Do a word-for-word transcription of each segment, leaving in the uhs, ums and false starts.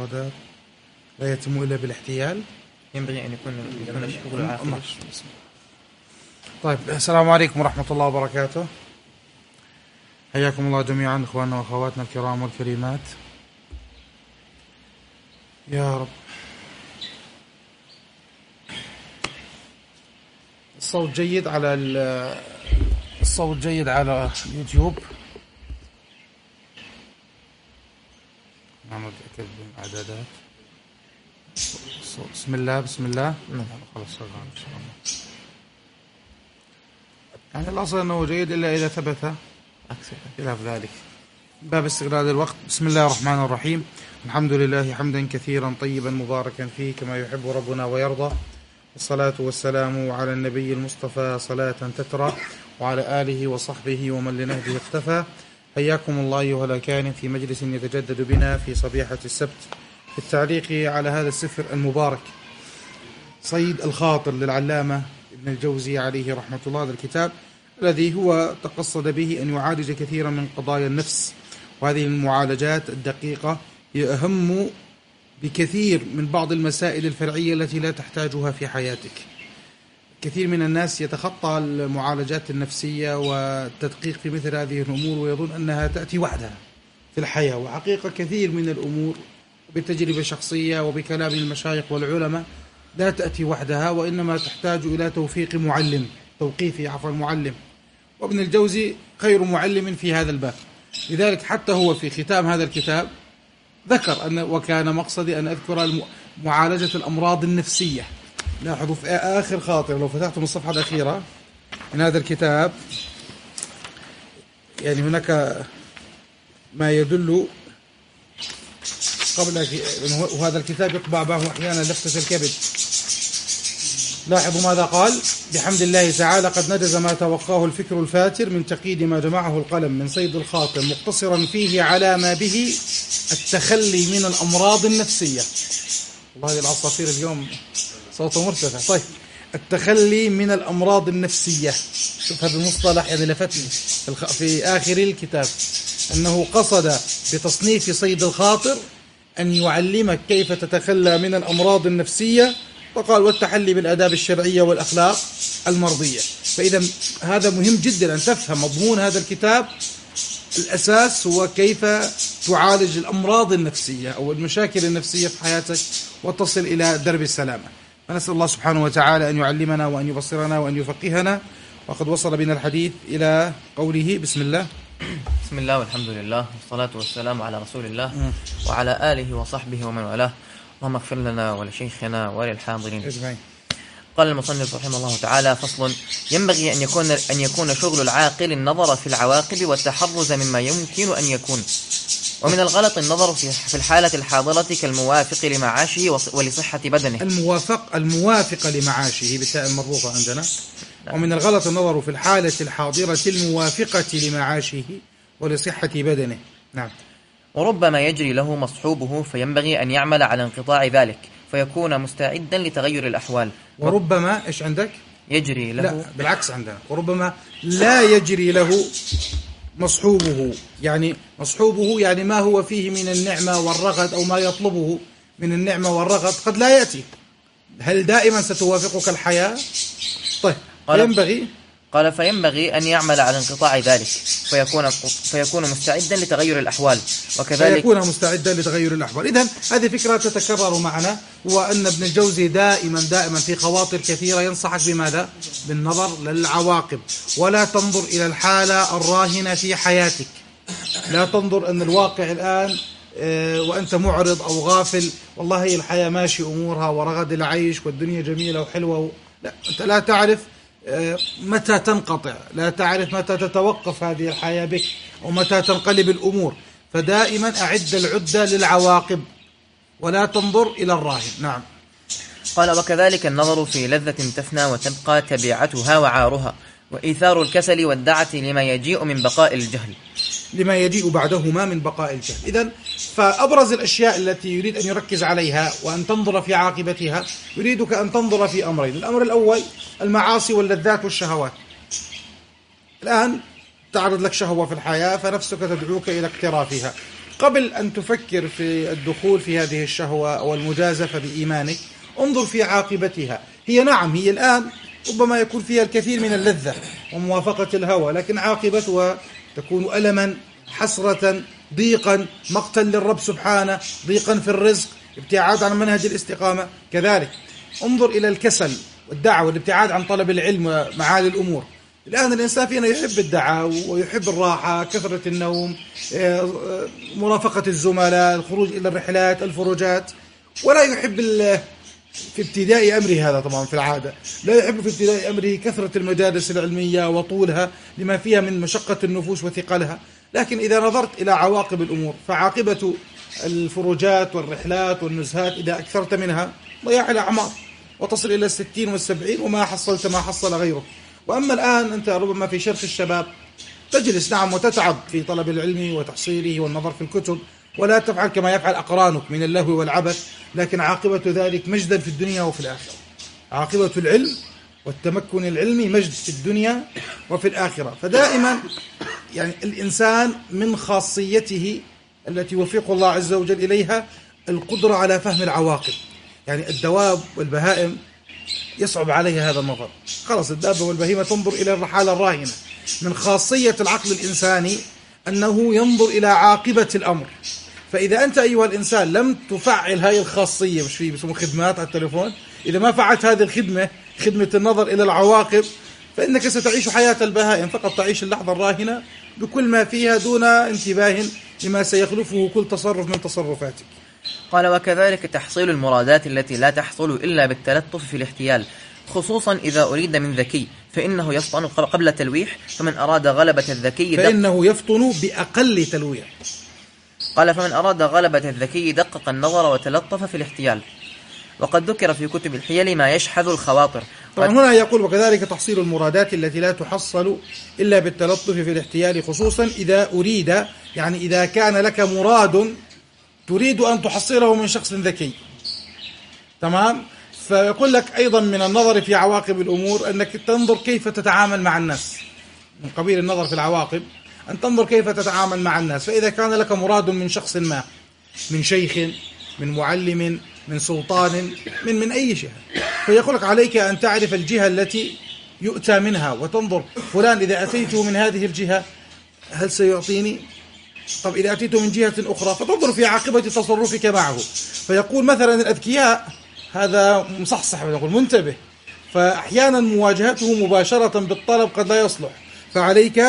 العادات لا يتم إلا بالاحتيال. ينبغي أن يكون يكون الشغل عاقل. طيب، السلام عليكم ورحمة الله وبركاته. حياكم الله جميعا إخواننا وأخواتنا الكرام والكريمات. يا رب. الصوت جيد على الصوت جيد على اليوتيوب. نعم، نتأكد من الإعدادات. بسم الله بسم الله. خلاص شغال إن شاء الله. يعني الأصل أنه جيد إلا إذا ثبت خلاف ذلك. باب استغلال الوقت. بسم الله الرحمن الرحيم. الحمد لله حمدا كثيرا طيبا مباركا فيه كما يحب ربنا ويرضى، والصلاة والسلام على النبي المصطفى صلاة تترى، وعلى آله وصحبه ومن لنهجه اقتفى. حياكم الله أيها الأكارم في مجلس يتجدد بنا في صبيحة السبت في التعليق على هذا السفر المبارك صيد الخاطر للعلامة ابن الجوزي عليه رحمة الله. هذا الكتاب الذي هو تقصد به أن يعالج كثيرا من قضايا النفس، وهذه المعالجات الدقيقة هي أهم بكثير من بعض المسائل الفرعية التي لا تحتاجها في حياتك. كثير من الناس يتخطى المعالجات النفسية والتدقيق في مثل هذه الأمور ويظن أنها تأتي وحدها في الحياة، وحقيقة كثير من الأمور بالتجربة الشخصية وبكلام المشايخ والعلماء لا تأتي وحدها، وإنما تحتاج إلى توفيق معلم توقيفي عفوا معلم، وابن الجوزي خير معلم في هذا الباب. لذلك حتى هو في ختام هذا الكتاب ذكر أن وكان مقصدي أن أذكر معالجة الأمراض النفسية. لاحظوا في آخر خاطر لو فتحتم الصفحة الأخيرة من هذا الكتاب، يعني هناك ما يدل قبل، وهذا الكتاب يطبع معه أحيانا لفتة الكبد. لاحظوا ماذا قال: بحمد الله تعالى قد نجز ما توقاه الفكر الفاتر من تقييد ما جمعه القلم من صيد الخاطر، مقتصرا فيه على ما به التخلي من الأمراض النفسية. والله هذه العصافير اليوم صوته مرتفع. طيب، التخلي من الأمراض النفسية. شوف هذا المصطلح يعني لفتني في آخر الكتاب، أنه قصد بتصنيف صيد الخاطر أن يعلمك كيف تتخلى من الأمراض النفسية، وقال والتحلي بالآداب الشرعية والأخلاق المرضية. فإذا هذا مهم جدا أن تفهم مضمون هذا الكتاب. الأساس هو كيف تعالج الأمراض النفسية أو المشاكل النفسية في حياتك وتصل إلى درب السلامة. فنسأل الله سبحانه وتعالى أن يعلمنا وأن يبصرنا وأن يفقهنا. وقد وصل بنا الحديث إلى قوله: بسم الله بسم الله والحمد لله والصلاة والسلام على رسول الله وعلى آله وصحبه ومن والاه. اللهم اغفر لنا ولشيخنا وللحاضرين أجمعين. قال المصنف رحمه الله تعالى: فصل: ينبغي أن يكون أن يكون شغل العاقل النظر في العواقب والتحرز مما يمكن أن يكون، ومن الغلط النظر في الحالة الحاضرة كالموافق لمعاشه ولصحة بدنه. الموافق الموافق لمعاشه بالتاء المربوطة عندنا. نعم. ومن الغلط النظر في الحالة الحاضرة الموافقة لمعاشه ولصحة بدنه. نعم. وربما يجري له مصحوبه فينبغي أن يعمل على انقطاع ذلك فيكون مستعدا لتغير الأحوال. وربما إيش عندك؟ يجري له. لا، بالعكس عندنا وربما لا يجري له مصحوبه. يعني مصحوبه يعني ما هو فيه من النعمة والرغد أو ما يطلبه من النعمة والرغد قد لا يأتي. هل دائما ستوافقك الحياة؟ طيب، فينبغي قال فينبغي أن يعمل على انقطاع ذلك فيكون فيكون مستعدا لتغير الأحوال، وكذلك فيكون مستعدا لتغير الأحوال. إذن هذه فكرة تتكرر معنا، وأن ابن الجوزي دائما دائما في خواطر كثيرة ينصحك بماذا؟ بالنظر للعواقب، ولا تنظر إلى الحالة الراهنة في حياتك. لا تنظر أن الواقع الآن وأنت معرض أو غافل، والله هي الحياة ماشي أمورها ورغد العيش والدنيا جميلة وحلوة. لا، أنت لا تعرف متى تنقطع، لا تعرف متى تتوقف هذه الحياة بك ومتى تنقلب الأمور. فدائما أعد العدة للعواقب ولا تنظر إلى الراهن. نعم. قال وكذلك النظر في لذة تفنى وتبقى تبعتها وعارها، وإيثار الكسل والدعة لما يجيء من بقاء الجهل لما يجيء بعدهما من بقاء الجهل. إذن فأبرز الأشياء التي يريد أن يركز عليها وأن تنظر في عاقبتها، يريدك أن تنظر في أمرين. الأمر الأول المعاصي واللذات والشهوات. الآن تعرض لك شهوة في الحياة فنفسك تدعوك إلى اقترافها، قبل أن تفكر في الدخول في هذه الشهوة أو المجازفة بإيمانك انظر في عاقبتها. هي نعم هي الآن ربما يكون فيها الكثير من اللذة وموافقة الهوى، لكن عاقبتها تكون ألما، حسرة، ضيقا، مقتا للرب سبحانه، ضيقا في الرزق، ابتعاد عن منهج الاستقامة. كذلك انظر إلى الكسل والدعوة والابتعاد عن طلب العلم ومعالي الأمور. الآن الإنسان فينا يحب الدعوة ويحب الراحة، كثرة النوم، مرافقة الزملاء، الخروج إلى الرحلات، الفروجات، ولا يحب في ابتداء أمره، هذا طبعا في العادة لا يحب في ابتداء أمره كثرة المجالس العلمية وطولها لما فيها من مشقة النفوس وثقلها. لكن إذا نظرت إلى عواقب الأمور فعاقبة الفروجات والرحلات والنزهات إذا أكثرت منها ضياع الأعمار، وتصل إلى الستين والسبعين وما حصلت ما حصل غيره. وأما الآن أنت ربما في شرخ الشباب تجلس نعم وتتعب في طلب العلم وتحصيله والنظر في الكتب، ولا تفعل كما يفعل أقرانك من اللهو والعبث، لكن عاقبة ذلك مجدا في الدنيا وفي الآخرة. عاقبة العلم والتمكن العلمي مجد في الدنيا وفي الآخرة. فدائما يعني الإنسان من خاصيته التي وفق الله عز وجل إليها القدرة على فهم العواقب. يعني الدواب والبهائم يصعب عليها هذا النظر، خلاص الدابة والبهيمة تنظر إلى الرحالة الراهنة. من خاصية العقل الإنساني أنه ينظر إلى عاقبة الأمر. فإذا أنت أيها الإنسان لم تفعل هذه الخاصية، مش فيه بيسموه خدمات على التليفون، إذا ما فعلت هذه الخدمة، خدمة النظر إلى العواقب، فإنك ستعيش حياة البهائم، فقط تعيش اللحظة الراهنة بكل ما فيها دون انتباه لما سيخلفه كل تصرف من تصرفاتك. قال: وكذلك تحصيل المرادات التي لا تحصل إلا بالتلطف في الاحتيال، خصوصا إذا أريد من ذكي فإنه يفطن قبل تلويح، فمن أراد غلبة الذكي فإنه يفطن بأقل تلويح. قال: فمن أراد غلبة الذكي دقق النظر وتلطف في الاحتيال. وقد ذكر في كتب الحيل ما يشحذ الخواطر. طبعا هنا يقول: وكذلك تحصيل المرادات التي لا تحصل إلا بالتلطف في الاحتيال، خصوصا إذا أريد، يعني إذا كان لك مراد تريد أن تحصله من شخص ذكي. تمام؟ فيقول لك أيضا من النظر في عواقب الأمور أنك تنظر كيف تتعامل مع الناس، من قبيل النظر في العواقب أن تنظر كيف تتعامل مع الناس. فإذا كان لك مراد من شخص ما، من شيخ، من معلم، من سلطان، من من أي جهة، فيقول لك عليك أن تعرف الجهة التي يؤتى منها، وتنظر فلان إذا أتيته من هذه الجهة هل سيعطيني؟ طب إذا أتيته من جهة أخرى، فتنظر في عاقبة تصرفك معه. فيقول مثلا الأذكياء هذا مصحصح، يقول منتبه، فأحيانا مواجهته مباشرة بالطلب قد لا يصلح، فعليك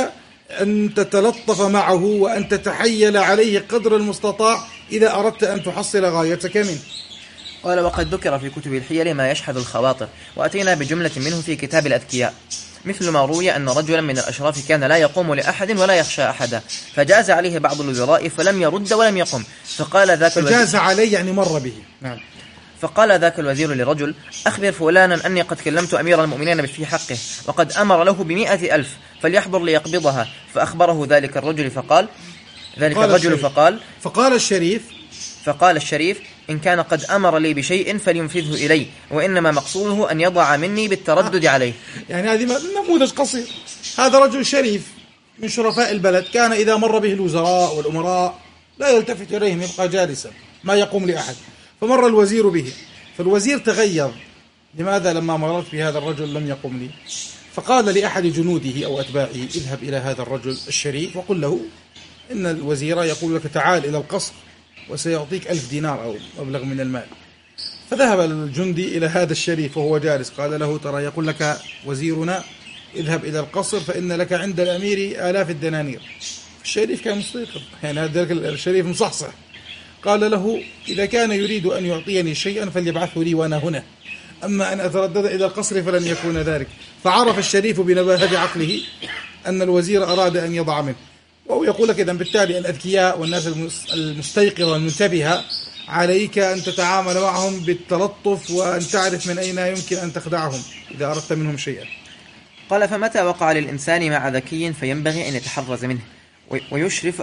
أن تتلطف معه وأن تتحيل عليه قدر المستطاع إذا أردت أن تحصل غايتك منه. قال: وقد ذكر في كتب الحيل ما يشحذ الخواطر، وأتينا بجملة منه في كتاب الأذكياء، مثل ما روي أن رجلا من الأشراف كان لا يقوم لأحد ولا يخشى أحدا، فجاز عليه بعض الوزراء فلم يرد ولم يقم، فقال ذاك الوزير فجاز عليه يعني مر به. نعم. فقال ذاك الوزير لرجل: أخبر فلانا أني قد كلمت أمير المؤمنين في حقه، وقد أمر له بمئة ألف فليحضر ليقبضها. فأخبره ذلك الرجل فقال ذلك الرجل الشريف. فقال فقال الشريف فقال الشريف: إن كان قد أمر لي بشيء فلينفذه إلي، وإنما مقصوده أن يضع مني بالتردد عليه. يعني هذه نموذج قصير. هذا رجل شريف من شرفاء البلد، كان إذا مر به الوزراء والأمراء لا يلتفت إليهم، يبقى جالسا ما يقوم لأحد. فمر الوزير به، فالوزير تغير: لماذا لما مررت بهذا الرجل لم يقم لي؟ فقال لأحد جنوده أو أتباعه: اذهب إلى هذا الرجل الشريف وقل له إن الوزير يقول لك تعال إلى القصر وسيعطيك ألف دينار أو مبلغ من المال. فذهب الجندي إلى هذا الشريف وهو جالس، قال له: ترى يقول لك وزيرنا اذهب إلى القصر فإن لك عند الأمير آلاف الدنانير. الشريف كان مستيقظ، يعني هذا الشريف مصحصح. قال له: إذا كان يريد أن يعطيني شيئا فليبعثه لي وأنا هنا، أما أن أتردد إلى القصر فلن يكون ذلك. فعرف الشريف بنباهة عقله أن الوزير أراد أن يضع منه. وهو يقول لك: إذن بالتالي الأذكياء والناس المستيقظة المنتبهة عليك أن تتعامل معهم بالتلطف، وأن تعرف من أين يمكن أن تخدعهم إذا أردت منهم شيئا. قال: فمتى وقع للإنسان مع ذكي فينبغي أن يتحرز منه ويشرف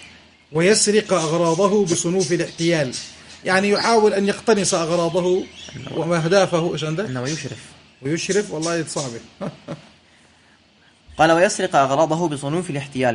ويسرق أغراضه بصنوف الاحتيال، يعني يحاول أن يقتنص أغراضه وأهدافه. إيش عنده؟ أنه ويشرف ويشرف والله صعبة. قال: ويسرق أغراضه بصنوف الاحتيال،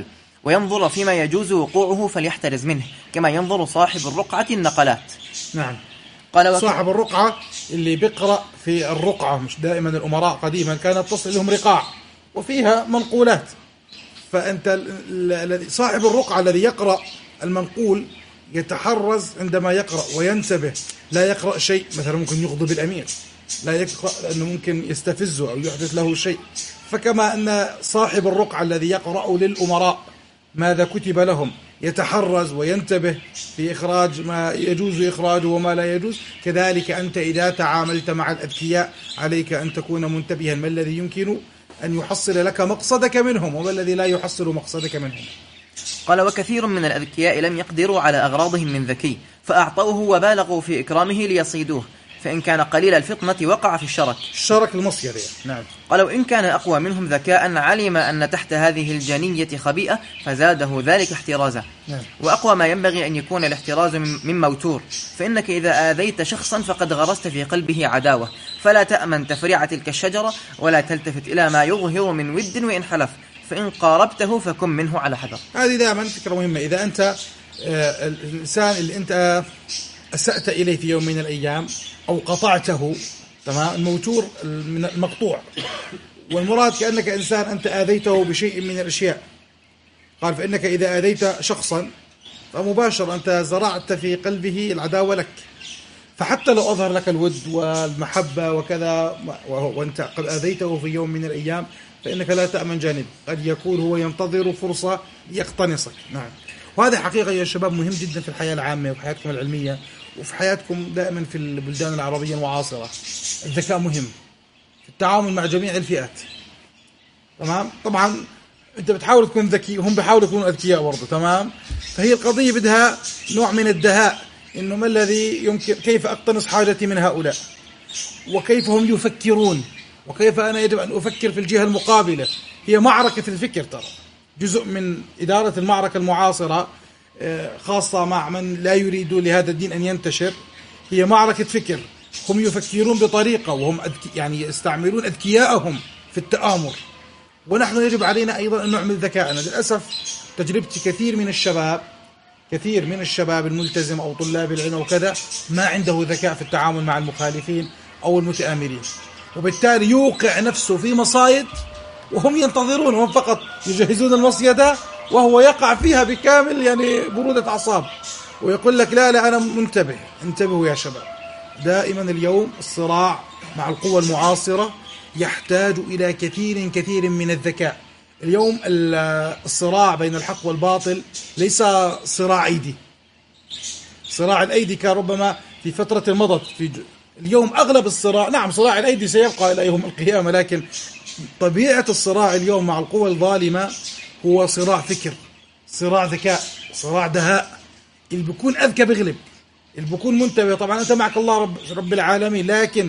وينظر فيما يجوز وقوعه فليحترز منه كما ينظر صاحب الرقعة النقلات. نعم. قال وك... صاحب الرقعة اللي بيقرأ في الرقعة، مش دائما الأمراء قديما كانت تصل لهم رقاع وفيها منقولات، فأنت صاحب الرقعة الذي يقرأ المنقول يتحرز عندما يقرأ وينتبه، لا يقرأ شيء مثلا ممكن يغضب الأمير، لا يقرأ لأنه ممكن يستفزه أو يحدث له شيء. فكما أن صاحب الرقعة الذي يقرأ للأمراء ماذا كتب لهم يتحرز وينتبه في إخراج ما يجوز إخراجه وما لا يجوز، كذلك أنت إذا تعاملت مع الأذكياء عليك أن تكون منتبها ما الذي يمكن أن يحصل لك مقصدك منهم وما الذي لا يحصل مقصدك منهم. قال وكثير من الأذكياء لم يقدروا على أغراضهم من ذكي فأعطوه وبالغوا في إكرامه ليصيدوه، فإن كان قليل الفطنة وقع في الشرك الشرك المصيري. نعم. قال وإن كان أقوى منهم ذكاء علم أن تحت هذه الجنية خبيئة فزاده ذلك احترازا. نعم. وأقوى ما ينبغي أن يكون الاحتراز من موتور، فإنك إذا آذيت شخصا فقد غرست في قلبه عداوة، فلا تأمن تفريع تلك الشجرة ولا تلتفت إلى ما يظهر من ود وإن حلف، فإن قاربته فكن منه على حذر. هذه دائما فكرة مهمة. إذا أنت آه الإنسان اللي أنت أسأت إليه في يوم من الأيام أو قطعته، تمام، الموتور من المقطوع، والمراد كأنك إنسان أنت آذيته بشيء من الأشياء. قال فإنك إذا آذيت شخصا فمباشر أنت زرعت في قلبه العداوة لك، فحتى لو أظهر لك الود والمحبة وكذا وأنت قد آذيته في يوم من الأيام فإنك لا تأمن جانب، قد يكون هو ينتظر فرصة ليقتنصك. نعم. وهذا حقيقة يا شباب مهم جدا في الحياة العامة وفي حياتكم العلمية وفي حياتكم دائما في البلدان العربية المعاصرة. الذكاء مهم في التعامل مع جميع الفئات. تمام. طبعا أنت بتحاول تكون ذكي وهم بيحاولوا يكونوا أذكياء برضه. تمام. فهي القضية بدها نوع من الدهاء، إنه ما الذي يمكن كيف أقتنص حاجتي من هؤلاء وكيف هم يفكرون وكيف أنا يجب أن أفكر في الجهة المقابلة. هي معركة الفكر، ترى جزء من إدارة المعركة المعاصرة خاصة مع من لا يريد لهذا الدين أن ينتشر. هي معركة فكر، هم يفكرون بطريقة وهم يعني يستعملون أذكياءهم في التآمر، ونحن يجب علينا أيضا أن نعمل ذكاءنا. للأسف تجربتي كثير من الشباب كثير من الشباب الملتزم أو طلاب العلم وكذا ما عنده ذكاء في التعامل مع المخالفين أو المتآمرين، وبالتالي يوقع نفسه في مصايد وهم ينتظرون، هم فقط يجهزون المصيدة وهو يقع فيها بكامل يعني برودة أعصاب، ويقول لك لا لا أنا منتبه. انتبهوا يا شباب، دائما اليوم الصراع مع القوى المعاصرة يحتاج إلى كثير كثير من الذكاء. اليوم الصراع بين الحق والباطل ليس صراع أيدي. صراع الأيدي كان ربما في فترة مضت، في اليوم أغلب الصراع، نعم صراع الأيدي سيبقى إلى يوم القيامة، لكن طبيعة الصراع اليوم مع القوى الظالمة هو صراع فكر، صراع ذكاء، صراع دهاء. اللي بيكون أذكى بيغلب، اللي بيكون منتبه. طبعا أنت معك الله رب, رب العالمين، لكن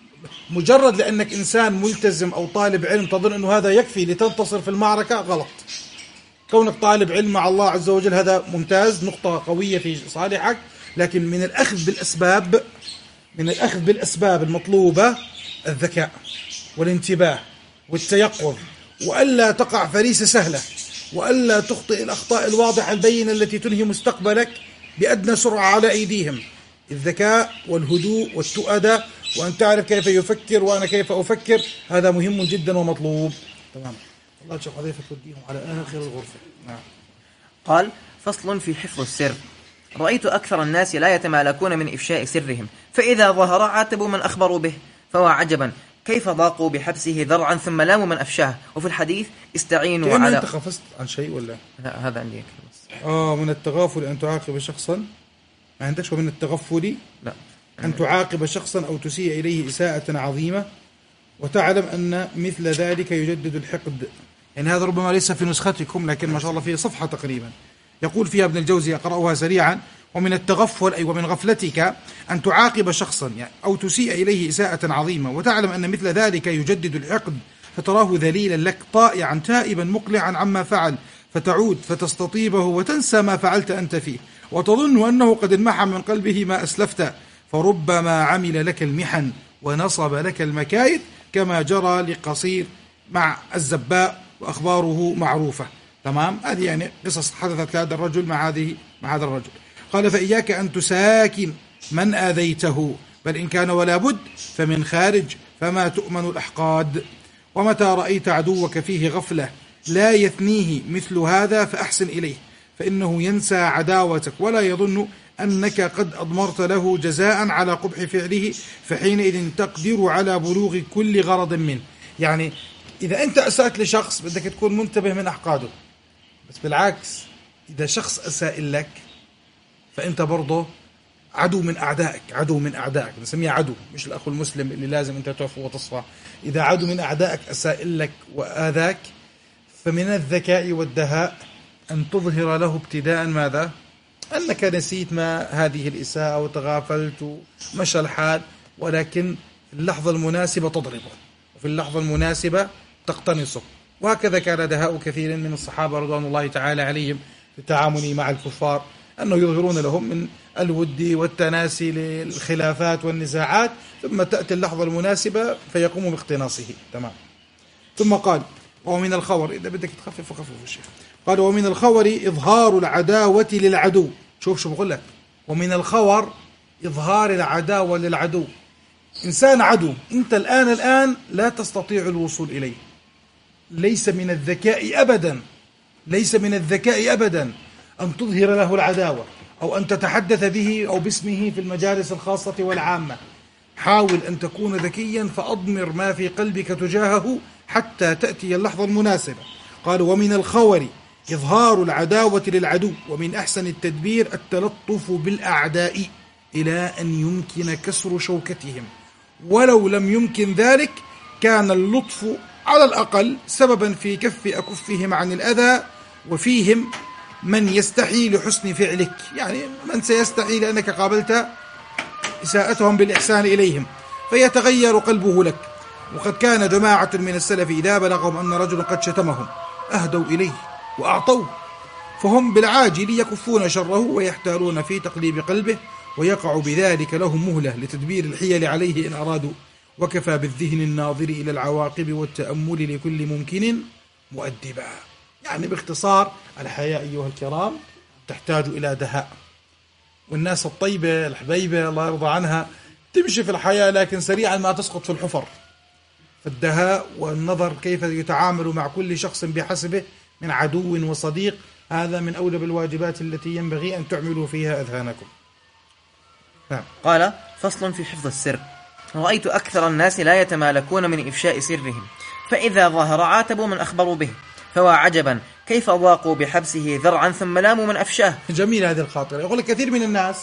مجرد لأنك إنسان ملتزم أو طالب علم تظن أنه هذا يكفي لتنتصر في المعركة، غلط. كونك طالب علم مع الله عز وجل هذا ممتاز، نقطة قوية في صالحك، لكن من الأخذ بالأسباب من الأخذ بالأسباب المطلوبة الذكاء والانتباه والتيقظ، وألا تقع فريسة سهلة، وألا تخطئ الأخطاء الواضحة البينة التي تنهي مستقبلك بأدنى سرعة على أيديهم. الذكاء والهدوء والتؤدة، وأن تعرف كيف يفكر وأنا كيف أفكر، هذا مهم جدا ومطلوب. تمام. الله شيخ حذيفة توديهم على آخر الغرفة. نعم. قال فصل في حفظ السر. رأيت أكثر الناس لا يتمالكون من إفشاء سرهم، فإذا ظهر عاتبوا من أخبروا به، فهو عجبا كيف ضاقوا بحبسه ذرعا ثم لاموا من أفشاه. وفي الحديث استعينوا على أنت خفست عن شيء ولا لا؟ هذا عندي آه من التغافل أن تعاقب شخصا، ما عندكش من التغفل لا أن تعاقب شخصا أو تسيء إليه إساءة عظيمة وتعلم أن مثل ذلك يجدد الحقد. يعني هذا ربما ليس في نسختكم، لكن ما شاء الله في صفحة تقريبا يقول فيها ابن الجوزي، أقرأها سريعا: ومن التغفل أي ومن غفلتك أن تعاقب شخصا يعني أو تسيء إليه إساءة عظيمة وتعلم أن مثل ذلك يجدد الحقد، فتراه ذليلا لك طائعا تائبا مقلعا عما فعل، فتعود فتستطيبه وتنسى ما فعلت أنت فيه، وتظن أنه قد انمحى من قلبه ما أسلفت، فربما عمل لك المحن ونصب لك المكايد، كما جرى لقصير مع الزباء وأخباره معروفة. تمام. هذه يعني قصص حدثت لهذا الرجل مع هذه مع هذا الرجل. قال فإياك أن تساكن من آذيته، بل إن كان ولا بد فمن خارج، فما تؤمن الأحقاد. ومتى رأيت عدوك فيه غفلة لا يثنيه مثل هذا فأحسن إليه، فإنه ينسى عداوتك ولا يظن أنك قد أضمرت له جزاء على قبح فعله، فحينئذ تقدر على بلوغ كل غرض منه. يعني إذا أنت أسأت لشخص بدك تكون منتبه من أحقاده، بس بالعكس إذا شخص أساء لك فأنت برضه عدو من أعدائك، عدو من أعدائك، نسميه عدو، مش الأخ المسلم اللي لازم أنت تعفو وتصفى. إذا عدو من أعدائك أساء لك وآذاك، فمن الذكاء والدهاء أن تظهر له ابتداء ماذا؟ أنك نسيت ما هذه الإساءة وتغافلت ومشى الحال، ولكن في اللحظة المناسبة تضربه، وفي اللحظة المناسبة تقتنصه. وهكذا كان دهاء كثير من الصحابة رضوان الله تعالى عليهم في التعامل مع الكفار، أنه يظهرون لهم من الود والتناسي للخلافات والنزاعات، ثم تأتي اللحظة المناسبة فيقوم باقتناصه. تمام. ثم قال ومن الخور، إذا بدك تخفف فخفف الشيخ، قال ومن الخور إظهار العداوة للعدو. شوف شو بقول لك، ومن الخور إظهار العداوة للعدو. إنسان عدو أنت الآن الآن لا تستطيع الوصول إليه، ليس من الذكاء أبدا، ليس من الذكاء أبدا أن تظهر له العداوة أو أن تتحدث به أو باسمه في المجالس الخاصة والعامة. حاول أن تكون ذكيا فأضمر ما في قلبك تجاهه حتى تأتي اللحظة المناسبة. قال ومن الخور إظهار العداوة للعدو، ومن أحسن التدبير التلطف بالأعداء إلى أن يمكن كسر شوكتهم، ولو لم يمكن ذلك كان اللطف على الأقل سببا في كف أكفهم عن الأذى، وفيهم من يستحي لحسن فعلك، يعني من سيستحي لأنك قابلت إساءتهم بالإحسان إليهم فيتغير قلبه لك. وقد كان جماعة من السلف إذا بلغهم أن رجلا قد شتمهم أهدوا إليه وأعطوه، فهم بالعاجل يكفون شره ويحتالون في تقليب قلبه، ويقع بذلك لهم مهلة لتدبير الحيل عليه إن أرادوا. وكفى بالذهن الناظر إلى العواقب والتأمل لكل ممكن مؤدبا. يعني باختصار الحياة أيها الكرام تحتاج إلى دهاء، والناس الطيبة الحبيبة الله يرضى عنها تمشي في الحياة لكن سريعا ما تسقط في الحفر. فالدهاء والنظر كيف يتعامل مع كل شخص بحسبه من عدو وصديق، هذا من أولى الواجبات التي ينبغي أن تعملوا فيها أذهانكم. نعم. قال فصل في حفظ السر. رأيت أكثر الناس لا يتمالكون من إفشاء سرهم، فإذا ظهر عاتبوا من أخبروا به، فوا عجبا كيف ضاقوا بحبسه ذرعا ثم لاموا من أفشاه. جميل هذه الخاطرة. يقول لك كثير من الناس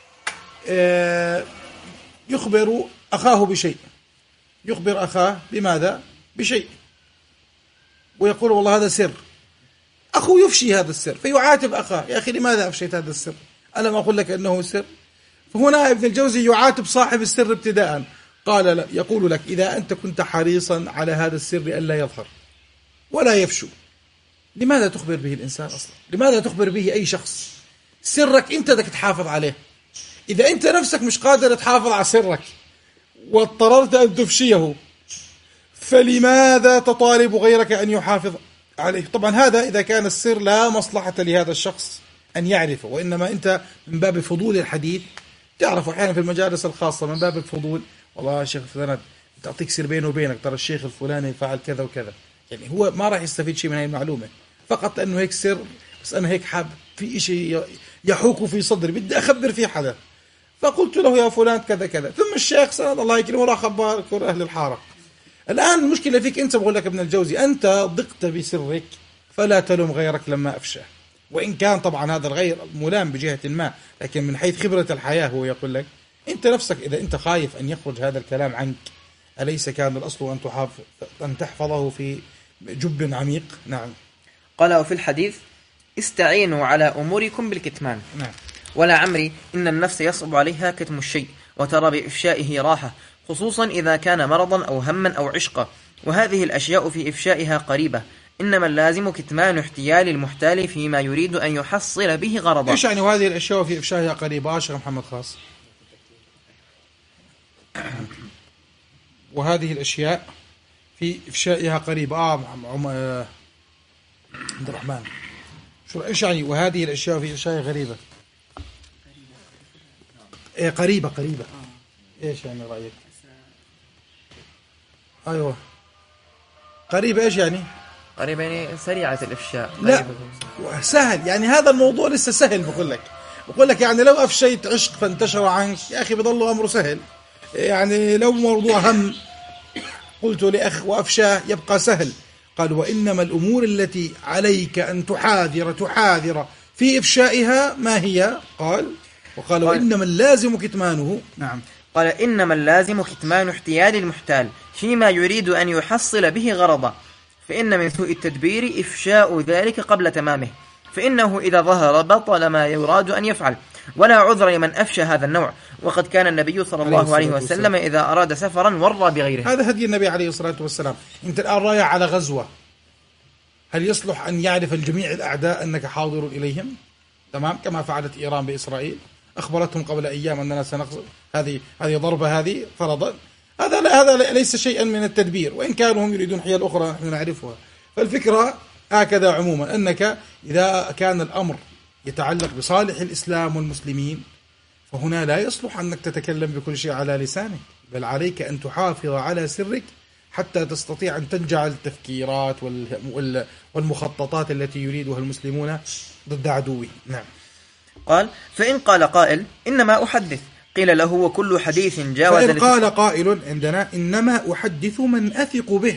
يخبر أخاه بشيء، يخبر أخاه بماذا؟ بشيء، ويقول والله هذا سر، أخوه يفشي هذا السر فيعاتب أخاه، يا أخي لماذا أفشيت هذا السر؟ ألم أقول لك أنه سر؟ فهنا ابن الجوزي يعاتب صاحب السر ابتداء. قال لا، يقول لك إذا أنت كنت حريصا على هذا السر ألا يظهر ولا يفشو، لماذا تخبر به الإنسان أصلا؟ لماذا تخبر به أي شخص؟ سرك أنت بدك تحافظ عليه. إذا أنت نفسك مش قادر تحافظ على سرك واضطررت أن تفشيه، فلماذا تطالب غيرك أن يحافظ عليه؟ طبعا هذا إذا كان السر لا مصلحة لهذا الشخص أن يعرفه، وإنما أنت من باب فضول الحديث تعرف أحيانا في المجالس الخاصة من باب الفضول، والله يا شيخ فلان تعطيك سر بينه وبينك، ترى الشيخ الفلاني فعل كذا وكذا، يعني هو ما راح يستفيد شيء من هذه المعلومة، فقط أنه هيك سر، بس أنا هيك حاب في شيء يحوك في صدري بدي أخبر فيه حدا، فقلت له يا فلان كذا كذا، ثم الشيخ سند الله يكرمه راح خبر أهل الحارة. الآن المشكلة فيك أنت، بقول لك ابن الجوزي أنت ضقت بسرك فلا تلوم غيرك لما أفشاه، وإن كان طبعا هذا الغير ملام بجهة ما، لكن من حيث خبرة الحياة هو يقول لك أنت نفسك إذا أنت خايف أن يخرج هذا الكلام عنك، أليس كان الأصل أن تحافظ أن تحفظه في جب عميق؟ نعم. قال وفي الحديث استعينوا على أموركم بالكتمان. نعم. ولا عمري إن النفس يصعب عليها كتم الشيء وترى بإفشائه راحة، خصوصا إذا كان مرضا أو هما أو عشقا، وهذه الأشياء في إفشائها قريبة، إنما اللازم كتمان احتيال المحتال فيما يريد أن يحصل به غرضا. إيش يعني وهذه الأشياء في إفشائها قريبة؟ شيخ محمد خاص. وهذه الأشياء في إفشائها قريبة. آه, آه عبد الرحمن شو إيش يعني وهذه الأشياء في أشياء غريبة؟ إيه قريبة قريبة إيش يعني رأيك؟ أيوة قريبة إيش يعني؟ قريبة يعني سريعة الإفشاء. لا سهل يعني هذا الموضوع لسه سهل. بقول لك بقول لك يعني لو أفشيت عشق فانتشر عنك يا أخي بضل أمره سهل. يعني لو موضوع هم قلت لأخ وأفشاه يبقى سهل. قال وإنما الأمور التي عليك أن تحاذر تحاذر في إفشائها ما هي؟ قال وقال وإنما اللازم كتمانه. نعم قال إنما اللازم كتمان احتيال المحتال فيما يريد أن يحصل به غرضا، فإن من سوء التدبير إفشاء ذلك قبل تمامه، فإنه إذا ظهر بطل ما يراد أن يفعل، ولا عذر لمن أفشى هذا النوع. وقد كان النبي صلى الله عليه وسلم إذا أراد سفرا ورى بغيره. هذا هدي النبي عليه الصلاة والسلام. أنت الآن رايح على غزوة، هل يصلح أن يعرف الجميع الأعداء أنك حاضر إليهم؟ تمام كما فعلت إيران بإسرائيل، أخبرتهم قبل أيام أننا سنقصد هذه هذه ضربة هذه فرضا. هذا لا هذا ليس شيئا من التدبير، وإن كانوا هم يريدون حيل أخرى نحن نعرفها. فالفكرة هكذا عموما أنك إذا كان الأمر يتعلق بصالح الإسلام والمسلمين فهنا لا يصلح أنك تتكلم بكل شيء على لسانك، بل عليك أن تحافظ على سرك حتى تستطيع أن تنجع التفكيرات والمخططات التي يريدها المسلمون ضد عدوه. نعم. قال فإن قال قائل إنما أحدث قيل له وكل حديث جاوز. فإن قال قائل عندنا إنما أحدث من أثق به،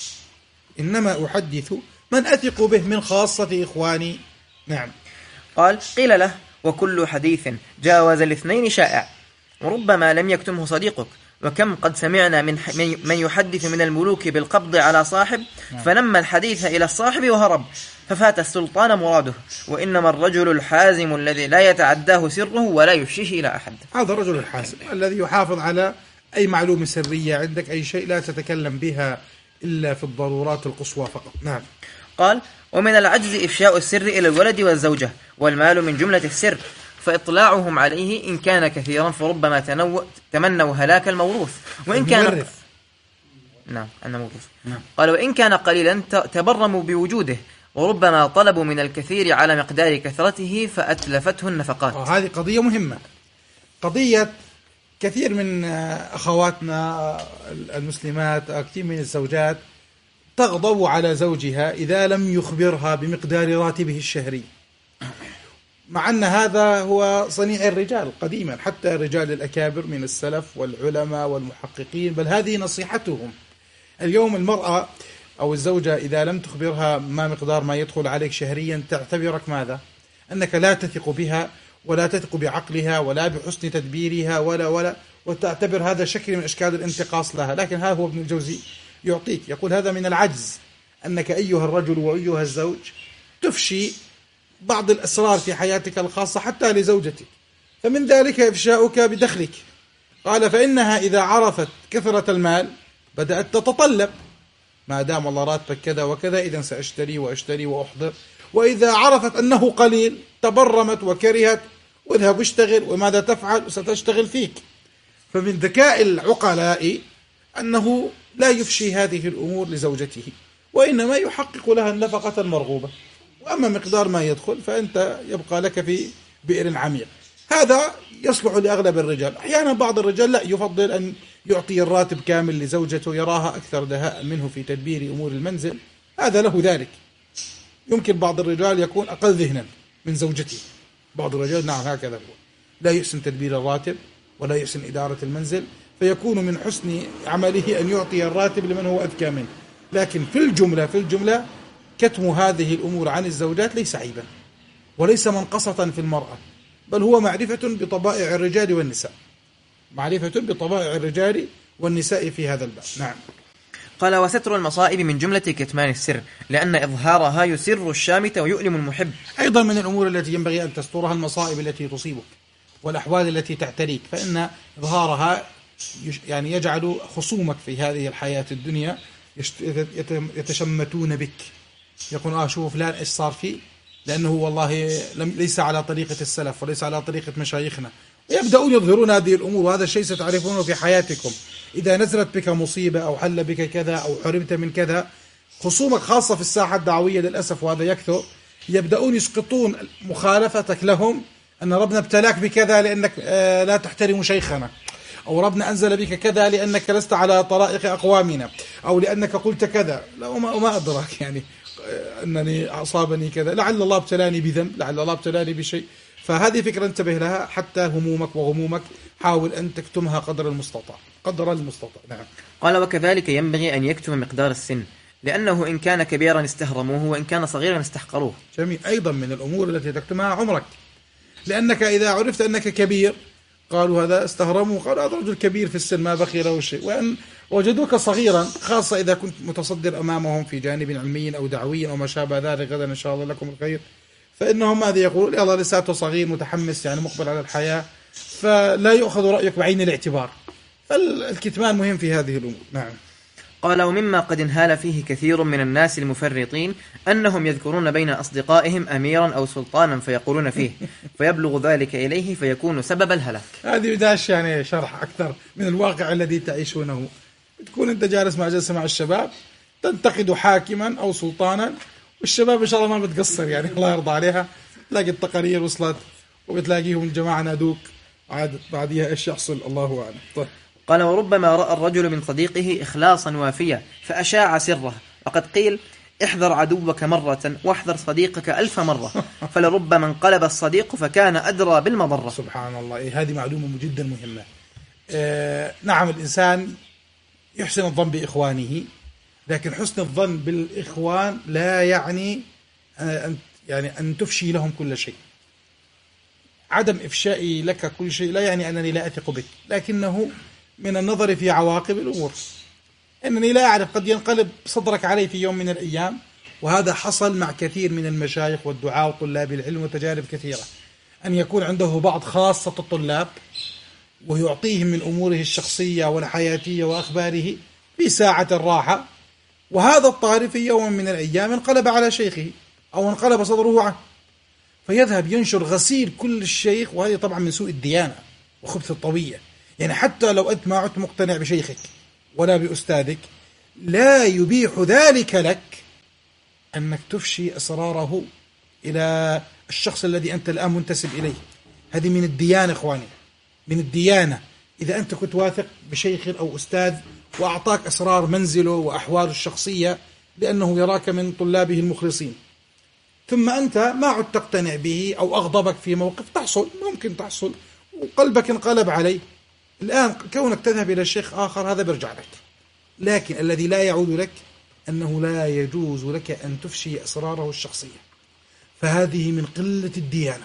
إنما أحدث من أثق به من خاصة إخواني. نعم. قال قيل له وكل حديث جاوز الاثنين شائع وربما لم يكتمه صديقك، وكم قد سمعنا من من يحدث من الملوك بالقبض على صاحب فنمى الحديث إلى الصاحب وهرب ففات السلطان مراده، وإنما الرجل الحازم الذي لا يتعداه سره ولا يفشيه إلى أحد. هذا الرجل الحازم الذي يحافظ على أي معلومة سرية عندك، أي شيء لا تتكلم بها إلا في الضرورات القصوى فقط. نعم. قال ومن العجز إفشاء السر إلى الولد والزوجة، والمال من جملة السر، فإطلاعهم عليه إن كان كثيرا فربما تنو... تمنوا هلاك الموروث، وإن كان نعم أنا موروث. نعم. قال وإن كان قليلا تبرموا بوجوده، وربما طلبوا من الكثير على مقدار كثرته فأتلفته النفقات. آه هذه قضية مهمة، قضية كثير من أخواتنا المسلمات، كثير من الزوجات تغضب على زوجها إذا لم يخبرها بمقدار راتبه الشهري، مع أن هذا هو صنيع الرجال قديما، حتى الرجال الأكابر من السلف والعلماء والمحققين، بل هذه نصيحتهم. اليوم المرأة أو الزوجة إذا لم تخبرها ما مقدار ما يدخل عليك شهريا تعتبرك ماذا؟ أنك لا تثق بها ولا تثق بعقلها ولا بحسن تدبيرها ولا ولا وتعتبر هذا شكل من أشكال الانتقاص لها. لكن ها هو ابن الجوزي يعطيك، يقول هذا من العجز أنك أيها الرجل وأيها الزوج تفشي بعض الأسرار في حياتك الخاصة حتى لزوجتك، فمن ذلك إفشاؤك بدخلك. قال فإنها إذا عرفت كثرة المال بدأت تتطلب، ما دام الله راتبك كذا وكذا إذن سأشتري وأشتري وأحضر، وإذا عرفت أنه قليل تبرمت وكرهت واذهب اشتغل، وماذا تفعل؟ ستشتغل فيك. فمن ذكاء العقلاء أنه لا يفشي هذه الأمور لزوجته، وإنما يحقق لها النفقة المرغوبة، وأما مقدار ما يدخل فأنت يبقى لك في بئر عميق. هذا يصلح لأغلب الرجال. أحيانا بعض الرجال لا يفضل أن يعطي الراتب كامل لزوجته، يراها أكثر دهاء منه في تدبير أمور المنزل، هذا له ذلك. يمكن بعض الرجال يكون أقل ذهنا من زوجته، بعض الرجال نعم هكذا هو، لا يحسن تدبير الراتب ولا يحسن إدارة المنزل، فيكون من حسن عمله أن يعطي الراتب لمن هو أذكى منه. لكن في الجملة في الجملة كتم هذه الأمور عن الزوجات ليس عيبا وليس منقصة في المرأة، بل هو معرفة بطبائع الرجال والنساء، معرفة بطبائع الرجال والنساء في هذا الباب. نعم. قال وستر المصائب من جملة كتمان السر، لأن إظهارها يسر الشامت ويؤلم المحب. أيضا من الأمور التي ينبغي أن تسترها المصائب التي تصيبك والأحوال التي تعتريك، فإن إظهارها يعني يجعل خصومك في هذه الحياة الدنيا يتشمتون بك، يقول آه شوف فلان إيش صار فيه، لأنه والله لم ليس على طريقة السلف وليس على طريقة مشايخنا، ويبدأون يظهرون هذه الأمور. وهذا الشيء ستعرفونه في حياتكم، إذا نزلت بك مصيبة أو حل بك كذا أو حرمت من كذا، خصومك خاصة في الساحة الدعوية للأسف، وهذا يكثر، يبدأون يسقطون مخالفتك لهم أن ربنا ابتلاك بكذا لأنك لا تحترم شيخنا، أو ربنا أنزل بك كذا لأنك لست على طرائق أقوامنا، أو لأنك قلت كذا. لا، وما, وما أدراك يعني أنني أصابني كذا، لعل الله ابتلاني بذنب، لعل الله ابتلاني بشيء. فهذه فكرة انتبه لها، حتى همومك وغمومك حاول أن تكتمها قدر المستطاع، قدر المستطاع. نعم. قال: وكذلك ينبغي أن يكتم مقدار السن، لأنه إن كان كبيرا استهرموه، وإن كان صغيرا استحقروه. جميل. أيضا من الأمور التي تكتمها عمرك، لأنك إذا عرفت أنك كبير قالوا هذا استهرموا، قالوا هذا رجل كبير في السن ما بقي له شيء. وأن وجدوك صغيرا، خاصة إذا كنت متصدر أمامهم في جانب علمي أو دعوي أو ما شابه ذلك، غدا إن شاء الله لكم الخير، فإنهم ماذا يقول؟ يلا لساته صغير متحمس يعني مقبل على الحياة، فلا يؤخذ رأيك بعين الاعتبار. فالكتمان مهم في هذه الأمور. نعم. قال: ومما قد انهال فيه كثير من الناس المفرطين أنهم يذكرون بين أصدقائهم أميرا أو سلطانا فيقولون فيه، فيبلغ ذلك إليه فيكون سبب الهلاك. هذه بداش يعني شرح أكثر من الواقع الذي تعيشونه. تكون أنت جالس مع جلسة مع الشباب، تنتقد حاكما أو سلطانا، والشباب إن شاء الله ما بتقصر يعني الله يرضى عليها، تلاقي التقارير وصلت وبتلاقيهم الجماعة نادوك، عاد بعديها إيش يحصل الله أعلم. طيب. قال: وربما رأى الرجل من صديقه إخلاصا وافيا فأشاع سره، وقد قيل: احذر عدوك مرة واحذر صديقك ألف مرة، فلربما انقلب الصديق فكان أدرى بالمضرة. سبحان الله. إيه، هذه معلومة جدا مهمة. آه نعم، الإنسان يحسن الظن بإخوانه، لكن حسن الظن بالإخوان لا يعني أن يعني أن تفشي لهم كل شيء. عدم إفشائي لك كل شيء لا يعني أنني لا أثق بك، لكنه من النظر في عواقب الأمور. أنني لا أعرف، قد ينقلب صدرك علي في يوم من الأيام، وهذا حصل مع كثير من المشايخ والدعاء وطلاب العلم وتجارب كثيرة، أن يكون عنده بعض خاصة الطلاب ويعطيهم من أموره الشخصية والحياتية وأخباره في ساعة الراحة، وهذا الطارئ في يوم من الأيام انقلب على شيخه أو انقلب صدره عنه، فيذهب ينشر غسيل كل الشيخ. وهذه طبعا من سوء الديانة وخبث الطوية. يعني حتى لو أنت ما عدت مقتنع بشيخك ولا بأستاذك، لا يبيح ذلك لك أنك تفشي أسراره إلى الشخص الذي أنت الآن منتسب إليه. هذه من الديانة إخواني، من الديانة. إذا أنت كنت واثق بشيخ أو أستاذ وأعطاك أسرار منزله وأحواله الشخصية لأنه يراك من طلابه المخلصين، ثم أنت ما عدت تقتنع به أو أغضبك في موقف، تحصل، ممكن تحصل، وقلبك انقلب عليه، الآن كونك تذهب إلى الشيخ آخر هذا بيرجع لك. لكن الذي لا يعود لك أنه لا يجوز لك أن تفشي أسراره الشخصية. فهذه من قلة الديانة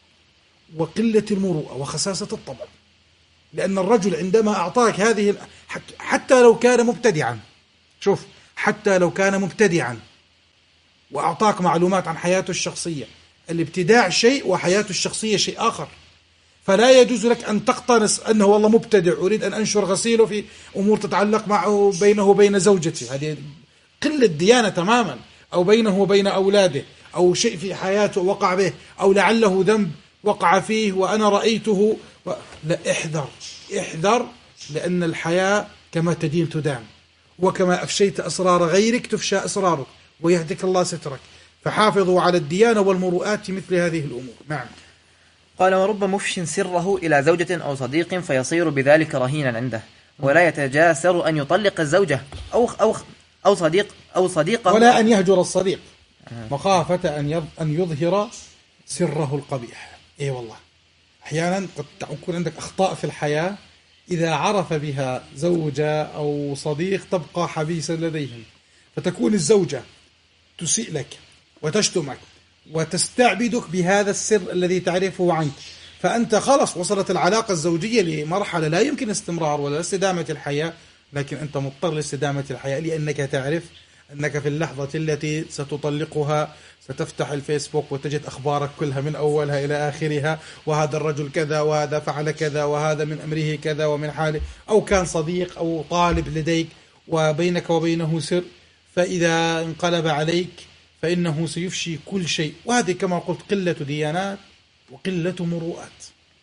وقلة المروءة وخساسة الطبع. لأن الرجل عندما أعطاك هذه، حتى لو كان مبتدعا، شوف، حتى لو كان مبتدعا وأعطاك معلومات عن حياته الشخصية، الابتداع شيء وحياته الشخصية شيء آخر. فلا يجوز لك أن تقتنص أنه والله مبتدع أريد أن أنشر غسيله في أمور تتعلق معه بينه وبين زوجتي، هذه قلة ديانة تماما، أو بينه وبين أولاده، أو شيء في حياته وقع به، أو لعله ذنب وقع فيه وأنا رأيته و... لا، احذر احذر، لأن الحياة كما تدين تدان، وكما أفشيت أسرار غيرك تفشى أسرارك ويهدك الله سترك. فحافظوا على الديانة والمروءات في مثل هذه الأمور. نعم. قال: ورب مفش سره إلى زوجة أو صديق فيصير بذلك رهينا عنده، ولا يتجاسر أن يطلق الزوجة أو أو أو صديق أو صديقه، ولا أن يهجر الصديق مخافة أن أن يظهر سره القبيح. إيه والله، أحيانا قد تكون عندك أخطاء في الحياة، إذا عرف بها زوجة أو صديق تبقى حبيسا لديهم، فتكون الزوجة تسيء لك وتشتمك وتستعبدك بهذا السر الذي تعرفه عنك، فأنت خلص وصلت العلاقة الزوجية لمرحلة لا يمكن استمرار ولا استدامة الحياة، لكن أنت مضطر لاستدامة الحياة لأنك تعرف أنك في اللحظة التي ستطلقها ستفتح الفيسبوك وتجد أخبارك كلها من أولها إلى آخرها، وهذا الرجل كذا وهذا فعل كذا وهذا من أمره كذا ومن حاله، أو كان صديق أو طالب لديك وبينك وبينه سر، فإذا انقلب عليك فإنه سيفشي كل شيء. وهذه كما قلت قلة ديانات وقلة مروءات.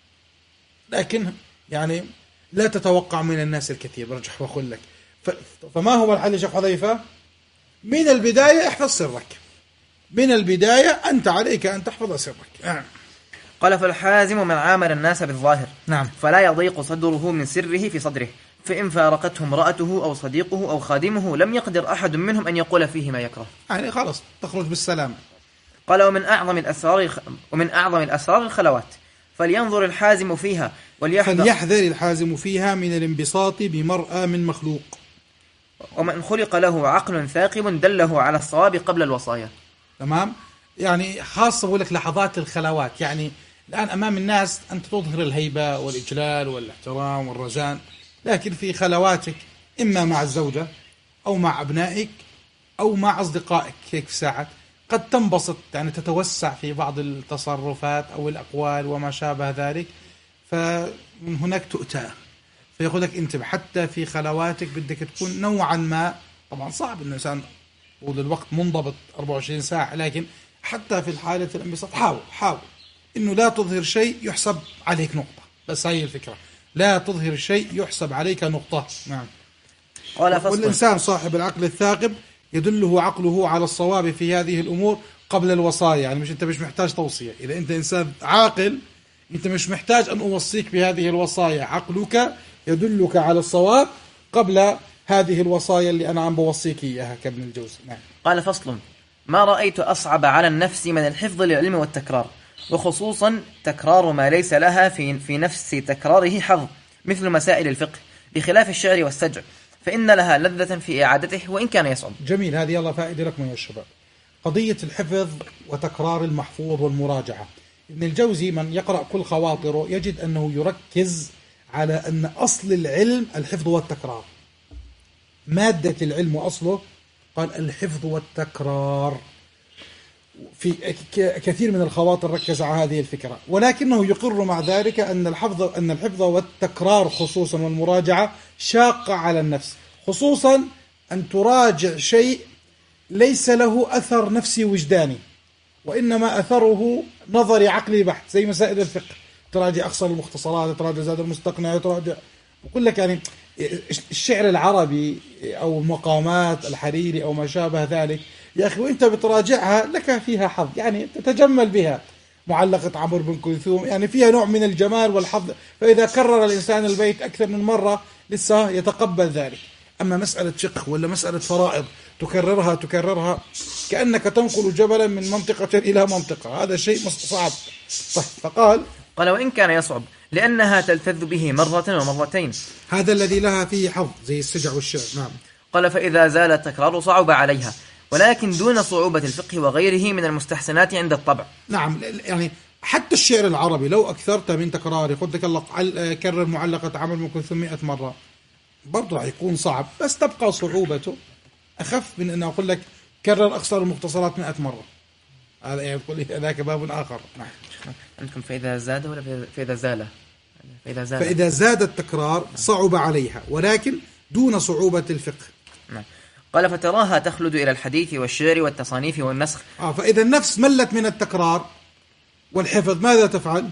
لكن يعني لا تتوقع من الناس الكثير، برجح وأقول لك. فما هو الحل يا شيخ حذيفة؟ من البداية احفظ سرك، من البداية أنت عليك أن تحفظ سرك. نعم. قال فالحازم من عامل الناس بالظاهر، نعم. فلا يضيق صدره من سره في صدره، فإن فارقته امرأته أو صديقه أو خادمه لم يقدر أحد منهم أن يقول فيه ما يكره، يعني خلاص تخرج بالسلام. قال ومن أعظم الأسرار ومن أعظم الأسرار الخلوات، فلينظر الحازم فيها وليحذر فليحذر الحازم فيها من الانبساط بمرأى من مخلوق. ومن خلق له عقل ثاقب دله على الصواب قبل الوصايا. تمام. يعني خاصة بقول لك لحظات الخلوات، يعني الآن أمام الناس أنت تظهر الهيبة والإجلال والاحترام والرزان، لكن في خلواتك إما مع الزوجة أو مع أبنائك أو مع أصدقائك هيك في ساعات قد تنبسط، يعني تتوسع في بعض التصرفات أو الأقوال وما شابه ذلك، فمن هناك تؤتى. فيقول لك انتبه حتى في خلواتك بدك تكون نوعا ما، طبعا صعب انه الانسان طول الوقت منضبط أربعة وعشرين ساعة، لكن حتى في الحالة الانبساط حاول حاول انه لا تظهر شيء يحسب عليك نقطة، بس هي الفكرة، لا تظهر شيء يحسب عليك نقطة. نعم. والإنسان صاحب العقل الثاقب يدله عقله على الصواب في هذه الأمور قبل الوصايا، يعني مش أنت مش محتاج توصية، إذا أنت إنسان عاقل أنت مش محتاج أن أوصيك بهذه الوصايا، عقلك يدلك على الصواب قبل هذه الوصايا اللي أنا عم بوصيك إياها كابن الجوزي. نعم. قال فصل: ما رأيت أصعب على النفس من الحفظ للعلم والتكرار، وخصوصا تكرار ما ليس لها في, في نفس تكراره حظ، مثل مسائل الفقه، بخلاف الشعر والسجع، فإن لها لذة في إعادته وإن كان يصعب. جميل، هذه يلا فائدة لكم يا الشباب، قضية الحفظ وتكرار المحفوظ والمراجعة. ابن الجوزي من يقرأ كل خواطره يجد أنه يركز على أن أصل العلم الحفظ والتكرار، مادة العلم وأصله قال الحفظ والتكرار. في كثير من الخواطر ركز على هذه الفكرة، ولكنه يقر مع ذلك أن الحفظ أن الحفظ والتكرار خصوصا والمراجعة شاقة على النفس، خصوصا أن تراجع شيء ليس له أثر نفسي وجداني، وإنما أثره نظري عقلي بحت، زي مسائل الفقه تراجع أقصر المختصرات، تراجع زاد المستقنع، تراجع بقول لك يعني الشعر العربي أو المقامات الحريري أو ما شابه ذلك، يا أخي وإنت بتراجعها لك فيها حظ، يعني تتجمل بها، معلقة عمرو بن كلثوم يعني فيها نوع من الجمال والحظ، فإذا كرر الإنسان البيت أكثر من مرة لسه يتقبل ذلك. أما مسألة فقه ولا مسألة فرائض تكررها تكررها كأنك تنقل جبلا من منطقة إلى منطقة، هذا شيء صعب. طيب فقال قال وإن كان يصعب لأنها تلتذ به مرة ومرتين، هذا الذي لها فيه حظ زي السجع والشعر. نعم. قال فإذا زال التكرار صعب عليها، ولكن دون صعوبة الفقه وغيره من المستحسنات عند الطبع. نعم، يعني حتى الشعر العربي لو أكثرت من تكراره، قلت لك الله كرر معلقة عمرو بن كلثوم مئة مرة برضه راح يكون صعب، بس تبقى صعوبته أخف من أن أقول لك كرر أقصر المختصرات مئة مرة، هذا يعني يقول لي ذاك باب آخر. نعم. عندكم فإذا زاد ولا فإذا زال؟ فإذا زاد فإذا زاد التكرار صعب عليها، ولكن دون صعوبة الفقه. نعم. قال فتراها تخلد إلى الحديث والشعر والتصانيف والنسخ. آه فإذا النفس ملت من التكرار والحفظ ماذا تفعل؟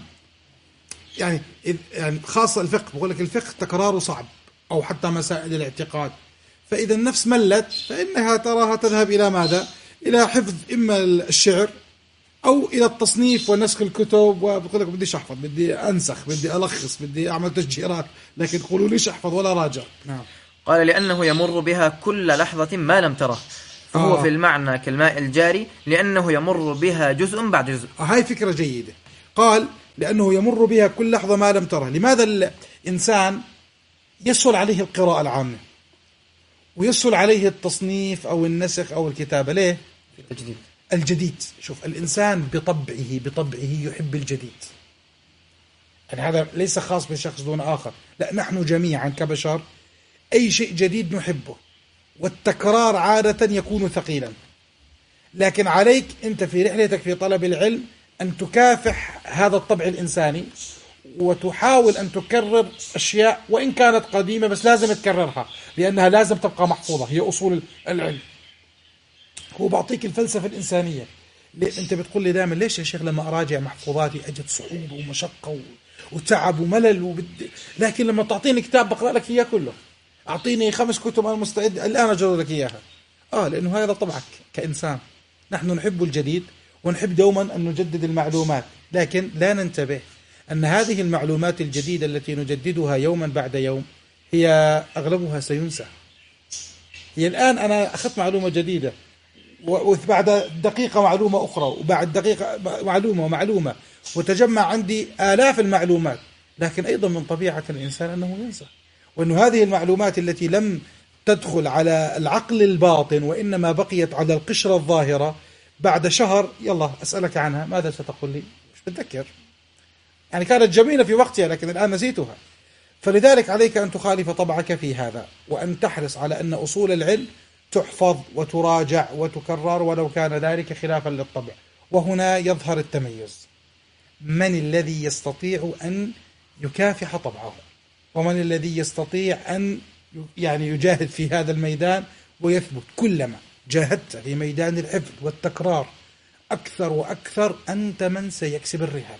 يعني يعني خاصة الفقه، بقول لك الفقه تكراره صعب، أو حتى مسائل الاعتقاد، فإذا النفس ملت فإنها تراها تذهب إلى ماذا؟ إلى حفظ إما الشعر أو إلى التصنيف ونسخ الكتب، وبقول لك بديش أحفظ، بدي أنسخ، بدي ألخص، بدي أعمل تشجيرات، لكن قولوا ليش أحفظ ولا راجع. نعم. قال لأنه يمر بها كل لحظة ما لم تره، فهو آه. في المعنى كالماء الجاري، لأنه يمر بها جزء بعد جزء. آه هاي فكرة جيدة. قال لأنه يمر بها كل لحظة ما لم تره. لماذا الإنسان يسهل عليه القراءة العامة ويسهل عليه التصنيف أو النسخ أو الكتابة؟ ليه؟ الجديد. الجديد. شوف الإنسان بطبعه بطبعه يحب الجديد، يعني هذا ليس خاص بشخص دون آخر، لا نحن جميعا كبشر أي شيء جديد نحبه، والتكرار عادة يكون ثقيلا، لكن عليك أنت في رحلتك في طلب العلم أن تكافح هذا الطبع الإنساني وتحاول أن تكرر أشياء وإن كانت قديمة، بس لازم تكررها لأنها لازم تبقى محفوظة، هي أصول العلم. هو بعطيك الفلسفة الإنسانية. أنت بتقول لي دائما ليش يا شيخ لما أراجع محفوظاتي أجد صعوبة ومشقة وتعب وملل وبد... لكن لما تعطيني كتاب بقرأ لك إياه كله، أعطيني خمس كتب أنا مستعد الآن أجرد لك إياها، آه لأنه هذا طبعك كإنسان، نحن نحب الجديد ونحب دوما أن نجدد المعلومات، لكن لا ننتبه أن هذه المعلومات الجديدة التي نجددها يوما بعد يوم هي أغلبها سينسى. هي الآن أنا أخذت معلومة جديدة وبعد دقيقة معلومة أخرى وبعد دقيقة معلومة ومعلومة، وتجمع عندي آلاف المعلومات، لكن أيضا من طبيعة الإنسان أنه ينسى، وأن هذه المعلومات التي لم تدخل على العقل الباطن وإنما بقيت على القشرة الظاهرة بعد شهر يلا أسألك عنها ماذا ستقول لي؟ مش بتذكر، يعني كانت جميلة في وقتها لكن الآن نسيتها. فلذلك عليك أن تخالف طبعك في هذا، وأن تحرص على أن أصول العلم تحفظ وتراجع وتكرر ولو كان ذلك خلافا للطبع. وهنا يظهر التميز، من الذي يستطيع أن يكافح طبعه، ومن الذي يستطيع أن يعني يجاهد في هذا الميدان ويثبت. كلما جاهدت في ميدان الحفظ والتكرار أكثر وأكثر أنت من سيكسب الرهان،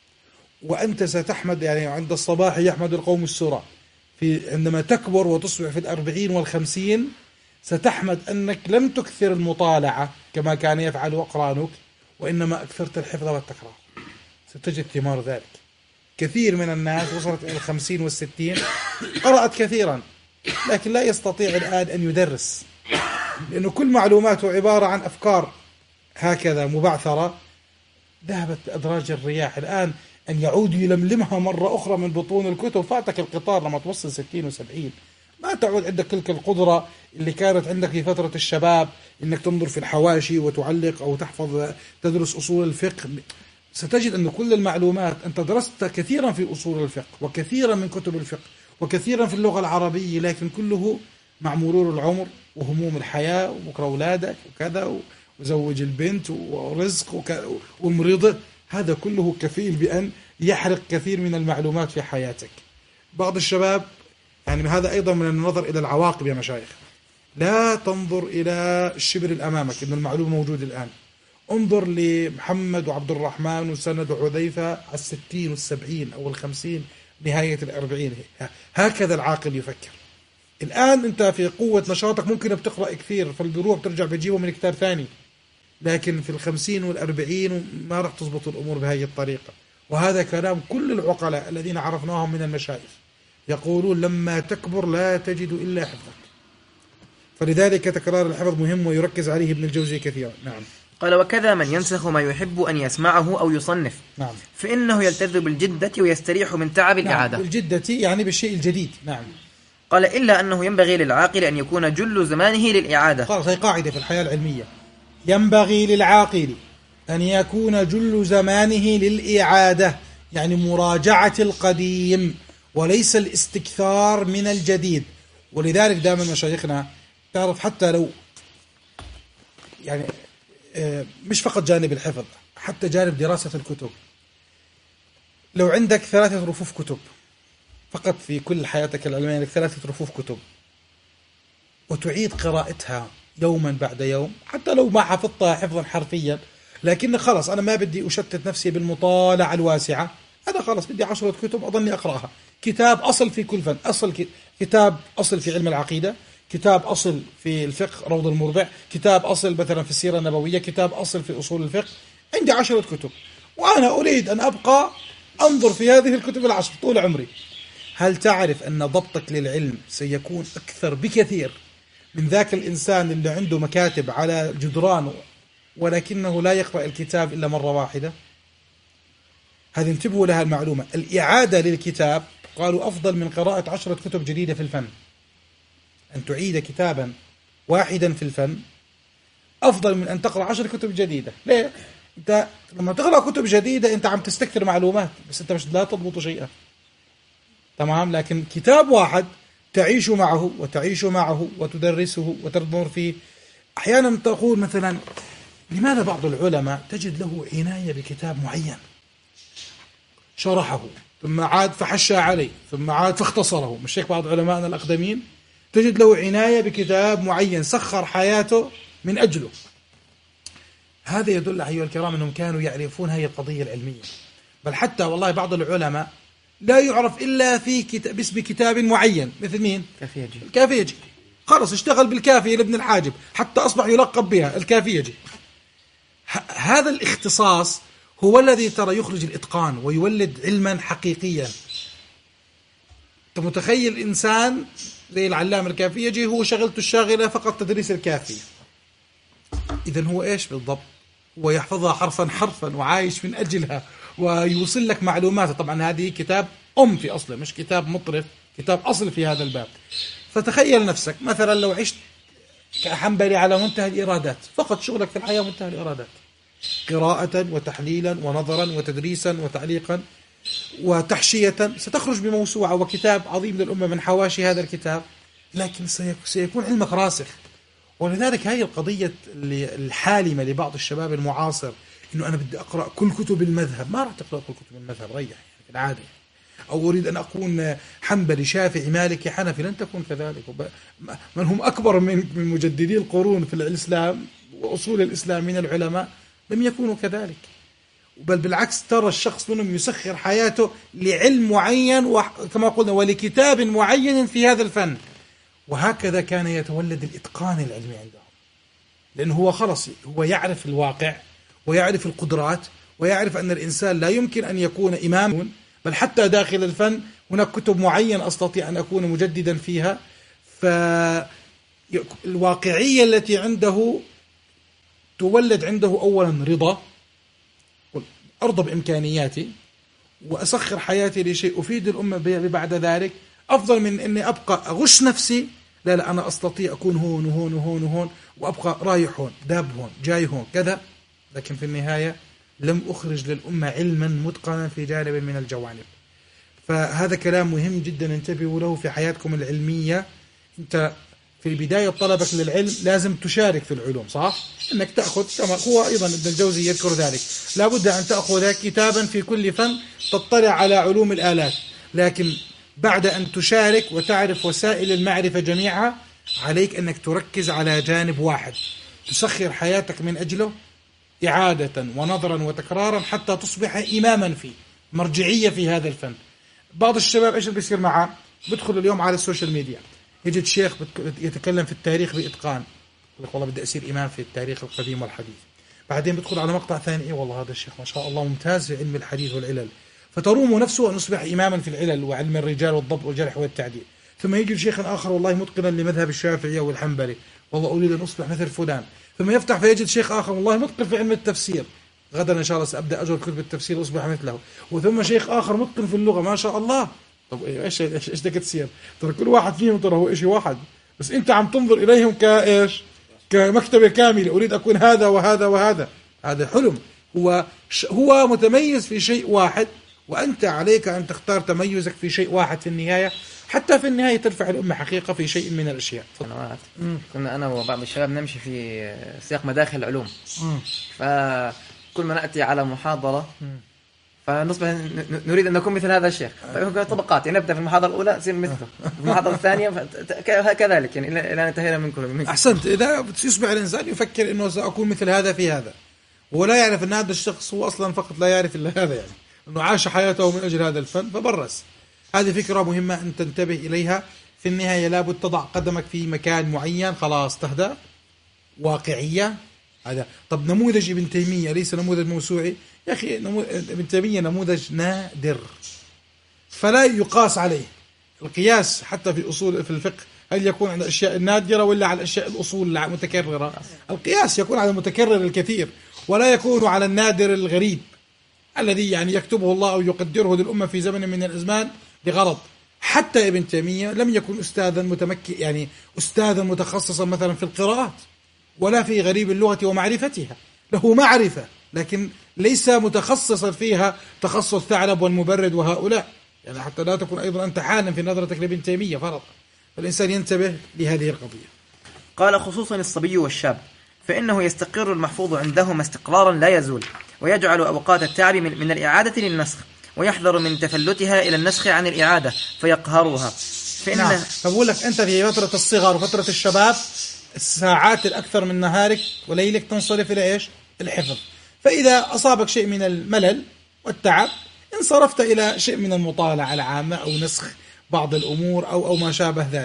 وأنت ستحمد، يعني عند الصباح يحمد القوم السرى، في عندما تكبر وتصبح في الأربعين والخمسين ستحمد أنك لم تكثر المطالعة كما كان يفعل أقرانك، وإنما أكثرت الحفظ والتكرار، ستجد ثمار ذلك. كثير من الناس وصلت إلى الخمسين والستين قرأت كثيرا لكن لا يستطيع الآن أن يدرس، لأنه كل معلوماته عبارة عن أفكار هكذا مبعثرة ذهبت بأدراج الرياح. الآن أن يعود يلملمها مرة أخرى من بطون الكتب، فاتك القطار لما توصل ستين وسبعين، ما تعود عندك تلك القدرة اللي كانت عندك في فترة الشباب إنك تنظر في الحواشي وتعلق أو تحفظ تدرس أصول الفقه. ستجد أن كل المعلومات أنت درست كثيرا في أصول الفقه وكثيرا من كتب الفقه وكثيرا في اللغة العربية، لكن كله مع مرور العمر وهموم الحياة وبكرة أولادك وكذا وزوج البنت ورزق والمريضة، هذا كله كفيل بأن يحرق كثير من المعلومات في حياتك. بعض الشباب يعني هذا أيضا من النظر إلى العواقب يا مشايخ، لا تنظر إلى الشبر الأمامك إن المعلومة موجود الآن، انظر لمحمد وعبد الرحمن وسند وحذيفة على الستين والسبعين أو الخمسين نهاية الأربعين، هكذا العاقل يفكر. الآن أنت في قوة نشاطك ممكن بتقرأ كثير فالبروح ترجع بتجيبه من كتاب ثاني، لكن في الخمسين والأربعين ما راح تضبط الأمور بهذه الطريقة. وهذا كلام كل العقلاء الذين عرفناهم من المشايخ، يقولون لما تكبر لا تجد إلا حفظك. فلذلك تكرار الحفظ مهم ويركز عليه ابن الجوزي كثيرا. نعم. قال وكذا من ينسخ ما يحب أن يسمعه أو يصنف، نعم، فإنه يلتذ بالجدة ويستريح من تعب نعم. الإعادة. بالجدة يعني بالشيء الجديد. نعم. قال إلا أنه ينبغي للعاقل أن يكون جل زمانه للإعادة. قال هي قاعدة في الحياة العلمية، ينبغي للعاقل أن يكون جل زمانه للإعادة، يعني مراجعة القديم وليس الاستكثار من الجديد. ولذلك دائما مشايخنا تعرف حتى لو يعني مش فقط جانب الحفظ، حتى جانب دراسة الكتب، لو عندك ثلاثة رفوف كتب فقط في كل حياتك العلمية، لك ثلاثة رفوف كتب وتعيد قراءتها يوما بعد يوم، حتى لو ما حفظتها حفظا حرفيا، لكن خلاص أنا ما بدي أشتت نفسي بالمطالعة الواسعة، أنا خلاص بدي عشرة كتب أظني أقرأها، كتاب أصل في كل فن، أصل كتاب أصل في علم العقيدة، كتاب أصل في الفقه روض المربع، كتاب أصل مثلا في السيرة النبوية، كتاب أصل في أصول الفقه، عندي عشرة كتب وأنا أريد أن أبقى أنظر في هذه الكتب العشر طول عمري. هل تعرف أن ضبطك للعلم سيكون أكثر بكثير من ذاك الإنسان اللي عنده مكاتب على جدران ولكنه لا يقرأ الكتاب إلا مرة واحدة؟ هذه انتبهوا لها المعلومة. الإعادة للكتاب قالوا أفضل من قراءة عشرة كتب جديدة في الفن، أن تعيد كتابا واحدا في الفن أفضل من أن تقرأ عشر كتب جديدة. ليه؟ أنت لما تقرأ كتب جديدة أنت عم تستكثر معلومات بس أنت مش لا تضبط شيئا، تمام؟ لكن كتاب واحد تعيش معه وتعيش معه وتدرسه وتنظر فيه. أحيانا تقول مثلا لماذا بعض العلماء تجد له عناية بكتاب معين شرحه ثم عاد فحشى عليه ثم عاد فاختصره، مش هيك بعض علماءنا الأقدمين تجد له عناية بكتاب معين سخر حياته من أجله. هذا يدل أيها الكرام أنهم كانوا يعرفون هذه القضية العلمية. بل حتى والله بعض العلماء لا يعرف إلا في كتاب باسم كتاب معين، مثل مين؟ الكافيجي. الكافيجي خلص اشتغل بالكافية لابن الحاجب حتى أصبح يلقب بها الكافيجي. هذا الاختصاص هو الذي ترى يخرج الإتقان ويولد علما حقيقيا. أنت متخيل إنسان زي العلامة الكافيجي هو شغلته الشاغلة فقط تدريس الكافية، إذن هو إيش بالضبط؟ هو يحفظها حرفا حرفا وعايش من أجلها ويوصل لك معلومات. طبعا هذه كتاب أم في أصله، مش كتاب مطرف، كتاب أصل في هذا الباب. فتخيل نفسك مثلا لو عشت كحنبلي على منتهى الإرادات، فقط شغلك في الحياة منتهى الإرادات، قراءة وتحليلا ونظرا وتدريسا وتعليقا وتحشية، ستخرج بموسوعة وكتاب عظيم للأمة من حواشي هذا الكتاب، لكن سيكون علمك راسخ. ولذلك هذه القضية الحالمة لبعض الشباب المعاصر، إنه أنا بدي أقرأ كل كتب المذهب. ما راح تقرأ كل كتب المذهب، ريح يعني في العادة. أو أريد أن أكون حنبلي شافعي مالكي حنفي، لن تكون كذلك. من هم أكبر من من مجددي القرون في الإسلام وأصول الإسلام من العلماء لم يكونوا كذلك، بل بالعكس ترى الشخص منهم يسخر حياته لعلم معين وكما قلنا ولكتاب معين في هذا الفن. وهكذا كان يتولد الإتقان العلمي عندهم، لأنه هو خلص هو يعرف الواقع ويعرف القدرات ويعرف أن الإنسان لا يمكن أن يكون إماما، بل حتى داخل الفن هناك كتب معينة أستطيع أن أكون مجددا فيها. فالواقعية التي عنده تولد عنده أولا رضا، أرضى بإمكانياتي وأسخر حياتي لشيء أفيد الأمة بعد ذلك، أفضل من أني أبقى أغش نفسي. لا لا أنا أستطيع أكون هون وهون وهون وهون وأبقى رايح هون داب هون جاي هون كذا، لكن في النهاية لم أخرج للأمة علما متقنا في جانب من الجوانب. فهذا كلام مهم جدا انتبهوا له في حياتكم العلمية. أنت في بداية طلبك للعلم لازم تشارك في العلوم، صح؟ أنك تأخذ كما هو أيضا ابن الجوزي يذكر ذلك، لابد أن تأخذ كتابا في كل فن تطلع على علوم الآلات، لكن بعد أن تشارك وتعرف وسائل المعرفة جميعها عليك أنك تركز على جانب واحد تسخر حياتك من أجله إعادة ونظرا وتكرارا حتى تصبح إماما فيه، مرجعية في هذا الفن. بعض الشباب إيش اللي بيصير معه؟ بدخل اليوم على السوشيال ميديا يجد شيخ يتكلم في التاريخ بإتقان، يقول لك والله بدي أصير إمام في التاريخ القديم والحديث. بعدين بدخل على مقطع ثاني، إيه والله هذا الشيخ ما شاء الله ممتاز في علم الحديث والعلل، فتروم نفسه أن يصبح إماما في العلل وعلم الرجال والضبط والجرح والتعديل. ثم يجي شيخ آخر والله متقنا لمذهب الشافعي والحنبلي، والله أريد أن أصبح مثل فلان. ثم يفتح فيجد شيخ آخر والله متقن في علم التفسير، غدا إن شاء الله سأبدأ أجر كتب التفسير وأصبح مثله. وثم شيخ آخر متقن في اللغة ما شاء الله. طب إيش إيش إيش بدك تصير؟ ترى كل واحد فيهم ترى هو إشي واحد، بس أنت عم تنظر إليهم كإيش؟ كمكتبة كاملة، أريد أكون هذا وهذا وهذا. هذا حلم، هو هو متميز في شيء واحد، وأنت عليك أن تختار تميزك في شيء واحد في النهاية، حتى في النهاية ترفع الأمة حقيقة في شيء من الأشياء. سنوات كنا أنا وبعض الشباب نمشي في سياق مداخل العلوم، فكل ما نأتي على محاضرة مم. فنصبح نريد أن نكون مثل هذا الشيخ، طبقات يعني نبدأ في المحاضرة الأولى نصير مثله، في المحاضرة الثانية كذلك، يعني إلى انتهينا من كل. أحسنت. إذا يصبح الإنسان يفكر إنه سأكون مثل هذا في هذا، ولا يعرف أن هذا الشخص هو أصلا فقط لا يعرف إلا هذا، يعني أنه عاش حياته من أجل هذا الفن فبرز. هذه فكرة مهمة أن تنتبه إليها. في النهاية لابد تضع قدمك في مكان معين، خلاص تهدى واقعية. هذا طب نموذج ابن تيمية ليس نموذج موسوعي يا أخي، ابن تيمية نموذج نادر فلا يقاس عليه. القياس حتى في أصول في الفقه هل يكون على الأشياء النادرة ولا على الأشياء الأصول المتكررة؟ القياس يكون على المتكرر الكثير ولا يكون على النادر الغريب الذي يعني يكتبه الله أو يقدره للأمة في زمن من الأزمان بغرض. حتى ابن تيمية لم يكن أستاذا متمكن، يعني أستاذا متخصصا مثلا في القراءات ولا في غريب اللغة ومعرفتها، له معرفة لكن ليس متخصصا فيها تخصص ثعلب والمبرد وهؤلاء، يعني حتى لا تكون أيضا أنت حالا في نظرتك لابن تيمية فرضا. فالإنسان ينتبه لهذه القضية. قال خصوصا الصبي والشاب فإنه يستقر المحفوظ عندهما استقرارا لا يزول، ويجعل أوقات التعب من الإعادة للنسخ، ويحذر من تفلتها إلى النسخ عن الإعادة فيقهرها. فإن نعم. فبقول لك أنت في فترة الصغر وفترة الشباب الساعات الأكثر من نهارك وليلك تنصرف إلى إيش؟ الحفظ. فإذا أصابك شيء من الملل والتعب انصرفت إلى شيء من المطالعة العامة أو نسخ بعض الأمور أو أو ما شابه ذلك.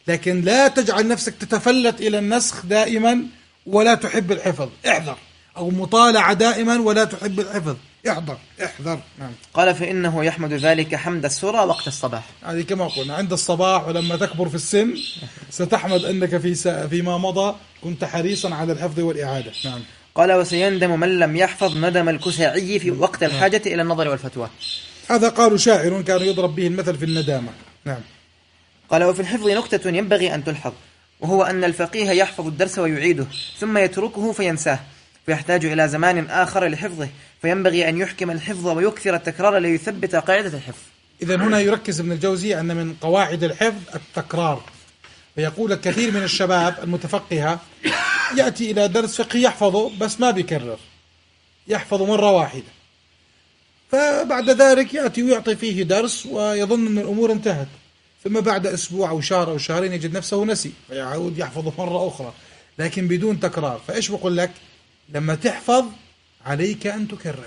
لكن لا تجعل نفسك تتفلت إلى النسخ دائما ولا تحب الحفظ، احذر. أو مطالعة دائما ولا تحب الحفظ، احذر احذر. نعم. قال فإنه يحمد ذلك حمد السرى وقت الصباح. هذه كما قلنا عند الصباح، ولما تكبر في السن ستحمد أنك في فيما مضى كنت حريصا على الحفظ والإعادة. نعم. قال وسيندم من لم يحفظ ندم الكساعي في وقت الحاجة إلى النظر والفتوى. هذا قالوا شاعر كان يضرب به المثل في الندامة. نعم. قال وفي الحفظ نكتة ينبغي أن تلحظ، وهو أن الفقيه يحفظ الدرس ويعيده ثم يتركه فينساه، فيحتاج إلى زمان آخر لحفظه، فينبغي أن يحكم الحفظ ويكثر التكرار ليثبت قاعدة الحفظ. إذن هنا يركز ابن الجوزي أن من قواعد الحفظ التكرار، فيقول كثير من الشباب المتفقهة يأتي إلى درس فقه يحفظه بس ما بيكرر، يحفظ مرة واحدة، فبعد ذلك يأتي ويعطي فيه درس ويظن أن الأمور انتهت، ثم بعد أسبوع أو شهر أو شهرين يجد نفسه نسي فيعود يحفظه مرة أخرى لكن بدون تكرار. فإيش بقول لك؟ لما تحفظ عليك أن تكرر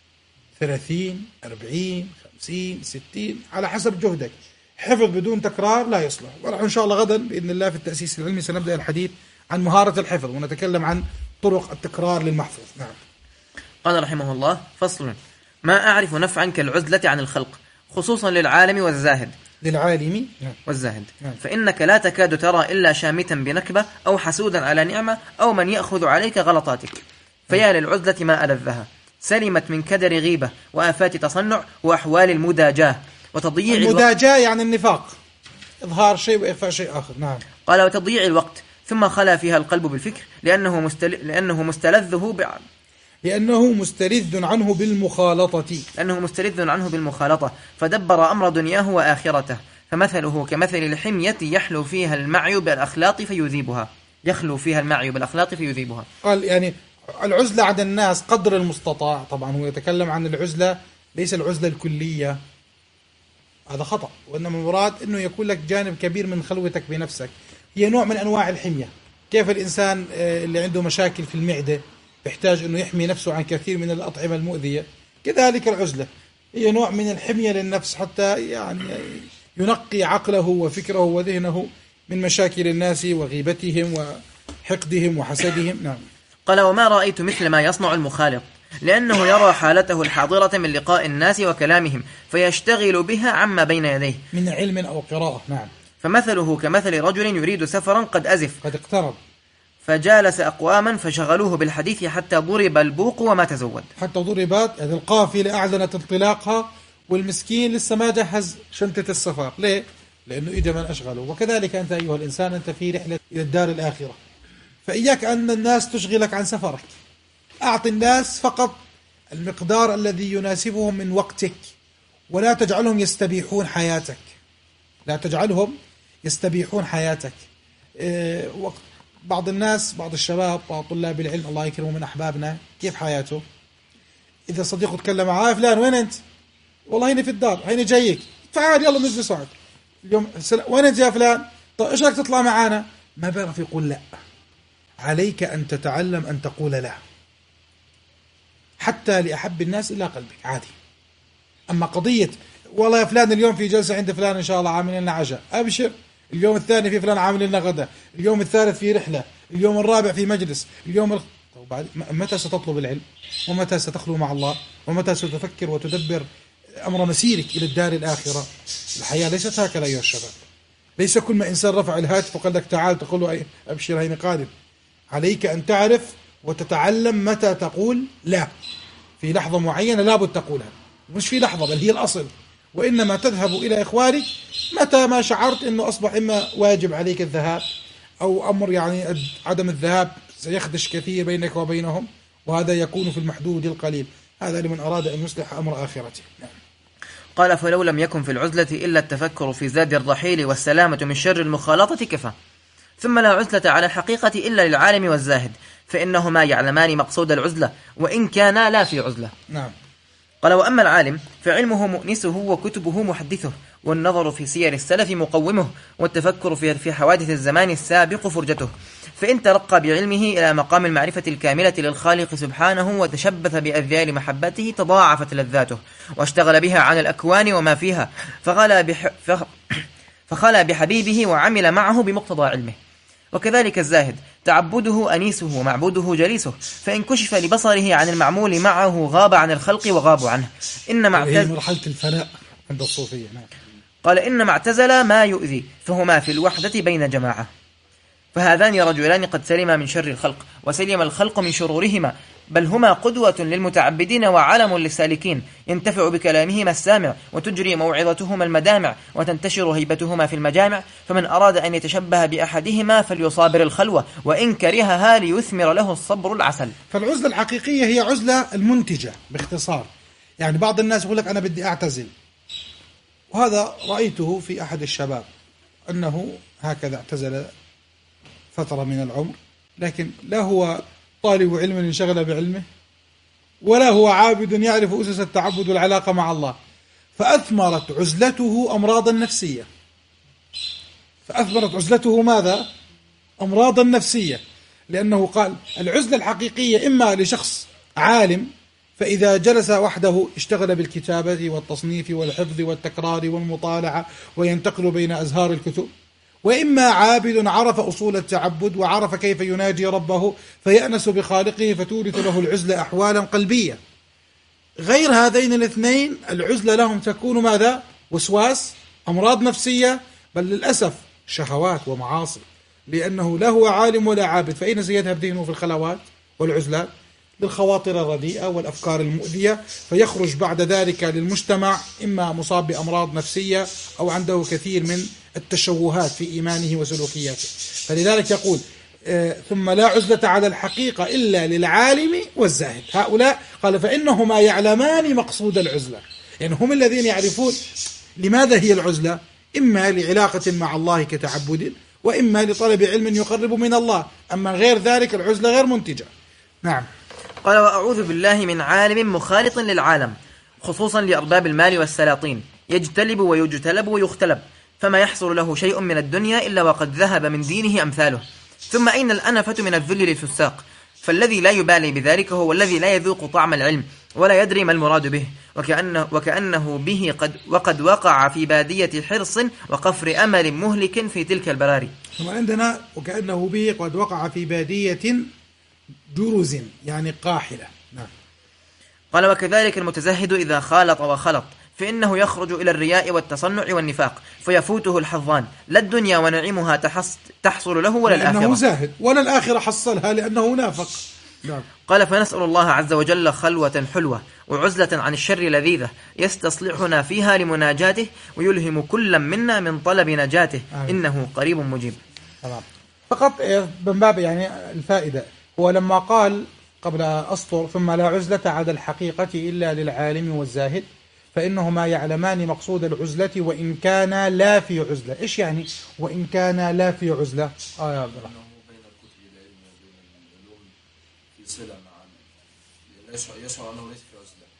ثلاثين أربعين خمسين ستين على حسب جهدك. حفظ بدون تكرار لا يصلح. ونحن إن شاء الله غدا بإذن الله في التأسيس العلمي سنبدأ الحديث عن مهارة الحفظ ونتكلم عن طرق التكرار للمحفوظ. نعم. قال رحمه الله: فصل: ما أعرف نفعا كالعزلة عن الخلق، خصوصا للعالم والزاهد. للعالم والزاهد. نعم. فإنك لا تكاد ترى إلا شامتا بنكبة أو حسودا على نعمة أو من يأخذ عليك غلطاتك. فيا للعزلة ما ألذها، سلمت من كدر غيبة وآفات تصنع وأحوال المداجاة وتضييع المداجاة الوقت. يعني النفاق، إظهار شيء وإخفاء شيء آخر. نعم. قال: وتضييع الوقت، ثم خلا فيها القلب بالفكر لأنه, مستل... لأنه مستلذه ب... لأنه مستلذ عنه بالمخالطة لأنه مستلذ عنه بالمخالطة فدبر أمر دنياه وآخرته. فمثله كمثل الحمية يحلو فيها المعي بالأخلاط فيذيبها يخلو فيها المعي بالأخلاط فيذيبها. قال يعني العزلة عند الناس قدر المستطاع. طبعا هو يتكلم عن العزلة، ليس العزلة الكلية، هذا خطأ، وإنما المراد أنه يكون لك جانب كبير من خلوتك بنفسك. هي نوع من أنواع الحمية. كيف الإنسان اللي عنده مشاكل في المعدة يحتاج أنه يحمي نفسه عن كثير من الأطعمة المؤذية، كذلك العزلة هي نوع من الحمية للنفس حتى يعني ينقي عقله وفكره وذهنه من مشاكل الناس وغيبتهم وحقدهم وحسدهم. نعم. قال: وما رأيت مثل ما يصنع المخالط، لأنه يرى حالته الحاضرة من لقاء الناس وكلامهم فيشتغل بها عما بين يديه من علم أو قراءة. نعم. فمثله كمثل رجل يريد سفرا قد أزف قد اقترب فجالس أقواما فشغلوه بالحديث حتى ضرب البوق وما تزود. حتى ضربت يعني القافلة أعلنت انطلاقها والمسكين لسه ما جهز شنطة السفر. ليه؟ لأنه إجا من أشغله. وكذلك أنت أيها الإنسان أنت في رحلة إلى الدار الآخرة، فإياك أن الناس تشغلك عن سفرك. أعطي الناس فقط المقدار الذي يناسبهم من وقتك، ولا تجعلهم يستبيحون حياتك. لا تجعلهم يستبيحون حياتك. إيه وقت بعض الناس، بعض الشباب، بعض طلاب العلم الله يكرمه من أحبابنا، كيف حياته؟ إذا صديقه تكلم معاه: فلان وين أنت؟ والله هنا في الدار، هنا جايك، تعال يلا نجلس سعد اليوم. وين أنت يا فلان؟ طيب إيش رأيك تطلع معانا؟ ما بيعرف يقول لا. عليك أن تتعلم أن تقول لا، حتى لأحب الناس إلى قلبك عادي. أما قضية والله يا فلان اليوم في جلسة عند فلان إن شاء الله عامل لنا عشاء، أبشر. اليوم الثاني في فلان عامل لنا غدا، اليوم الثالث في رحلة، اليوم الرابع في مجلس، اليوم ال... طيب متى ستطلب العلم؟ ومتى ستخلو مع الله؟ ومتى ستفكر وتدبر أمر مسيرك إلى الدار الآخرة؟ الحياة ليست هكذا أيها الشباب. ليس كل ما إنسان رفع الهاتف وقال لك تعال تقول له أبشر هين قادم. عليك أن تعرف وتتعلم متى تقول لا. في لحظة معينة لابد تقولها، مش في لحظة بل هي الأصل. وإنما تذهب إلى إخوانك متى ما شعرت أنه أصبح إما واجب عليك الذهاب أو أمر يعني عدم الذهاب سيخدش كثير بينك وبينهم، وهذا يكون في المحدود القليل. هذا لمن أراد أن يصلح أمر آخرته. نعم. قال: فلو لم يكن في العزلة إلا التفكر في زاد الرحيل والسلامة من شر المخالطة كفى. ثم لا عزلة على الحقيقة إلا للعالم والزاهد، فإنهما يعلمان مقصود العزلة وإن كانا لا في عزلة. نعم. قال: وأما العالم فعلمه مؤنسه وكتبه محدثه، والنظر في سير السلف مقومه، والتفكر في حوادث الزمان السابق فرجته. فإن ترقى بعلمه إلى مقام المعرفة الكاملة للخالق سبحانه وتشبث بأذيال محبته تضاعفت لذاته، واشتغل بها عن الأكوان وما فيها، فغلا, بح... فخلى بحبيبه وعمل معه بمقتضى علمه. وكذلك الزاهد تعبده أنيسه ومعبوده جليسه، فإن كشف لبصره عن المعمول معه غاب عن الخلق وغابوا عنه. إنما اعتزل مرحلة الفناء عند الصوفية. نعم. قال إنما اعتزل ما يؤذي، فهما في الوحدة بين جماعة. فهذان رجلان قد سلما من شر الخلق، وسلم الخلق من شرورهما، بل هما قدوة للمتعبدين وعلم للسالكين، ينتفع بكلامهما السامع، وتجري موعظتهما المدامع، وتنتشر هيبتهما في المجامع. فمن أراد أن يتشبه بأحدهما فليصابر الخلوة، وإن كرهها ليثمر له الصبر العسل. فالعزلة الحقيقية هي عزلة المنتجة باختصار. يعني بعض الناس يقول لك أنا بدي أعتزل، وهذا رأيته في أحد الشباب أنه هكذا اعتزل فترة من العمر، لكن لا هو طالب علم انشغل بعلمه، ولا هو عابد يعرف أسس التعبد والعلاقة مع الله، فأثمرت عزلته أمراضا نفسية. فأثمرت عزلته ماذا؟ أمراضا نفسية، لأنه قال العزلة الحقيقية إما لشخص عالم فإذا جلس وحده اشتغل بالكتابة والتصنيف والحفظ والتكرار والمطالعة وينتقل بين أزهار الكتب، وإما عابد عرف أصول التعبد وعرف كيف يناجي ربه فيأنس بخالقه فتورث له العزلة أحوالا قلبية. غير هذين الاثنين العزلة لهم تكون ماذا؟ وسواس، أمراض نفسية، بل للأسف شهوات ومعاصي، لأنه لا هو عالم ولا عابد، فأين سيذهب ذهنه في الخلوات والعزلات؟ للخواطر الرديئة والأفكار المؤذية، فيخرج بعد ذلك للمجتمع إما مصاب بأمراض نفسية أو عنده كثير من التشوهات في إيمانه وسلوكياته. فلذلك يقول آه ثم لا عزلة على الحقيقة إلا للعالم والزاهد. هؤلاء قال فإنهما يعلمان مقصود العزلة، يعني هم الذين يعرفون لماذا هي العزلة، إما لعلاقة مع الله كتعبد، وإما لطلب علم يقرب من الله، أما غير ذلك العزلة غير منتجة. نعم. قال وأعوذ بالله من عالم مخالط للعالم، خصوصا لأرباب المال والسلاطين، يجتلب ويجتلب ويختلب، فما يحصل له شيء من الدنيا إلا وقد ذهب من دينه أمثاله. ثم أين الأنفة من الذل للفساق؟ فالذي لا يبالي بذلك هو الذي لا يذوق طعم العلم ولا يدري ما المراد به، وكأنه, وكأنه به قد وقد وقع في بادية حرص وقفر أمل مهلك في تلك البراري. ثم عندنا وكأنه به قد وقع في بادية جرز، يعني قاحلة. نعم. قال وكذلك المتزهد إذا خالط وخلط، فإنه يخرج إلى الرياء والتصنع والنفاق، فيفوته الحظان، لا الدنيا ونعيمها تحصل له ولا الآخرة، لأنه زاهد، ولا الآخرة حصلها لأنه نافق. نعم. قال فنسأل الله عز وجل خلوة حلوة وعزلة عن الشر لذيذة يستصلحنا فيها لمناجاته، ويلهم كل منا من طلب نجاته. آمين. إنه قريب مجيب. تمام. فقط من باب يعني الفائدة، هو لما قال قبل أسطر ثم لا عزلة على الحقيقة إلا للعالم والزاهد فإنهما يعلمان مقصود العزلة وإن كان لا في عزلة. إيش يعني وإن كان لا في عزلة؟ آه يا عبد الرحمن. بين الكتب العلم وبين العلوم في صلة معا، يشعر أنه ليس في عزلة.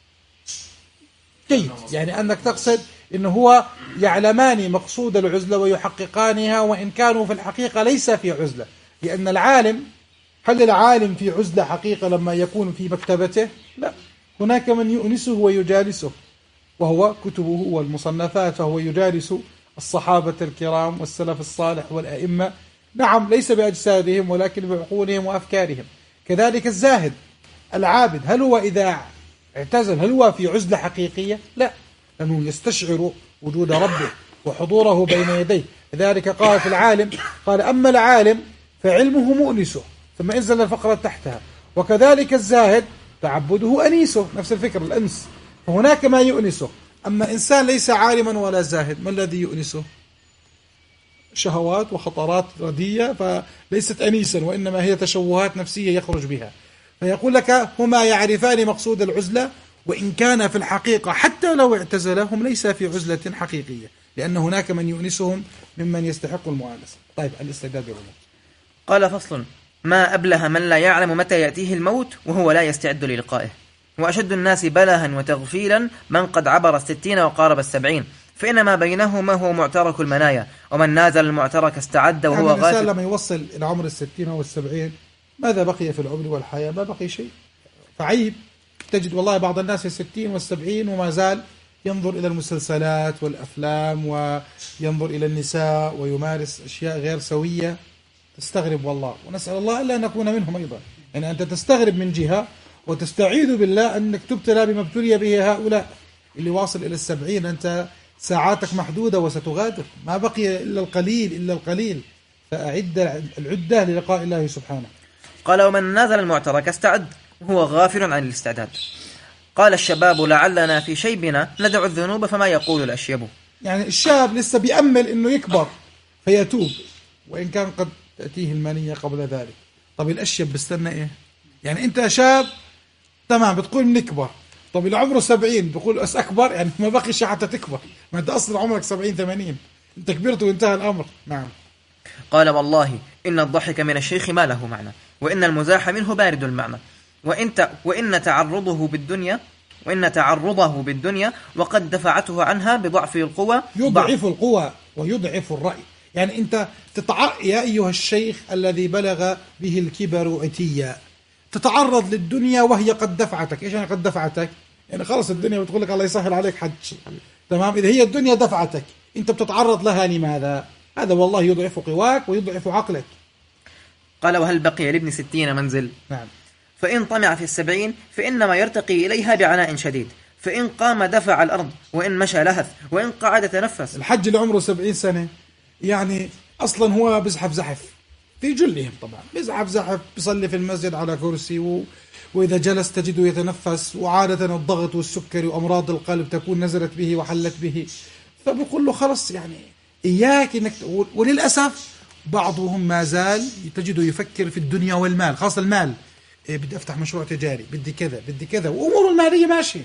جيد، يعني أنك تقصد إنه هو يعلمان مقصود العزلة ويحققانها وإن كانوا في الحقيقة ليس في عزلة، لأن العالم، هل العالم في عزلة حقيقة لما يكون في مكتبته؟ لا، هناك من يؤنسه ويجالسه وهو كتبه والمصنفات، فهو يجالس الصحابة الكرام والسلف الصالح والأئمة، نعم ليس بأجسادهم ولكن بعقولهم وأفكارهم. كذلك الزاهد العابد، هل هو إذا اعتزل هل هو في عزلة حقيقية؟ لا، لأنه يستشعر وجود ربه وحضوره بين يديه. لذلك قال في العالم، قال أما العالم فعلمه مؤنسه، ثم انزل الفقرة تحتها، وكذلك الزاهد تعبده أنيسه، نفس الفكر الأنس، فهناك ما يؤنسه. أما إنسان ليس عالما ولا زاهد، ما الذي يؤنسه؟ شهوات وخطرات ردية، فليست أنيسا وإنما هي تشوهات نفسية يخرج بها. فيقول لك هما يعرفان مقصود العزلة وإن كان في الحقيقة حتى لو اعتزلهم ليس في عزلة حقيقية، لأن هناك من يؤنسهم ممن يستحق المؤانسة. طيب الاستعداد للموت. قال فصل: ما أبله من لا يعلم متى يأتيه الموت وهو لا يستعد للقائه. وأشد الناس بلها وتغفيلا من قد عبر الستين وقارب السبعين، فإنما بينهما هو معترك المنايا، ومن نازل المعترك استعد وهو يعني غافل. لما يوصل إلى عمر الستين والسبعين ماذا بقي في العمر والحياة؟ ما بقي شيء. فعيب تجد والله بعض الناس في الستين والسبعين وما زال ينظر إلى المسلسلات والأفلام وينظر إلى النساء ويمارس أشياء غير سوية، تستغرب والله، ونسأل الله ألا نكون منهم أيضا. يعني أنت تستغرب من جهة وتستعيذ بالله أنك تبتلى بما ابتلي به هؤلاء اللي واصل إلى السبعين. أنت ساعاتك محدودة وستغادر، ما بقي إلا القليل إلا القليل، فأعد العدة للقاء الله سبحانه. قال: ومن نازل المعترك استعد وهو غافل عن الاستعداد. قال الشباب: لعلنا في شيبنا ندع الذنوب فما يقول الأشيب. يعني الشاب لسه بيأمل إنه يكبر فيتوب، وإن كان قد تأتيه المنية قبل ذلك. طب الأشيب بستنى إيه؟ يعني أنت شاب تمام بتقول نكبر، طب اللي عمره سبعين بيقول أس أكبر، يعني ما بقي شيء حتى تكبر، ما أنت أصلا عمرك سبعين ثمانين، أنت كبرت وانتهى الأمر. نعم. قال: والله إن الضحك من الشيخ ما له معنى، وإن المزاح منه بارد المعنى، وإن, ت... وإن تعرضه بالدنيا وإن تعرضه بالدنيا وقد دفعته عنها بضعف القوى. يضعف القوى ويضعف الرأي. يعني أنت تتع... يا أيها الشيخ الذي بلغ به الكبر عتيا، تتعرض للدنيا وهي قد دفعتك. إيش يعني قد دفعتك؟ يعني خلص الدنيا بتقول لك الله يسهل عليك حج، تمام؟ إذا هي الدنيا دفعتك أنت بتتعرض لها لماذا؟ هذا والله يضعف قواك ويضعف عقلك. قال: وهل بقي لابن ستين منزل؟ نعم. فإن طمع في السبعين فإنما يرتقي إليها بعناء شديد، فإن قام دفع الأرض، وإن مشى لهث، وإن قعد تنفس. الحج اللي عمره سبعين سنة يعني أصلا هو بزحف زحف في جلهم، طبعا بزحف زحف، بيصلي في المسجد على كرسي، و... وإذا جلس تجده يتنفس، وعادة الضغط والسكري وأمراض القلب تكون نزلت به وحلت به، فبقول له خلص يعني إياك إنك. وللأسف بعضهم ما زال تجده يفكر في الدنيا والمال، خاصة المال. إيه بدي أفتح مشروع تجاري، بدي كذا بدي كذا، وأمور المالية ماشي.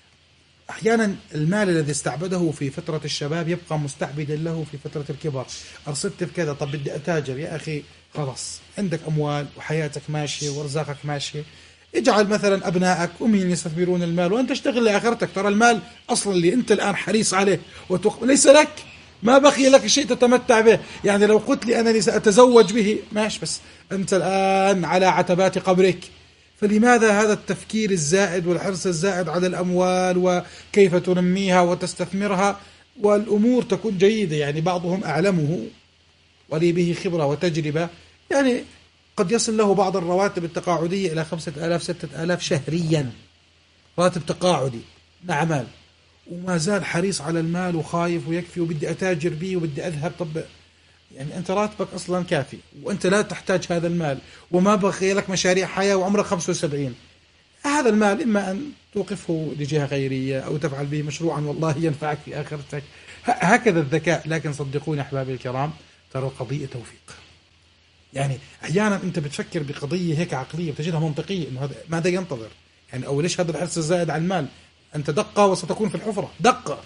أحيانا المال الذي استعبده في فترة الشباب يبقى مستعبدا له في فترة الكبر. أرصدت في كذا، طب بدي أتاجر. يا أخي خلاص عندك أموال وحياتك ماشية ورزاقك ماشية، اجعل مثلا أبنائك أمين يستثمرون المال وأنت اشتغل لآخرتك. ترى المال أصلا اللي أنت الآن حريص عليه وتق... ليس لك، ما بقي لك شيء تتمتع به. يعني لو قلت لي أنني سأتزوج به ماشي، بس أنت الآن على عتبات قبرك، فلماذا هذا التفكير الزائد والحرص الزائد على الأموال وكيف تنميها وتستثمرها والأمور تكون جيدة؟ يعني بعضهم أعلمه ولي به خبرة وتجربة، يعني قد يصل له بعض الرواتب التقاعدية إلى خمسة آلاف ستة آلاف شهريا، راتب تقاعدي نعمال، وما زال حريص على المال وخايف ويكفي وبدي أتاجر به وبدي أذهب. طب يعني أنت راتبك أصلا كافي وأنت لا تحتاج هذا المال وما بقي لك مشاريع حياة وعمرك خمسة وسبعين. هذا المال إما أن توقفه لجهة خيرية أو تفعل به مشروعا والله ينفعك في آخرتك. هكذا الذكاء. لكن صدقوني أحبابي الكرام، ترى القضية توفيق. يعني أحيانا أنت بتفكر بقضية هيك عقلية وتجدها منطقية، إنه هذا ماذا ينتظر؟ يعني أو ليش هذا الحرص الزائد على المال؟ أنت دقة وستكون في الحفرة دقة.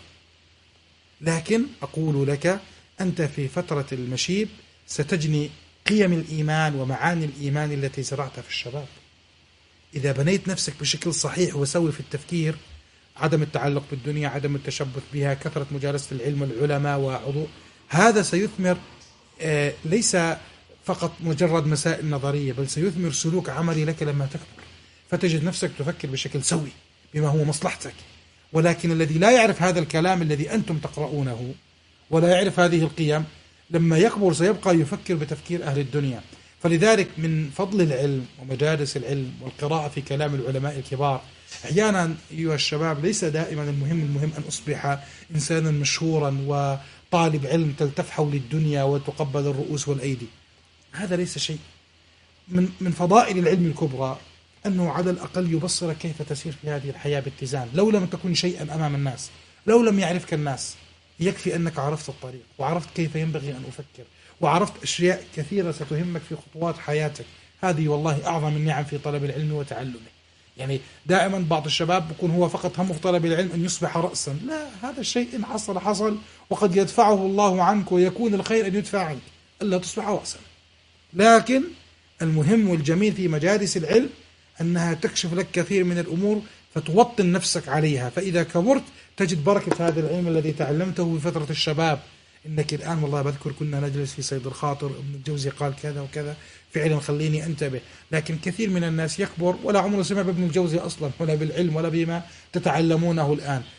لكن أقول لك أنت في فترة المشيب ستجني قيم الإيمان ومعاني الإيمان التي زرعتها في الشباب. إذا بنيت نفسك بشكل صحيح وسوي في التفكير، عدم التعلق بالدنيا، عدم التشبث بها، كثرة مجالسة العلم والعلماء وعضو، هذا سيثمر آه ليس فقط مجرد مسائل نظرية، بل سيثمر سلوك عملي لك لما تكبر، فتجد نفسك تفكر بشكل سوي بما هو مصلحتك. ولكن الذي لا يعرف هذا الكلام الذي أنتم تقرؤونه ولا يعرف هذه القيم، لما يكبر سيبقى يفكر بتفكير أهل الدنيا. فلذلك من فضل العلم ومجالس العلم والقراءة في كلام العلماء الكبار، أحيانا أيها الشباب ليس دائما المهم المهم أن أصبح إنسانا مشهورا وطالب علم تلتف حول الدنيا وتقبل الرؤوس والأيدي. هذا ليس شيء. من من فضائل العلم الكبرى أنه على الأقل يبصرك كيف تسير في هذه الحياة باتزان. لو لم تكن شيئا أمام الناس، لو لم يعرفك الناس، يكفي أنك عرفت الطريق وعرفت كيف ينبغي أن أفكر وعرفت أشياء كثيرة ستهمك في خطوات حياتك. هذه والله أعظم النعم في طلب العلم وتعلمه. يعني دائما بعض الشباب بيكون هو فقط همه في طلب العلم أن يصبح رأسا. لا، هذا الشيء إن حصل حصل، وقد يدفعه الله عنك ويكون الخير أن يدفع عنك ألا تصبح رأسا. لكن المهم والجميل في مجالس العلم أنها تكشف لك كثير من الأمور فتوطن نفسك عليها، فإذا كبرت تجد بركة هذا العلم الذي تعلمته في فترة الشباب. إنك الآن والله بذكر كنا نجلس في صيد الخاطر، ابن الجوزي قال كذا وكذا، فعلا خليني أنتبه. لكن كثير من الناس يكبر ولا عمره سمع بابن الجوزي أصلا، ولا بالعلم ولا بما تتعلمونه الآن،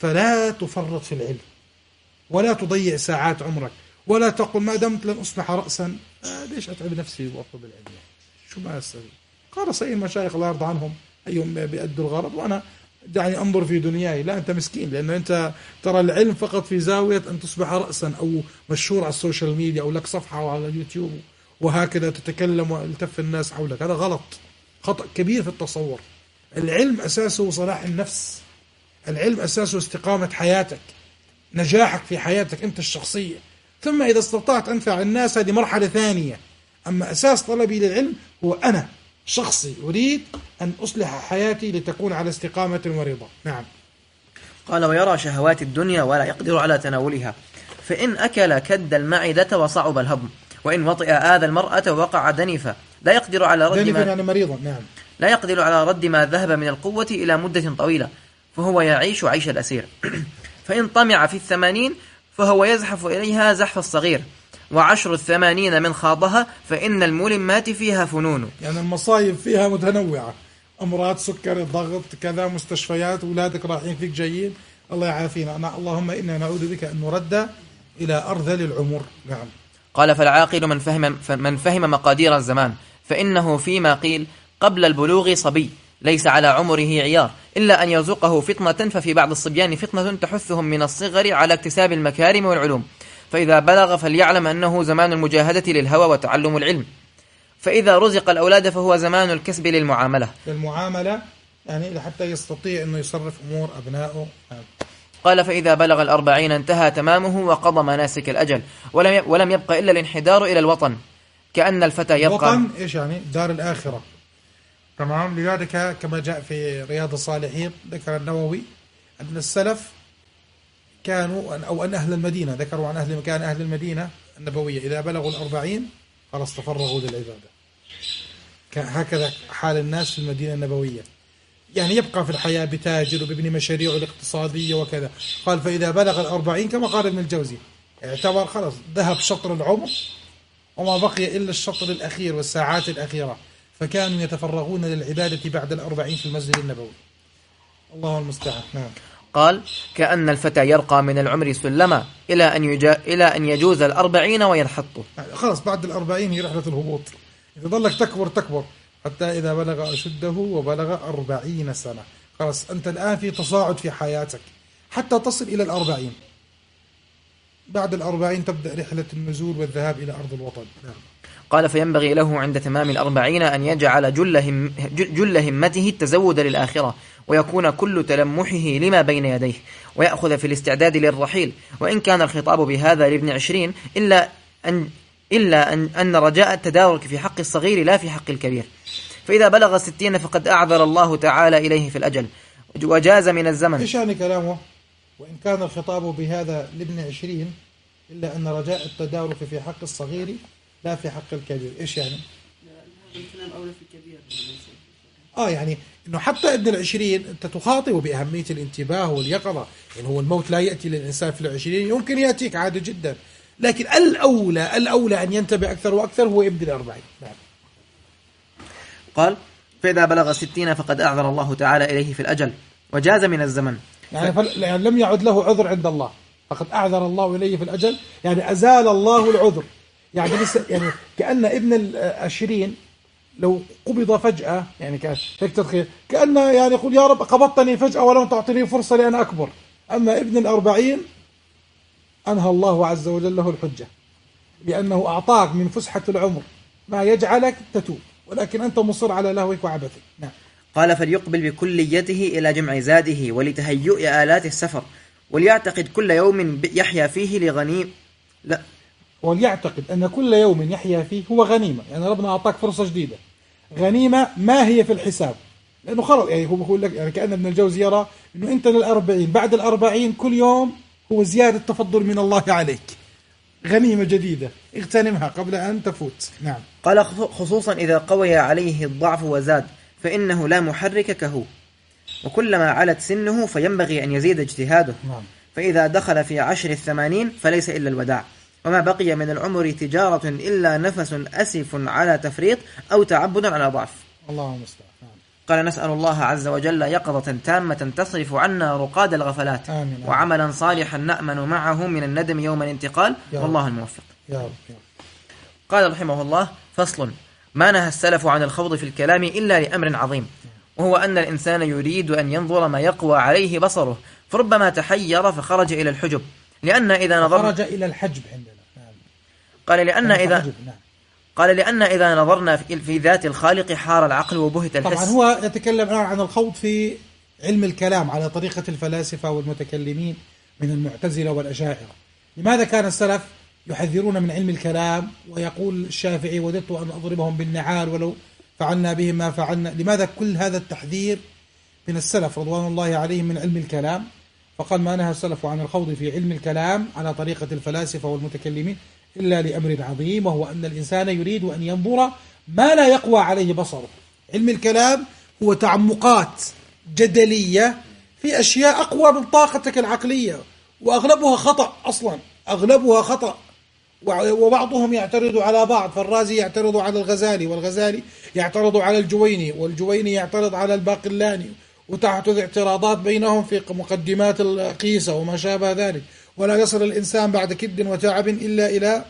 فلا تفرط في العلم ولا تضيع ساعات عمرك، ولا تقل ما دمت لن أصبح رأسا آه ليش أتعب نفسي وأطلب العلم، شو ما أستفيد. قال سيد المشايخ الله يرضى عنهم أيهم بيأدوا الغرض وأنا دعني أنظر في دنياي. لا، أنت مسكين، لأن أنت ترى العلم فقط في زاوية أن تصبح رأسا أو مشهور على السوشيال ميديا أو لك صفحة على اليوتيوب وهكذا تتكلم والتف الناس حولك. هذا غلط، خطأ كبير في التصور. العلم أساسه صلاح النفس، العلم أساسه استقامة حياتك، نجاحك في حياتك أنت الشخصية، ثم إذا استطعت أنفع الناس هذه مرحلة ثانية. أما أساس طلبي للعلم هو أنا شخصي أريد أن أصلح حياتي لتكون على استقامة ورضا. نعم. قال ويرى شهوات الدنيا ولا يقدر على تناولها، فإن أكل كد المعدة وصعب الهضم، وإن وطئ آذى المرأة وقع دنفا، لا يقدر على رد ما يعني مريضا. نعم. لا يقدر على رد ما ذهب من القوة إلى مدة طويلة، فهو يعيش عيش الأسير. فإن طمع في الثمانين فهو يزحف إليها زحف الصغير، وعشر الثمانين من خاضها فإن الملمات فيها فنون. يعني المصايب فيها متنوعة، أمراض، سكر، ضغط، كذا، مستشفيات، أولادك رايحين فيك جايين، الله يعافينا. أنا اللهم إنا نعوذ بك أن نرد إلى أرذل العمر. نعم. قال فالعاقل من فهم, من فهم مقادير الزمان، فإنه فيما قيل قبل البلوغ صبي ليس على عمره عيار، إلا أن يرزقه فطنة، ففي بعض الصبيان فطنة تحثهم من الصغر على اكتساب المكارم والعلوم، فإذا بلغ فليعلم أنه زمان المجاهدة للهوى وتعلم العلم، فإذا رزق الأولاد فهو زمان الكسب للمعاملة للمعاملة يعني حتى يستطيع أنه يصرف أمور أبنائه. قال فإذا بلغ الأربعين انتهى تمامه وقضى مناسك الأجل، ولم ولم يبقى إلا الانحدار إلى الوطن، كأن الفتى يبقى وطن إيش يعني؟ دار الآخرة. تمام. لذلك كما جاء في رياض الصالحين ذكر النووي أن السلف كانوا أو أن أهل المدينة ذكروا عن أهل مكان أهل المدينة النبوية إذا بلغوا الأربعين خلاص تفرغوا للعبادة. هكذا حال الناس في المدينة النبوية، يعني يبقى في الحياة بتاجر وبابن مشاريعه الاقتصادية وكذا. قال فإذا بلغ الأربعين كما قال ابن الجوزي اعتبر خلاص ذهب شطر العمر وما بقي إلا الشطر الأخير والساعات الأخيرة، فكانوا يتفرغون للعبادة بعد الأربعين في المسجد النبوي. الله المستعان. نعم. قال كأن الفتى يرقى من العمر سلما إلى أن يجا إلى أن يجوز الأربعين وينحط. خلاص بعد الأربعين هي رحلة الهبوط، إذا ظلك تكبر تكبر حتى إذا بلغ أشده وبلغ أربعين سنة. خلاص أنت الآن في تصاعد في حياتك حتى تصل إلى الأربعين. بعد الأربعين تبدأ رحلة النزول والذهاب إلى أرض الوطن. نعم. قال فينبغي له عند تمام الأربعين أن يجعل جل, هم جل همته التزود للآخرة، ويكون كل تلمحه لما بين يديه، ويأخذ في الاستعداد للرحيل، وإن كان الخطاب بهذا لابن عشرين إلا أن, إلا أن, أن رجاء التدارك في حق الصغير لا في حق الكبير. فإذا بلغ ستين فقد أعذر الله تعالى إليه في الأجل وجاز من الزمن. إيش يعني كلامه؟ وإن كان الخطاب بهذا لابن عشرين إلا أن رجاء التدارك في حق الصغير لا في حق الكبير. إيش يعني؟ الكلام أولى في الكبير. آه يعني إنه حتى ابن العشرين أنت تخاطب بأهمية الانتباه واليقظة. يعني هو الموت لا يأتي للإنسان في العشرين، يمكن يأتيك عادي جدا، لكن الأولى الأولى أن ينتبه أكثر وأكثر هو ابن الأربعين. نعم. قال فإذا بلغ ستين فقد أعذر الله تعالى إليه في الأجل وجاز من الزمن. يعني, ف... يعني لم يعد له عذر عند الله، فقد أعذر الله إليه في الأجل، يعني أزال الله العذر. يعني لسه يعني كأن ابن العشرين لو قبض فجأة يعني كأن كأنه يعني يقول يا رب قبضتني فجأة ولم تعطني فرصة لأن أكبر. أما ابن الأربعين أنهى الله عز وجل له الحجة، لأنه أعطاك من فسحة العمر ما يجعلك تتوب، ولكن أنت مصر على لهوك وعبثك. نعم. قال فليقبل بكليته إلى جمع زاده ولتهيؤ آلات السفر، وليعتقد كل يوم يحيا فيه لغنيم لا وليعتقد أن كل يوم يحيا فيه هو غنيمة. يعني ربنا أعطاك فرصة جديدة، غنيمة ما هي في الحساب، لأنه خلص يعني هو بقول لك يعني كأن ابن الجوزي يرى أنه أنت للأربعين بعد الأربعين كل يوم هو زيادة تفضل من الله عليك، غنيمة جديدة اغتنمها قبل أن تفوت. نعم. قال خصوصا إذا قوي عليه الضعف وزاد فإنه لا محرككه، وكلما علت سنه فينبغي أن يزيد اجتهاده. نعم. فإذا دخل في عشر الثمانين فليس إلا الوداع، وما بقي من العمر تجارة إلا نفس أسف على تفريط أو تعبد على ضعف. الله المستعان. قال نسأل الله عز وجل يقظة تامة تصرف عنا رقاد الغفلات آمين. وعملا صالحا نأمن معه من الندم يوم الانتقال والله الموفق. يا رب. يا رب. قال رحمه الله: فصل: ما نهى السلف عن الخوض في الكلام إلا لأمر عظيم، وهو أن الإنسان يريد أن ينظر ما يقوى عليه بصره، فربما تحير فخرج إلى الحجب، لأن إذا نظر خرج إلى الحجب عندنا. نعم. قال لأن إذا نعم. قال لأن إذا نظرنا في ذات الخالق حار العقل وبهت الحس. طبعا هو يتكلم الآن عن الخوض في علم الكلام على طريقة الفلاسفة والمتكلمين من المعتزلة والأشاعرة. لماذا كان السلف يحذرون من علم الكلام؟ ويقول الشافعي: وددت أن أضربهم بالنعال ولو فعلنا بهم ما فعلنا. لماذا كل هذا التحذير من السلف رضوان الله عليهم من علم الكلام؟ فقال: ما نهى السلف عن الخوض في علم الكلام على طريقة الفلاسفة والمتكلمين إلا لأمر عظيم، وهو أن الإنسان يريد أن ينظر ما لا يقوى عليه بصره. علم الكلام هو تعمقات جدلية في أشياء أقوى من طاقتك العقلية، وأغلبها خطأ أصلا، أغلبها خطأ، وبعضهم يعترض على بعض. فالرازي يعترض على الغزالي، والغزالي يعترض على الجويني، والجويني يعترض على الباقلاني، وتحدث اعتراضات بينهم في مقدمات القيسة وما شابه ذلك. ولا يصل الإنسان بعد كد وتعب إلا إلى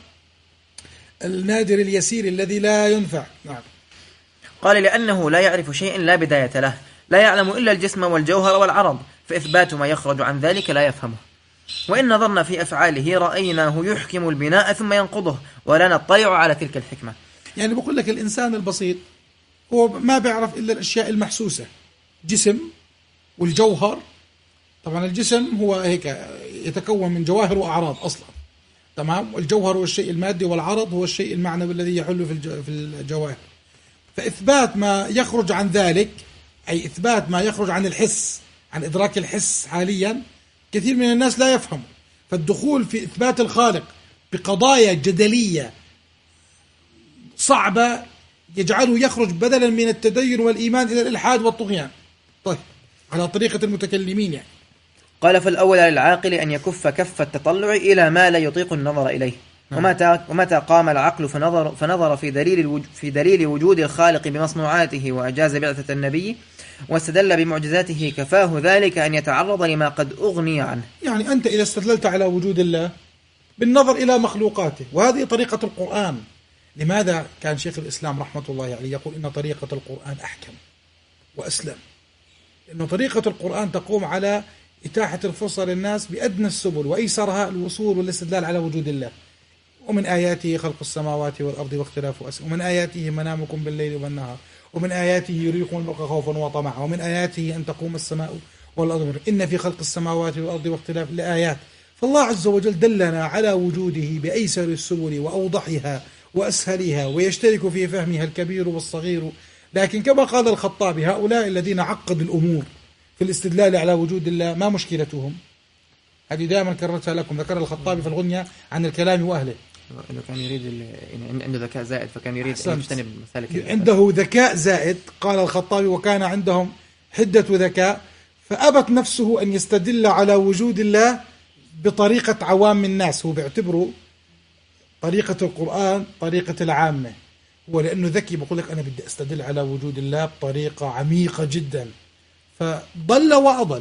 النادر اليسير الذي لا ينفع. نعم. قال: لأنه لا يعرف شيء لا بداية له، لا يعلم إلا الجسم والجوهر والعرض، فإثبات ما يخرج عن ذلك لا يفهمه. وإن نظرنا في أفعاله رأيناه يحكم البناء ثم ينقضه، ولا نطلع على تلك الحكمة. يعني بقول لك الإنسان البسيط هو ما بيعرف إلا الأشياء المحسوسة، جسم والجوهر. طبعا الجسم هو هيك يتكون من جواهر وأعراض أصلا، تمام. والجوهر هو الشيء المادي، والعرض هو الشيء المعنوي الذي يحل في الجواهر. فإثبات ما يخرج عن ذلك، أي إثبات ما يخرج عن الحس، عن إدراك الحس حاليا، كثير من الناس لا يفهم. فالدخول في إثبات الخالق بقضايا جدلية صعبة يجعله يخرج بدلا من التدين والإيمان إلى الإلحاد والطغيان. طيب، على طريقة المتكلمين يعني. قال: فالأول للعاقل أن يكف كف التطلع إلى ما لا يطيق النظر إليه. ومتى ومتى قام العقل فنظر فنظر في دليل الوجود في دليل وجود الخالق بمصنوعاته وأجاز بعثة النبي واستدل بمعجزاته، كفاه ذلك أن يتعرض لما قد أغني عنه. يعني أنت إذا استدللت على وجود الله بالنظر إلى مخلوقاته، وهذه طريقة القرآن. لماذا كان شيخ الإسلام رحمة الله عليه يقول إن طريقة القرآن أحكم وأسلم؟ لأن طريقة القرآن تقوم على إتاحة الفرصة للناس بأدنى السبل، وأيسرها الوصول والاستدلال على وجود الله. ومن آياته خلق السماوات والأرض واختلاف أسمائه، ومن آياته منامكم بالليل والنهار، ومن آياته يريكم البرق خوفا وطمعا، ومن آياته أن تقوم السماء والأرض، إن في خلق السماوات والأرض واختلاف الآيات. فالله عز وجل دلنا على وجوده بأيسر السبل وأوضحها وأسهلها، ويشترك في فهمها الكبير والصغير. لكن كما قال الخطابي: هؤلاء الذين عقدوا الأمور في الاستدلال على وجود الله ما مشكلتهم؟ هذه دائما كررتها لكم، ذكر الخطابي في الغنية عن الكلام وأهله. إنه كان يريد عنده ذكاء زائد، فكان يريد أن يجتنب مسالك. عنده ذكاء زائد، قال الخطابي: وكان عندهم حدة ذكاء، فأبت نفسه أن يستدل على وجود الله بطريقة عوام الناس. هو بيعتبره طريقة القرآن طريقة العامة، هو لأنه ذكي بقول لك أنا بدي أستدل على وجود الله بطريقة عميقة جدا، فضل وأضل.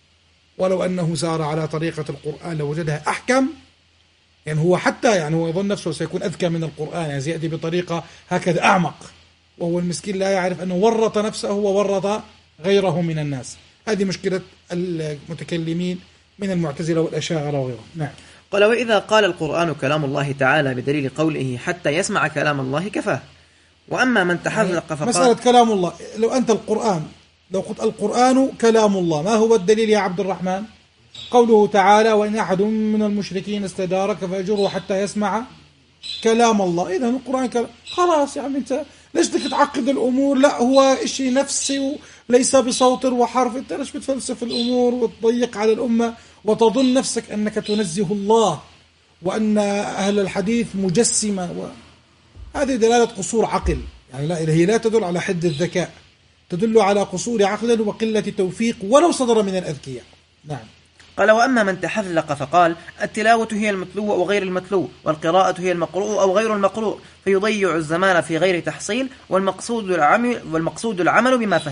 ولو أنه سار على طريقة القرآن لوجدها أحكم. يعني هو حتى يعني هو يظن نفسه سيكون أذكى من القرآن، يعني يأتي بطريقة هكذا أعمق، وهو المسكين لا يعرف أنه ورط نفسه وورط غيره من الناس. هذه مشكلة المتكلمين من المعتزلة والأشاعرة وغيرهم. نعم. قال: وإذا قال القرآن كلام الله تعالى بدليل قوله حتى يسمع كلام الله كفاه. وأما من تحذق فقال: مسألة كلام الله، لو أنت القرآن لو قلت القرآن كلام الله، ما هو الدليل يا عبد الرحمن؟ قوله تعالى: وإن أحد من المشركين استدارك فأجره حتى يسمع كلام الله. إذا القرآن كلام، خلاص. يعني أنت ليش بدك تعقد الأمور؟ لا، هو إشي نفسي وليس بصوت وحرف. أنت ليش بتفلسف الأمور وتضيق على الأمة وتظن نفسك أنك تنزه الله وأن أهل الحديث مجسمة؟ و... هذه دلالة قصور عقل. يعني لا، هي لا تدل على حد الذكاء، تدل على قصور عقل وقلة توفيق ولو صدر من الأذكياء. نعم. قال: وأما من تحذلق فقال: التلاوة هي المتلو أو غير المتلو، والقراءة هي المقروء أو غير المقروء، فيضيع الزمان في غير تحصيل، والمقصود العمل, والمقصود العمل بما فهم.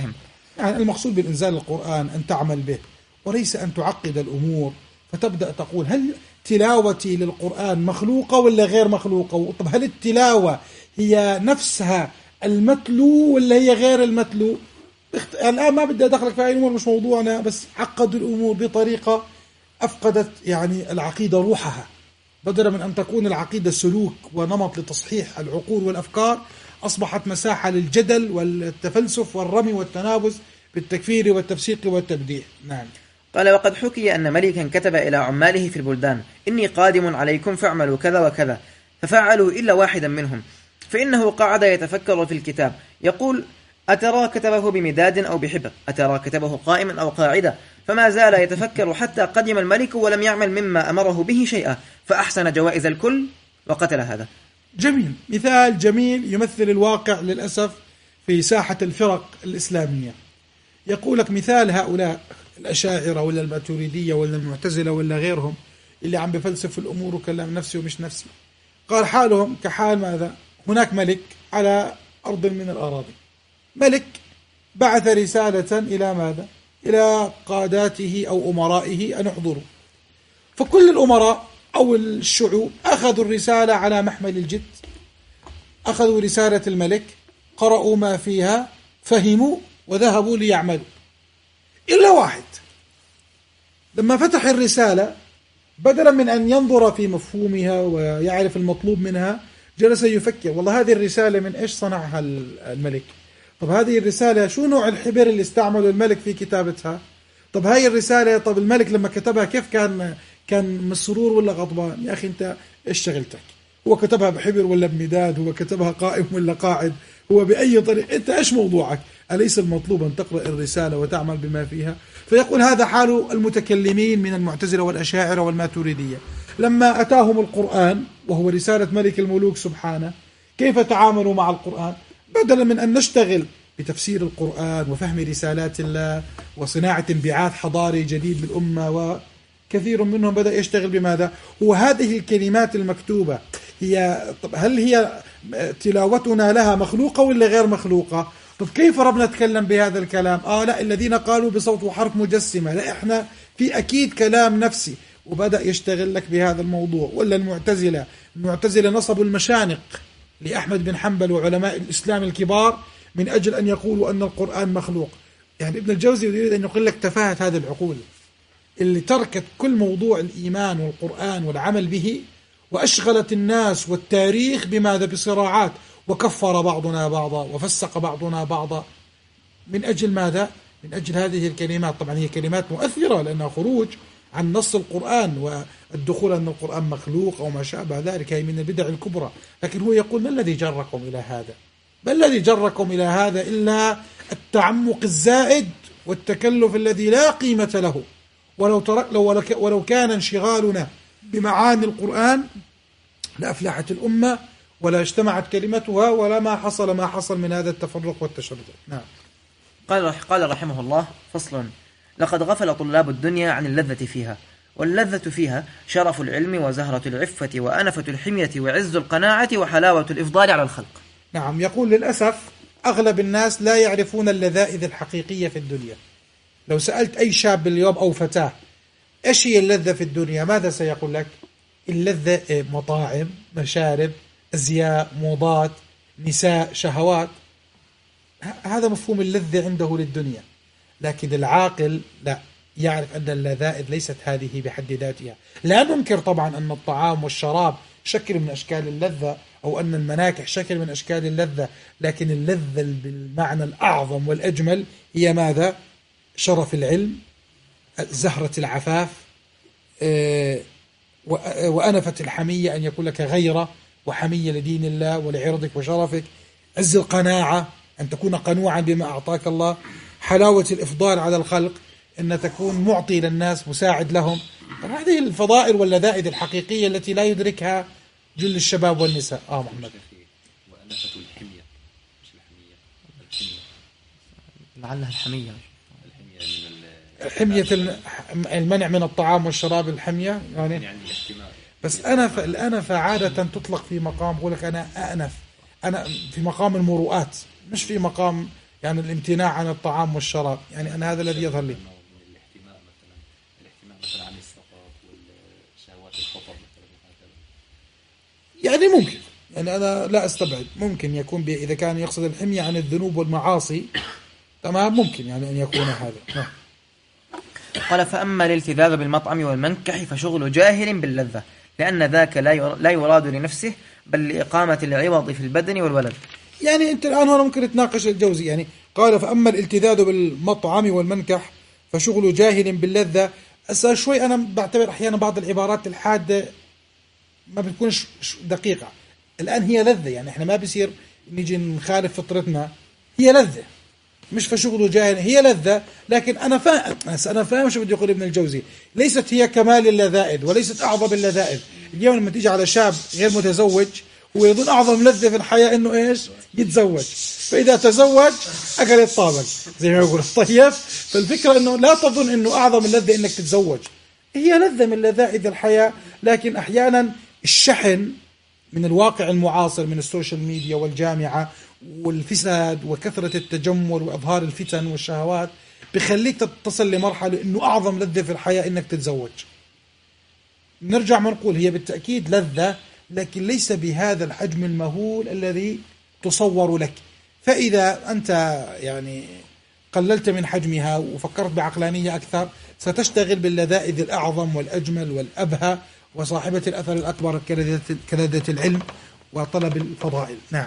يعني المقصود بالإنزال القرآن أن تعمل به وليس أن تعقد الأمور فتبدأ تقول هل تلاوتي للقرآن مخلوقة ولا غير مخلوقة؟ طب هل التلاوة هي نفسها المتلو ولا هي غير المتلو؟ الآن ما بدي أدخلك في أي أمور مش موضوعنا، بس عقدوا الأمور بطريقة أفقدت يعني العقيدة روحها، بدلا من أن تكون العقيدة سلوك ونمط لتصحيح العقول والأفكار أصبحت مساحة للجدل والتفلسف والرمي والتنابز بالتكفير والتفسيق والتبديع. نعم. قال: وقد حكي أن ملكا كتب إلى عماله في البلدان: إني قادم عليكم فاعملوا كذا وكذا، ففعلوا إلا واحدا منهم، فإنه قعد يتفكر في الكتاب يقول: أترى كتبه بمداد أو بحبر، أترى كتبه قائما أو قاعدا، فما زال يتفكر حتى قدم الملك ولم يعمل مما أمره به شيئا، فأحسن جوائز الكل وقتل هذا. جميل، مثال جميل يمثل الواقع للأسف في ساحة الفرق الإسلامية. يقول لك مثال هؤلاء الأشاعرة ولا الماتريدية ولا المعتزلة ولا غيرهم اللي عم بفلسف الأمور وكلام نفسي ومش نفسي، قال حالهم كحال ماذا؟ هناك ملك على أرض من الأراضي، ملك بعث رسالة إلى ماذا؟ إلى قاداته أو أمرائه أن يحضروا، فكل الأمراء أو الشعوب أخذوا الرسالة على محمل الجد، أخذوا رسالة الملك، قرأوا ما فيها، فهموا وذهبوا ليعملوا، إلا واحد لما فتح الرسالة بدلا من أن ينظر في مفهومها ويعرف المطلوب منها جلس يفكر: والله هذه الرسالة من إيش صنعها الملك؟ طب هذه الرسالة شو نوع الحبر اللي استعمله الملك في كتابتها؟ طب هاي الرسالة طب الملك لما كتبها كيف كان كان مسرور ولا غضبان؟ يا أخي أنت إيش شغلتك؟ هو كتبها بحبر ولا بمداد؟ هو كتبها قائم ولا قاعد؟ هو بأي طريق؟ أنت إيش موضوعك؟ أليس المطلوب أن تقرأ الرسالة وتعمل بما فيها؟ فيقول هذا حال المتكلمين من المعتزلة والأشاعرة والماتريدية لما أتاهم القرآن وهو رسالة ملك الملوك سبحانه، كيف تعاملوا مع القرآن؟ بدلا من أن نشتغل بتفسير القرآن وفهم رسالات الله وصناعة انبعاث حضاري جديد للأمة، وكثير منهم بدأ يشتغل بماذا؟ وهذه الكلمات المكتوبة هي طب هل هي تلاوتنا لها مخلوقة ولا غير مخلوقة؟ طب كيف ربنا نتكلم بهذا الكلام؟ آه لا، الذين قالوا بصوت وحرف مجسمة، لا إحنا في أكيد كلام نفسي، وبدأ يشتغل لك بهذا الموضوع. ولا المعتزلة، المعتزلة نصبوا المشانق لأحمد بن حنبل وعلماء الإسلام الكبار من أجل أن يقولوا أن القرآن مخلوق. يعني ابن الجوزي يريد أن يقول لك تفاهة هذه العقول اللي تركت كل موضوع الإيمان والقرآن والعمل به وأشغلت الناس والتاريخ بماذا؟ بصراعات، وكفر بعضنا بعضا وفسق بعضنا بعضا من أجل ماذا؟ من أجل هذه الكلمات. طبعا هي كلمات مؤثرة لأنها خروج عن نص القرآن والدخول أن القرآن مخلوق أو ما شابه ذلك، هي من البدع الكبرى. لكن هو يقول: ما الذي جركم إلى هذا؟ ما الذي جركم إلى هذا إلا التعمق الزائد والتكلف الذي لا قيمة له. ولو, ترك لو, ولو كان انشغالنا بمعاني القرآن لأفلحت الأمة ولا اجتمعت كلمتها ولا ما حصل ما حصل من هذا التفرق والتشرذم. نعم. قال قال رحمه الله: فصل: لقد غفل طلاب الدنيا عن اللذة فيها، واللذة فيها شرف العلم وزهرة العفة وأنفة الحمية وعز القناعة وحلاوة الإفضال على الخلق. نعم. يقول للأسف أغلب الناس لا يعرفون اللذائذ الحقيقية في الدنيا. لو سألت أي شاب اليوم أو فتاة إيش هي اللذة في الدنيا، ماذا سيقول لك؟ اللذة مطاعم، مشارب، أزياء، موضات، نساء، شهوات. هذا مفهوم اللذة عنده للدنيا. لكن العاقل لا، يعرف أن اللذائذ ليست هذه بحد ذاتها. لا ننكر طبعا أن الطعام والشراب شكل من أشكال اللذة، أو أن المناكح شكل من أشكال اللذة، لكن اللذة بالمعنى الأعظم والأجمل هي ماذا؟ شرف العلم، زهرة العفاف، وأنفة الحمية، أن يكون لك غيرة وحمية لدين الله ولعرضك وشرفك، عز القناعة، أن تكون قنوعا بما أعطاك الله، حلاوة الإفضال على الخلق، أن تكون معطي للناس، مساعد لهم. هذه الفضائل واللذائذ الحقيقية التي لا يدركها جل الشباب والنساء. آه محمد. وأنفة الحمية، مش الحمية، الحمية لعلها الحمية. حمية المنع من الطعام والشراب، الحمية يعني, يعني بس أنف الأنف عادة تطلق في مقام، أقول لك أنا أأنف، أنا في مقام المروءات، مش في مقام يعني الامتناع عن الطعام والشراب. يعني أنا هذا الذي يظهر لي. الاحتماء مثلا الاحتماء مثلا عن السقط والشهوات الخطر مثلا. يعني ممكن، يعني أنا لا أستبعد، ممكن يكون إذا كان يقصد الحمية عن الذنوب والمعاصي تمام، ممكن يعني أن يكون هذا. قال فأما الالتذاذ بالمطعم والمنكح فشغل جاهل باللذة، لأن ذاك لا يراد لنفسه بل لإقامة العوض في البدن والولد. يعني أنت الآن هنا ممكن تناقش الجوزي، يعني قال فأما الالتذاذ بالمطعم والمنكح فشغل جاهل باللذة. أسا شوي أنا بعتبر أحيانا بعض العبارات الحادة ما بتكونش دقيقة. الآن هي لذة، يعني إحنا ما بيصير نيجي نخالف فطرتنا، هي لذة مش فشغله جاهل، هي لذة. لكن أنا فاهم أنا فاهم شو بده يقول ابن الجوزي، ليست هي كمال اللذائذ وليست أعظم اللذائذ. اليوم لما تيجي على شاب غير متزوج هو يظن أعظم لذة في الحياة إنه إيش يتزوج، فإذا تزوج أكل الطابق زي ما يقول. طيب فالفكرة إنه لا تظن إنه أعظم اللذة إنك تتزوج، هي لذة من لذائذ الحياة. لكن أحيانا الشحن من الواقع المعاصر من السوشيال ميديا والجامعة والفساد وكثرة التجمل وإظهار الفتن والشهوات بخليك تصل لمرحلة إنه أعظم لذة في الحياة إنك تتزوج. نرجع ما نقول هي بالتأكيد لذة، لكن ليس بهذا الحجم المهول الذي تصور لك. فإذا أنت يعني قللت من حجمها وفكرت بعقلانية أكثر ستشتغل باللذائذ الأعظم والأجمل والأبهى وصاحبة الأثر الأكبر كلذة العلم وطلب الفضائل. نعم.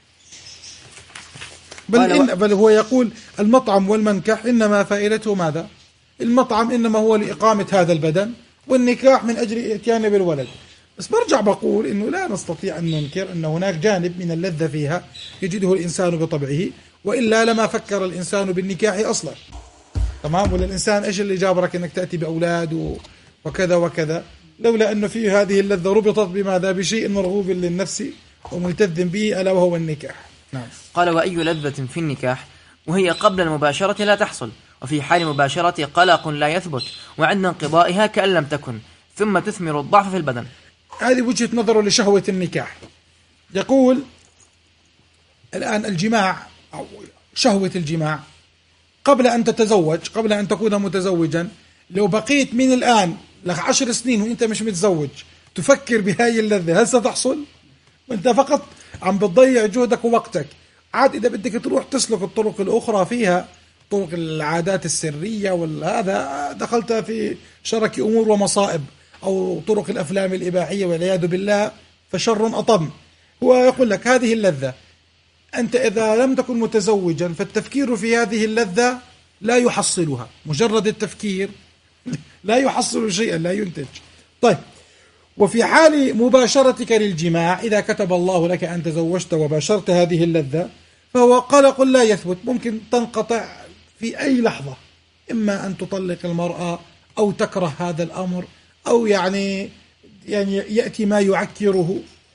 بل, إن بل هو يقول المطعم والمنكح إنما فائدته ماذا؟ المطعم إنما هو لإقامة هذا البدن، والنكاح من أجل الاتيان بالولد. بس برجع بقول إنه لا نستطيع أن ننكر أن هناك جانب من اللذة فيها يجده الإنسان بطبعه، وإلا لما فكر الإنسان بالنكاح أصلا. تمام؟ ولا الإنسان إيش اللي جابرك أنك تأتي بأولاد وكذا وكذا، لولا أنه في هذه اللذة ربطت بماذا؟ بشيء مرغوب للنفس وملتذ به ألا وهو النكاح. نعم. قال وأي لذة في النكاح وهي قبل المباشرة لا تحصل، وفي حال مباشرة قلق لا يثبت، وعند انقضائها كأن لم تكن، ثم تثمر الضعف في البدن. هذه وجهة نظره لشهوة النكاح. يقول الآن الجماع أو شهوة الجماع قبل أن تتزوج، قبل أن تكون متزوجا، لو بقيت من الآن لك عشر سنين وإنت مش متزوج تفكر بهاي اللذة، هل ستحصل؟ وإنت فقط عم بتضيع جهدك ووقتك. عاد إذا بدك تروح تسلك الطرق الأخرى فيها طرق العادات السرية وهذا دخلت في شرك أمور ومصائب، أو طرق الأفلام الإباحية والعياذ بالله فشر أطم. هو يقول لك هذه اللذة، أنت إذا لم تكن متزوجا فالتفكير في هذه اللذة لا يحصلها، مجرد التفكير لا يحصل شيئا، لا ينتج. طيب، وفي حال مباشرتك للجماع إذا كتب الله لك أن تزوجت وباشرت هذه اللذة فهو قلق لا يثبت، ممكن تنقطع في أي لحظة، إما أن تطلق المرأة أو تكره هذا الأمر أو يعني يعني يأتي ما يعكره.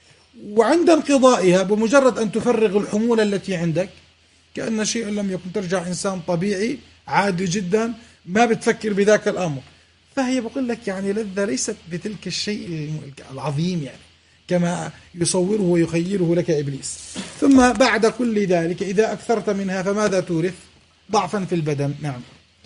وعند انقضائها بمجرد أن تفرغ الحمولة التي عندك كأن شيء لم يكن، ترجع إنسان طبيعي عادي جدا ما بتفكر بذاك الأمر. فهي بقول لك يعني لذة ليست بتلك الشيء العظيم يعني كما يصوره ويخيله لك إبليس. ثم بعد كل ذلك إذا أكثرت منها فماذا تورث؟ ضعفا في البدن. نعم.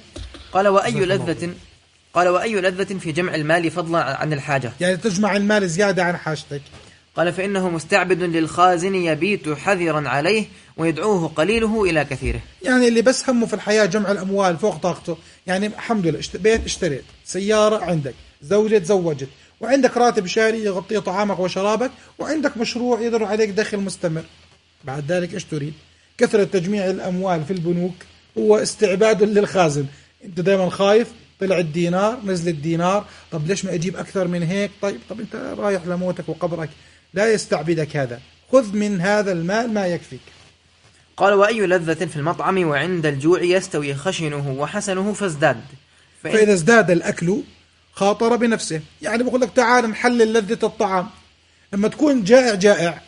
قال وأي لذة قال وأي لذة في جمع المال فضلا عن الحاجة، يعني تجمع المال زيادة عن حاجتك. قال فإنه مستعبد للخازن يبيت حذرا عليه ويدعوه قليله إلى كثيره. يعني اللي بس همه في الحياة جمع الأموال فوق طاقته، يعني الحمد لله بيت اشتريت، سيارة عندك، زوجة تزوجت، وعندك راتب شهري يغطي طعامك وشرابك، وعندك مشروع يدر عليك دخل مستمر. بعد ذلك ايش تريد؟ كثرة تجميع الأموال في البنوك هو استعباد للخازن. انت دائما خايف، طلع الدينار نزل الدينار، طب ليش ما أجيب أكثر من هيك؟ طيب طب أنت رايح لموتك وقبرك، لا يستعبدك هذا، خذ من هذا المال ما يكفيك. قال وأي لذة في المطعم وعند الجوع يستوي خشنه وحسنه فازداد. فإن فإذا ازداد الأكل خاطر بنفسه، يعني بقول لك تعال نحلل لذة الطعام. لما تكون جائع جائع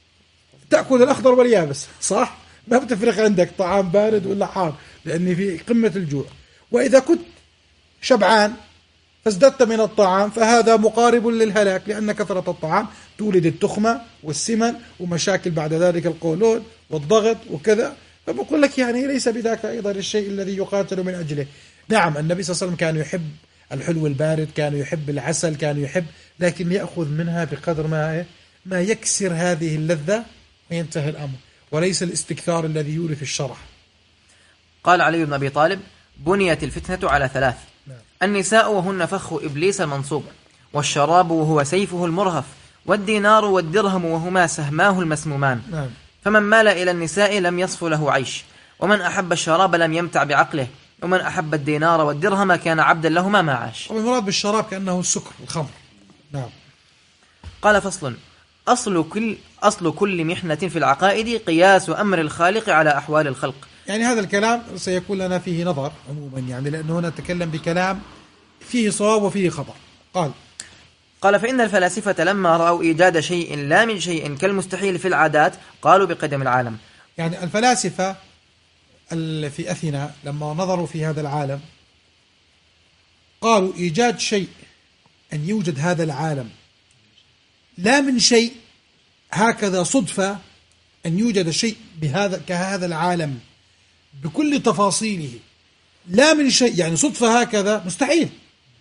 تأكل الأخضر واليابس، صح؟ ما بتفرق عندك طعام بارد ولا حار، لأني في قمة الجوع. وإذا كنت شبعان فازددت من الطعام فهذا مقارب للهلاك، لأن كثرة الطعام تولد التخمة والسمن ومشاكل بعد ذلك القولون والضغط وكذا، فبقول لك يعني ليس بذاك أيضا الشيء الذي يقاتل من أجله. نعم النبي صلى الله عليه وسلم كان يحب الحلو البارد، كان يحب العسل، كان يحب، لكن يأخذ منها بقدر ما ما يكسر هذه اللذة وينتهي الأمر، وليس الاستكثار الذي يورث الشرح. قال علي بن أبي طالب: بنيت الفتنة على ثلاث: نعم. النساء وهن فخ إبليس المنصوب، والشراب وهو سيفه المرهف، والدينار والدرهم وهما سهماه المسمومان. نعم. فمن مال إلى النساء لم يصف له عيش، ومن أحب الشراب لم يمتع بعقله، ومن أحب الدينار والدرهم كان عبدا لهما ما عاش. والمراد بالشراب كأنه السكر الخمر. نعم. قال: فصل: أصل كل أصل كل محنة في العقائد قياس أمر الخالق على أحوال الخلق. يعني هذا الكلام سيكون لنا فيه نظر عموما، يعني لأنه هنا نتكلم بكلام فيه صواب وفيه خطأ. قال قال: فإن الفلاسفة لما رأوا إيجاد شيء لا من شيء كالمستحيل في العادات قالوا بقدم العالم. يعني الفلاسفة في أثينا لما نظروا في هذا العالم قالوا إيجاد شيء، أن يوجد هذا العالم لا من شيء، هكذا صدفة أن يوجد شيء بهذا كهذا العالم بكل تفاصيله لا من شيء، يعني صدفة هكذا مستحيل.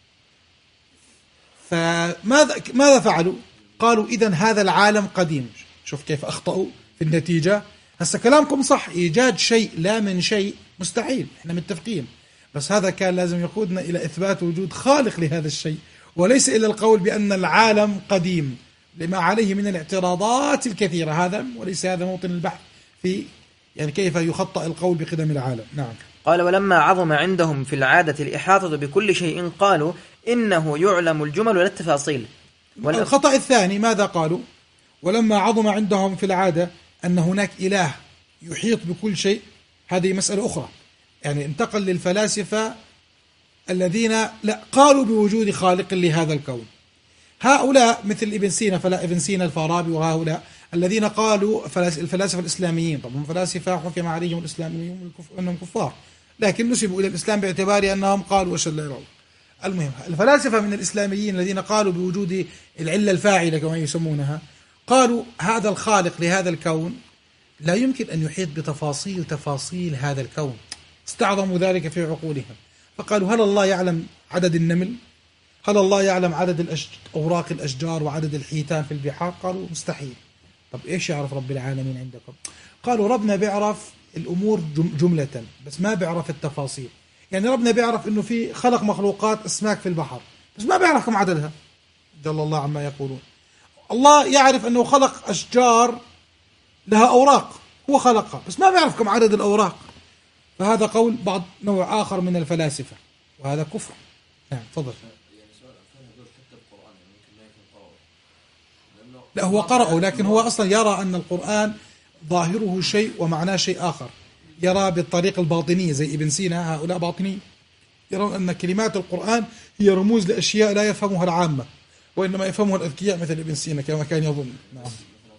فماذا ماذا فعلوا؟ قالوا إذن هذا العالم قديم. شوف كيف أخطأوا في النتيجة. هسه كلامكم صح، إيجاد شيء لا من شيء مستحيل، إحنا متفقين، بس هذا كان لازم يقودنا إلى إثبات وجود خالق لهذا الشيء، وليس إلى القول بأن العالم قديم لما عليه من الاعتراضات الكثيرة. هذا وليس هذا موطن البحث في يعني كيف يخطأ القول بقدم العالم. نعم. قال: ولما عظم عندهم في العادة الإحاطة بكل شيء قالوا إنه يعلم الجمل ولا التفاصيل. الخطأ الثاني ماذا قالوا؟ ولما عظم عندهم في العادة أن هناك إله يحيط بكل شيء، هذه مسألة أخرى. يعني انتقل للفلاسفة الذين لا قالوا بوجود خالق لهذا الكون. هؤلاء مثل ابن سينا، فلا ابن سينا الفارابي وهؤلاء الذين قالوا الفلاسفة الإسلاميين، طبعا فلاسفة حكم عليهم الإسلاميين أنهم كفار، لكن نسبوا إلى الإسلام باعتبار أنهم قالوا وش لا يرون. المهم الفلاسفة من الإسلاميين الذين قالوا بوجود العلة الفاعلة كما يسمونها، قالوا هذا الخالق لهذا الكون لا يمكن أن يحيط بتفاصيل تفاصيل هذا الكون، استعظموا ذلك في عقولهم. فقالوا هل الله يعلم عدد النمل؟ هل الله يعلم عدد الأشج... أوراق الأشجار وعدد الحيتان في البحار؟ قالوا مستحيل. طب إيش يعرف رب العالمين عندكم؟ قالوا ربنا بيعرف الأمور جملة بس ما بيعرف التفاصيل. يعني ربنا بيعرف إنه في خلق مخلوقات أسماك في البحر بس ما بيعرف كم عددها، جل الله عما يقولون. الله يعرف أنه خلق أشجار لها أوراق، هو خلقها بس ما بيعرف كم عدد الأوراق. فهذا قول بعض نوع آخر من الفلاسفة وهذا كفر. نعم تفضل. لا هو قرأه، لكن هو أصلا يرى أن القرآن ظاهره شيء ومعناه شيء آخر، يرى بالطريقة الباطنية زي ابن سينا. هؤلاء باطني يرون أن كلمات القرآن هي رموز لأشياء لا يفهمها العامة وإنما يفهمها الأذكياء مثل ابن سينا كما كان يظن. نعم.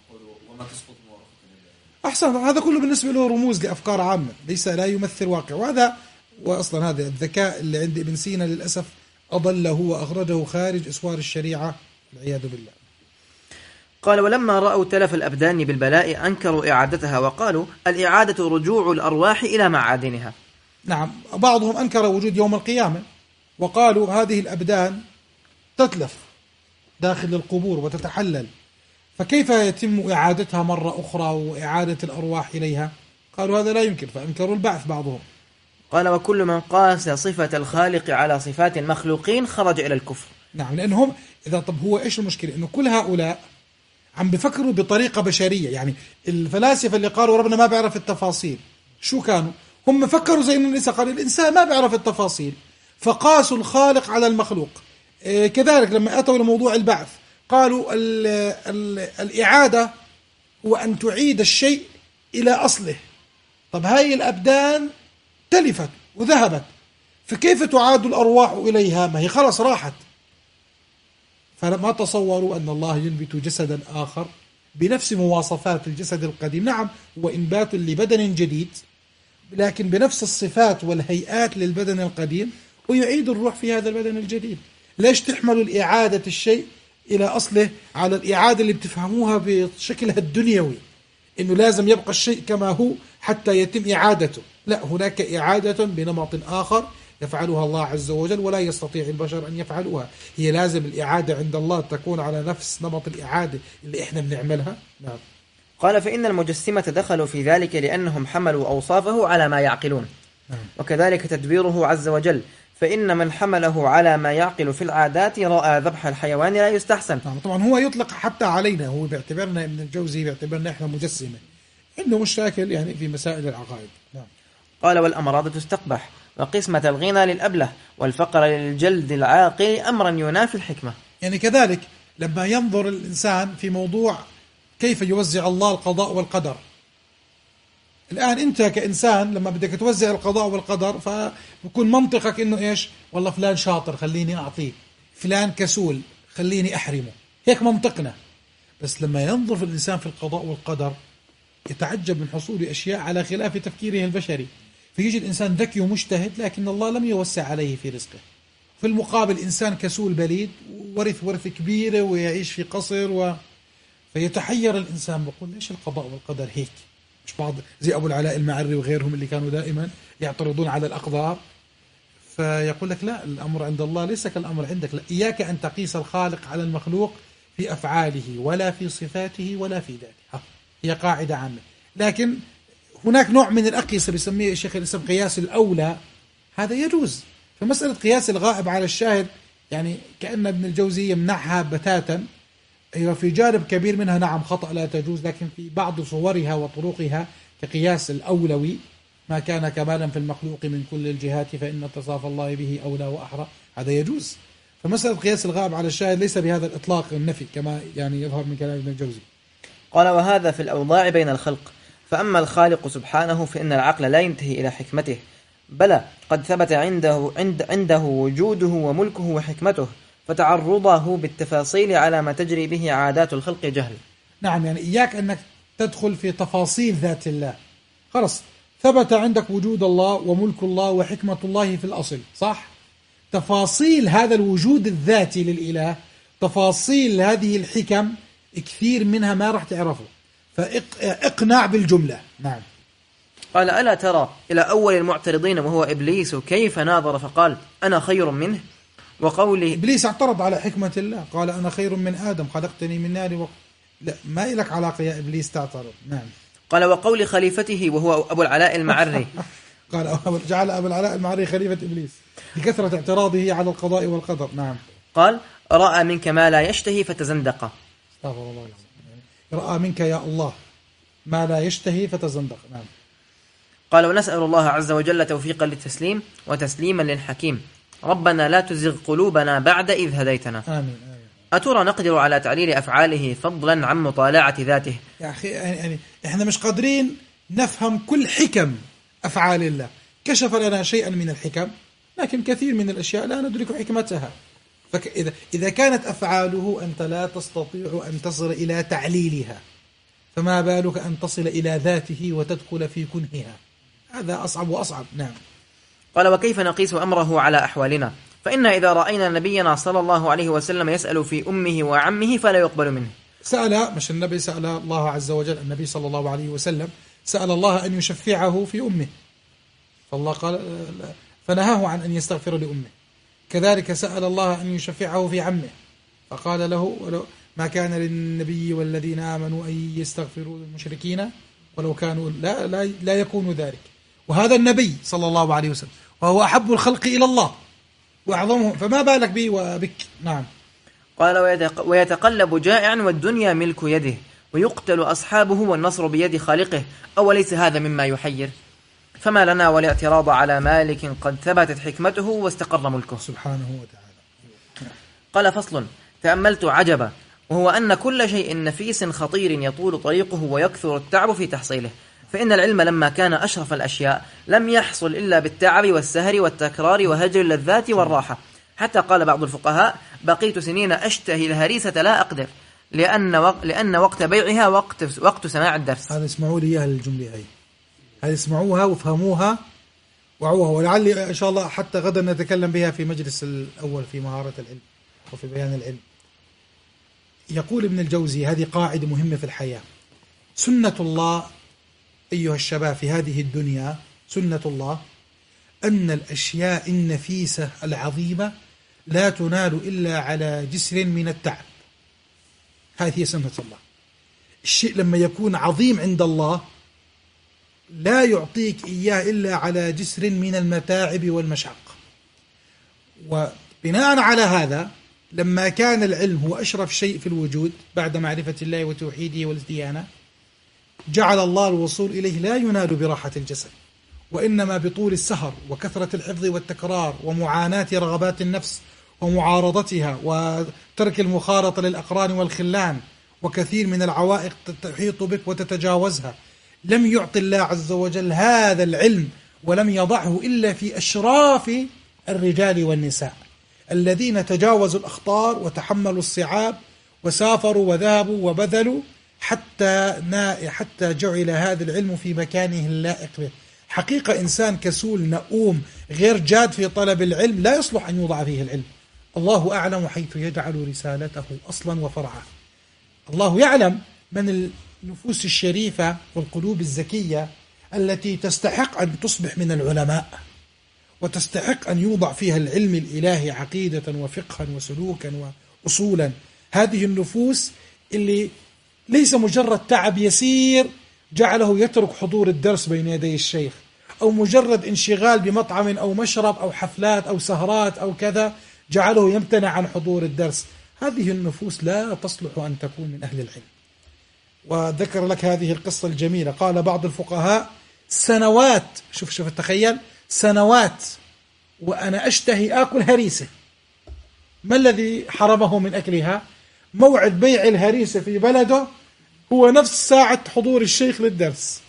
أحسن، هذا كله بالنسبة له رموز لأفكار عامة ليس لا يمثل واقع. وهذا وأصلا هذا الذكاء اللي عند ابن سينا للأسف أضله وأخرجه خارج أسوار الشريعة والعياذ بالله. قال: ولما رأوا تلف الأبدان بالبلاء أنكروا إعادتها وقالوا الإعادة رجوع الأرواح إلى معادنها. نعم، بعضهم أنكر وجود يوم القيامة وقالوا هذه الأبدان تتلف داخل القبور وتتحلل، فكيف يتم إعادتها مرة أخرى وإعادة الأرواح إليها؟ قالوا هذا لا يمكن، فأنكروا البعث بعضهم. قال: وكل من قاس صفة الخالق على صفات المخلوقين خرج إلى الكفر. نعم، لأنهم إذا طب هو إيش المشكلة؟ إنه كل هؤلاء عم بفكروا بطريقة بشرية. يعني الفلاسفة اللي قالوا ربنا ما بيعرف التفاصيل شو كانوا؟ هم فكروا زي ما الإنسان قال الإنسان ما بيعرف التفاصيل فقاسوا الخالق على المخلوق. إيه كذلك لما أتوا لموضوع البعث قالوا ال ال الإعادة هو أن تعيد الشيء إلى أصله. طب هاي الأبدان تلفت وذهبت فكيف تعاد الأرواح إليها؟ ما هي خلاص راحت. فما تصوروا أن الله ينبت جسدا آخر بنفس مواصفات الجسد القديم. نعم هو إنبات لبدن جديد لكن بنفس الصفات والهيئات للبدن القديم ويعيد الروح في هذا البدن الجديد. ليش تحملوا الإعادة الشيء إلى أصله على الإعادة اللي بتفهموها بشكلها الدنيوي إنه لازم يبقى الشيء كما هو حتى يتم إعادته، لا، هناك إعادة بنمط آخر يفعلها الله عز وجل ولا يستطيع البشر أن يفعلوها. هي لازم الإعادة عند الله تكون على نفس نمط الإعادة اللي إحنا بنعملها. نعم. قال فإن المجسمة دخلوا في ذلك لأنهم حملوا أوصافه على ما يعقلون. نعم. وكذلك تدبيره عز وجل، فإن من حمله على ما يعقل في العادات رأى ذبح الحيوان لا يستحسن. نعم. طبعا هو يطلق حتى علينا، هو بيعتبرنا ابن الجوزي بيعتبرنا إحنا مجسمة، عنده مشاكل يعني في مسائل العقائد. نعم. قال والأمراض تستقبح، وقسمة الغنى للأبله، والفقر للجلد العاقل أمرا ينافي الحكمة. يعني كذلك لما ينظر الإنسان في موضوع كيف يوزع الله القضاء والقدر، الآن أنت كإنسان لما بدك توزع القضاء والقدر فبكون منطقك إنه إيش؟ والله فلان شاطر خليني أعطيه، فلان كسول خليني أحرمه، هيك منطقنا. بس لما ينظر الإنسان في القضاء والقدر يتعجب من حصول أشياء على خلاف تفكيره البشري. فيجي الإنسان ذكي ومجتهد لكن الله لم يوسع عليه في رزقه، في المقابل إنسان كسول بليد ورث ورثة كبيرة ويعيش في قصر و... فيتحير الإنسان، بقول ليش القضاء والقدر هيك؟ مش بعض زي أبو العلاء المعري وغيرهم اللي كانوا دائما يعترضون على الأقدار، فيقول لك لا، الأمر عند الله ليس كالأمر عندك. لا، إياك أن تقيس الخالق على المخلوق في أفعاله ولا في صفاته ولا في ذاته، هي قاعدة عامة. لكن هناك نوع من الأقيسة بيسميه الشيخ الإسلام قياس الأولى، هذا يجوز. فمسألة قياس الغائب على الشاهد يعني كأن ابن الجوزي يمنعها بتاتا. أيوة، في جانب كبير منها نعم خطأ لا تجوز، لكن في بعض صورها وطرقها كقياس الأولوي ما كان كمالا في المخلوق من كل الجهات فإن اتصاف الله به أولى وأحرى، هذا يجوز. فمسألة قياس الغائب على الشاهد ليس بهذا الإطلاق النفي كما يعني يظهر من كلام ابن الجوزي. قال وهذا في الأوضاع بين الخلق، فأما الخالق سبحانه فإن العقل لا ينتهي إلى حكمته، بلى قد ثبت عنده, عند عنده وجوده وملكه وحكمته، فتعرضه بالتفاصيل على ما تجري به عادات الخلق جهل. نعم، يعني إياك أنك تدخل في تفاصيل ذات الله. خلص ثبت عندك وجود الله وملك الله وحكمة الله في الأصل، صح؟ تفاصيل هذا الوجود الذاتي للإله، تفاصيل هذه الحكم كثير منها ما راح تعرفه، فاقنع بالجملة. نعم. قال ألا ترى إلى أول المعترضين وهو إبليس كيف ناظر فقال أنا خير منه، وقوله إبليس اعترض على حكمة الله، قال أنا خير من آدم خلقتني من نار و... لا، ما لك علاقة يا إبليس تعترض. نعم. قال وقول خليفته وهو أبو العلاء المعري قال جعل أبو العلاء المعري خليفة إبليس لكثرة اعتراضه على القضاء والقدر. نعم. قال رأى منك ما لا يشتهي فتزندق. استغفر الله العظيم. رأى منك يا الله ما لا يشتهي فتزندق. نعم. قال ونسأل الله عز وجل توفيقا للتسليم وتسليما للحكيم، ربنا لا تزغ قلوبنا بعد إذ هديتنا. آمين. آمين. أترى نقدر على تعليل أفعاله فضلا عن مطالعة ذاته؟ يا أخي يعني إحنا مش قادرين نفهم كل حكم أفعال الله، كشف لنا شيئا من الحكم لكن كثير من الأشياء لا ندرك حكمتها. فإذا إذا كانت أفعاله أنت لا تستطيع أن تصل إلى تعليلها، فما بالك أن تصل إلى ذاته وتدخل في كنهها؟ هذا أصعب وأصعب. نعم. قال وكيف نقيس أمره على أحوالنا؟ فإن إذا رأينا نبينا صلى الله عليه وسلم يسأل في أمه وعمه فلا يقبل منه. سأل، مش النبي سأل الله عز وجل، النبي صلى الله عليه وسلم سأل الله أن يشفعه في أمه، فالله قال فنهاه عن أن يستغفر لأمه. كذلك سأل الله أن يشفعه في عمه، فقال له ما كان للنبي والذين آمنوا أن يستغفروا للمشركين ولو كانوا لا, لا, لا يكون ذلك. وهذا النبي صلى الله عليه وسلم وهو أحب الخلق إلى الله وأعظمهم، فما بالك بي وبك. نعم. قال ويتقلب جائعا والدنيا ملك يده، ويقتل أصحابه والنصر بيد خالقه، أوليس هذا مما يحير؟ فما لنا والاعتراض على مالك قد ثبتت حكمته واستقر ملكه سبحانه وتعالى. قال فصل تأملت عجبا، وهو أن كل شيء نفيس خطير يطول طريقه ويكثر التعب في تحصيله، فإن العلم لما كان أشرف الأشياء لم يحصل إلا بالتعب والسهر والتكرار وهجر اللذات والراحة، حتى قال بعض الفقهاء بقيت سنين أشتهي الهريسة لا أقدر، لأن وق... لأن وقت بيعها وقت وقت سماع الدرس. هذا اسمعوا لي إياها الجملة هاي، هذه اسمعوها وفهموها وعوها، ولعلي إن شاء الله حتى غدا نتكلم بها في مجلس الأول في مهارة العلم وفي بيان العلم. يقول ابن الجوزي هذه قاعدة مهمة في الحياة: سنة الله أيها الشباب في هذه الدنيا سنة الله أن الأشياء النفيسة العظيمة لا تنال إلا على جسر من التعب. هذه سنة الله. الشيء لما يكون عظيم عند الله لا يعطيك إياه إلا على جسر من المتاعب والمشقة. وبناء على هذا لما كان العلم هو أشرف شيء في الوجود بعد معرفة الله وتوحيده والديانة، جعل الله الوصول إليه لا ينال براحة الجسد، وإنما بطول السهر وكثرة الحفظ والتكرار ومعاناة رغبات النفس ومعارضتها وترك المخالطة للأقران والخلان وكثير من العوائق تحيط بك وتتجاوزها. لم يعطي الله عز وجل هذا العلم ولم يضعه إلا في أشراف الرجال والنساء الذين تجاوزوا الأخطار وتحملوا الصعاب وسافروا وذهبوا وبذلوا حتى حتى جعل هذا العلم في مكانه اللائق به. حقيقة إنسان كسول نؤوم غير جاد في طلب العلم لا يصلح أن يوضع فيه العلم. الله أعلم حيث يجعل رسالته أصلا وفرعا. الله يعلم من النفوس الشريفة والقلوب الزكية التي تستحق أن تصبح من العلماء وتستحق أن يوضع فيها العلم الإلهي عقيدة وفقها وسلوكا وأصولا. هذه النفوس اللي ليس مجرد تعب يسير جعله يترك حضور الدرس بين يدي الشيخ، أو مجرد انشغال بمطعم أو مشرب أو حفلات أو سهرات أو كذا جعله يمتنع عن حضور الدرس. هذه النفوس لا تصلح أن تكون من أهل العلم. وذكر لك هذه القصة الجميلة. قال بعض الفقهاء سنوات، شوف شوف تخيل، سنوات وأنا أشتهي آكل هريسة. ما الذي حرمه من أكلها؟ موعد بيع الهريسة في بلده هو نفس ساعة حضور الشيخ للدرس،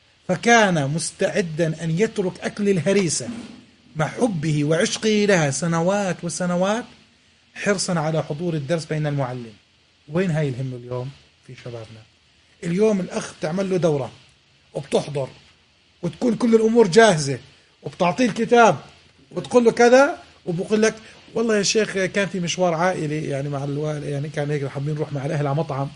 فكان مستعدا أن يترك أكل الهريسة مع حبه وعشقه لها سنوات وسنوات حرصا على حضور الدرس بين المعلم. وين هاي الهم اليوم في شبابنا؟ اليوم الأخ تعمل له دورة وبتحضر وتكون كل الأمور جاهزة وبتعطيه الكتاب وتقول له كذا وبقول لك والله يا شيخ كان في مشوار عائلي يعني مع الوالد، يعني كان هيك حابين نروح مع الأهل على مطعم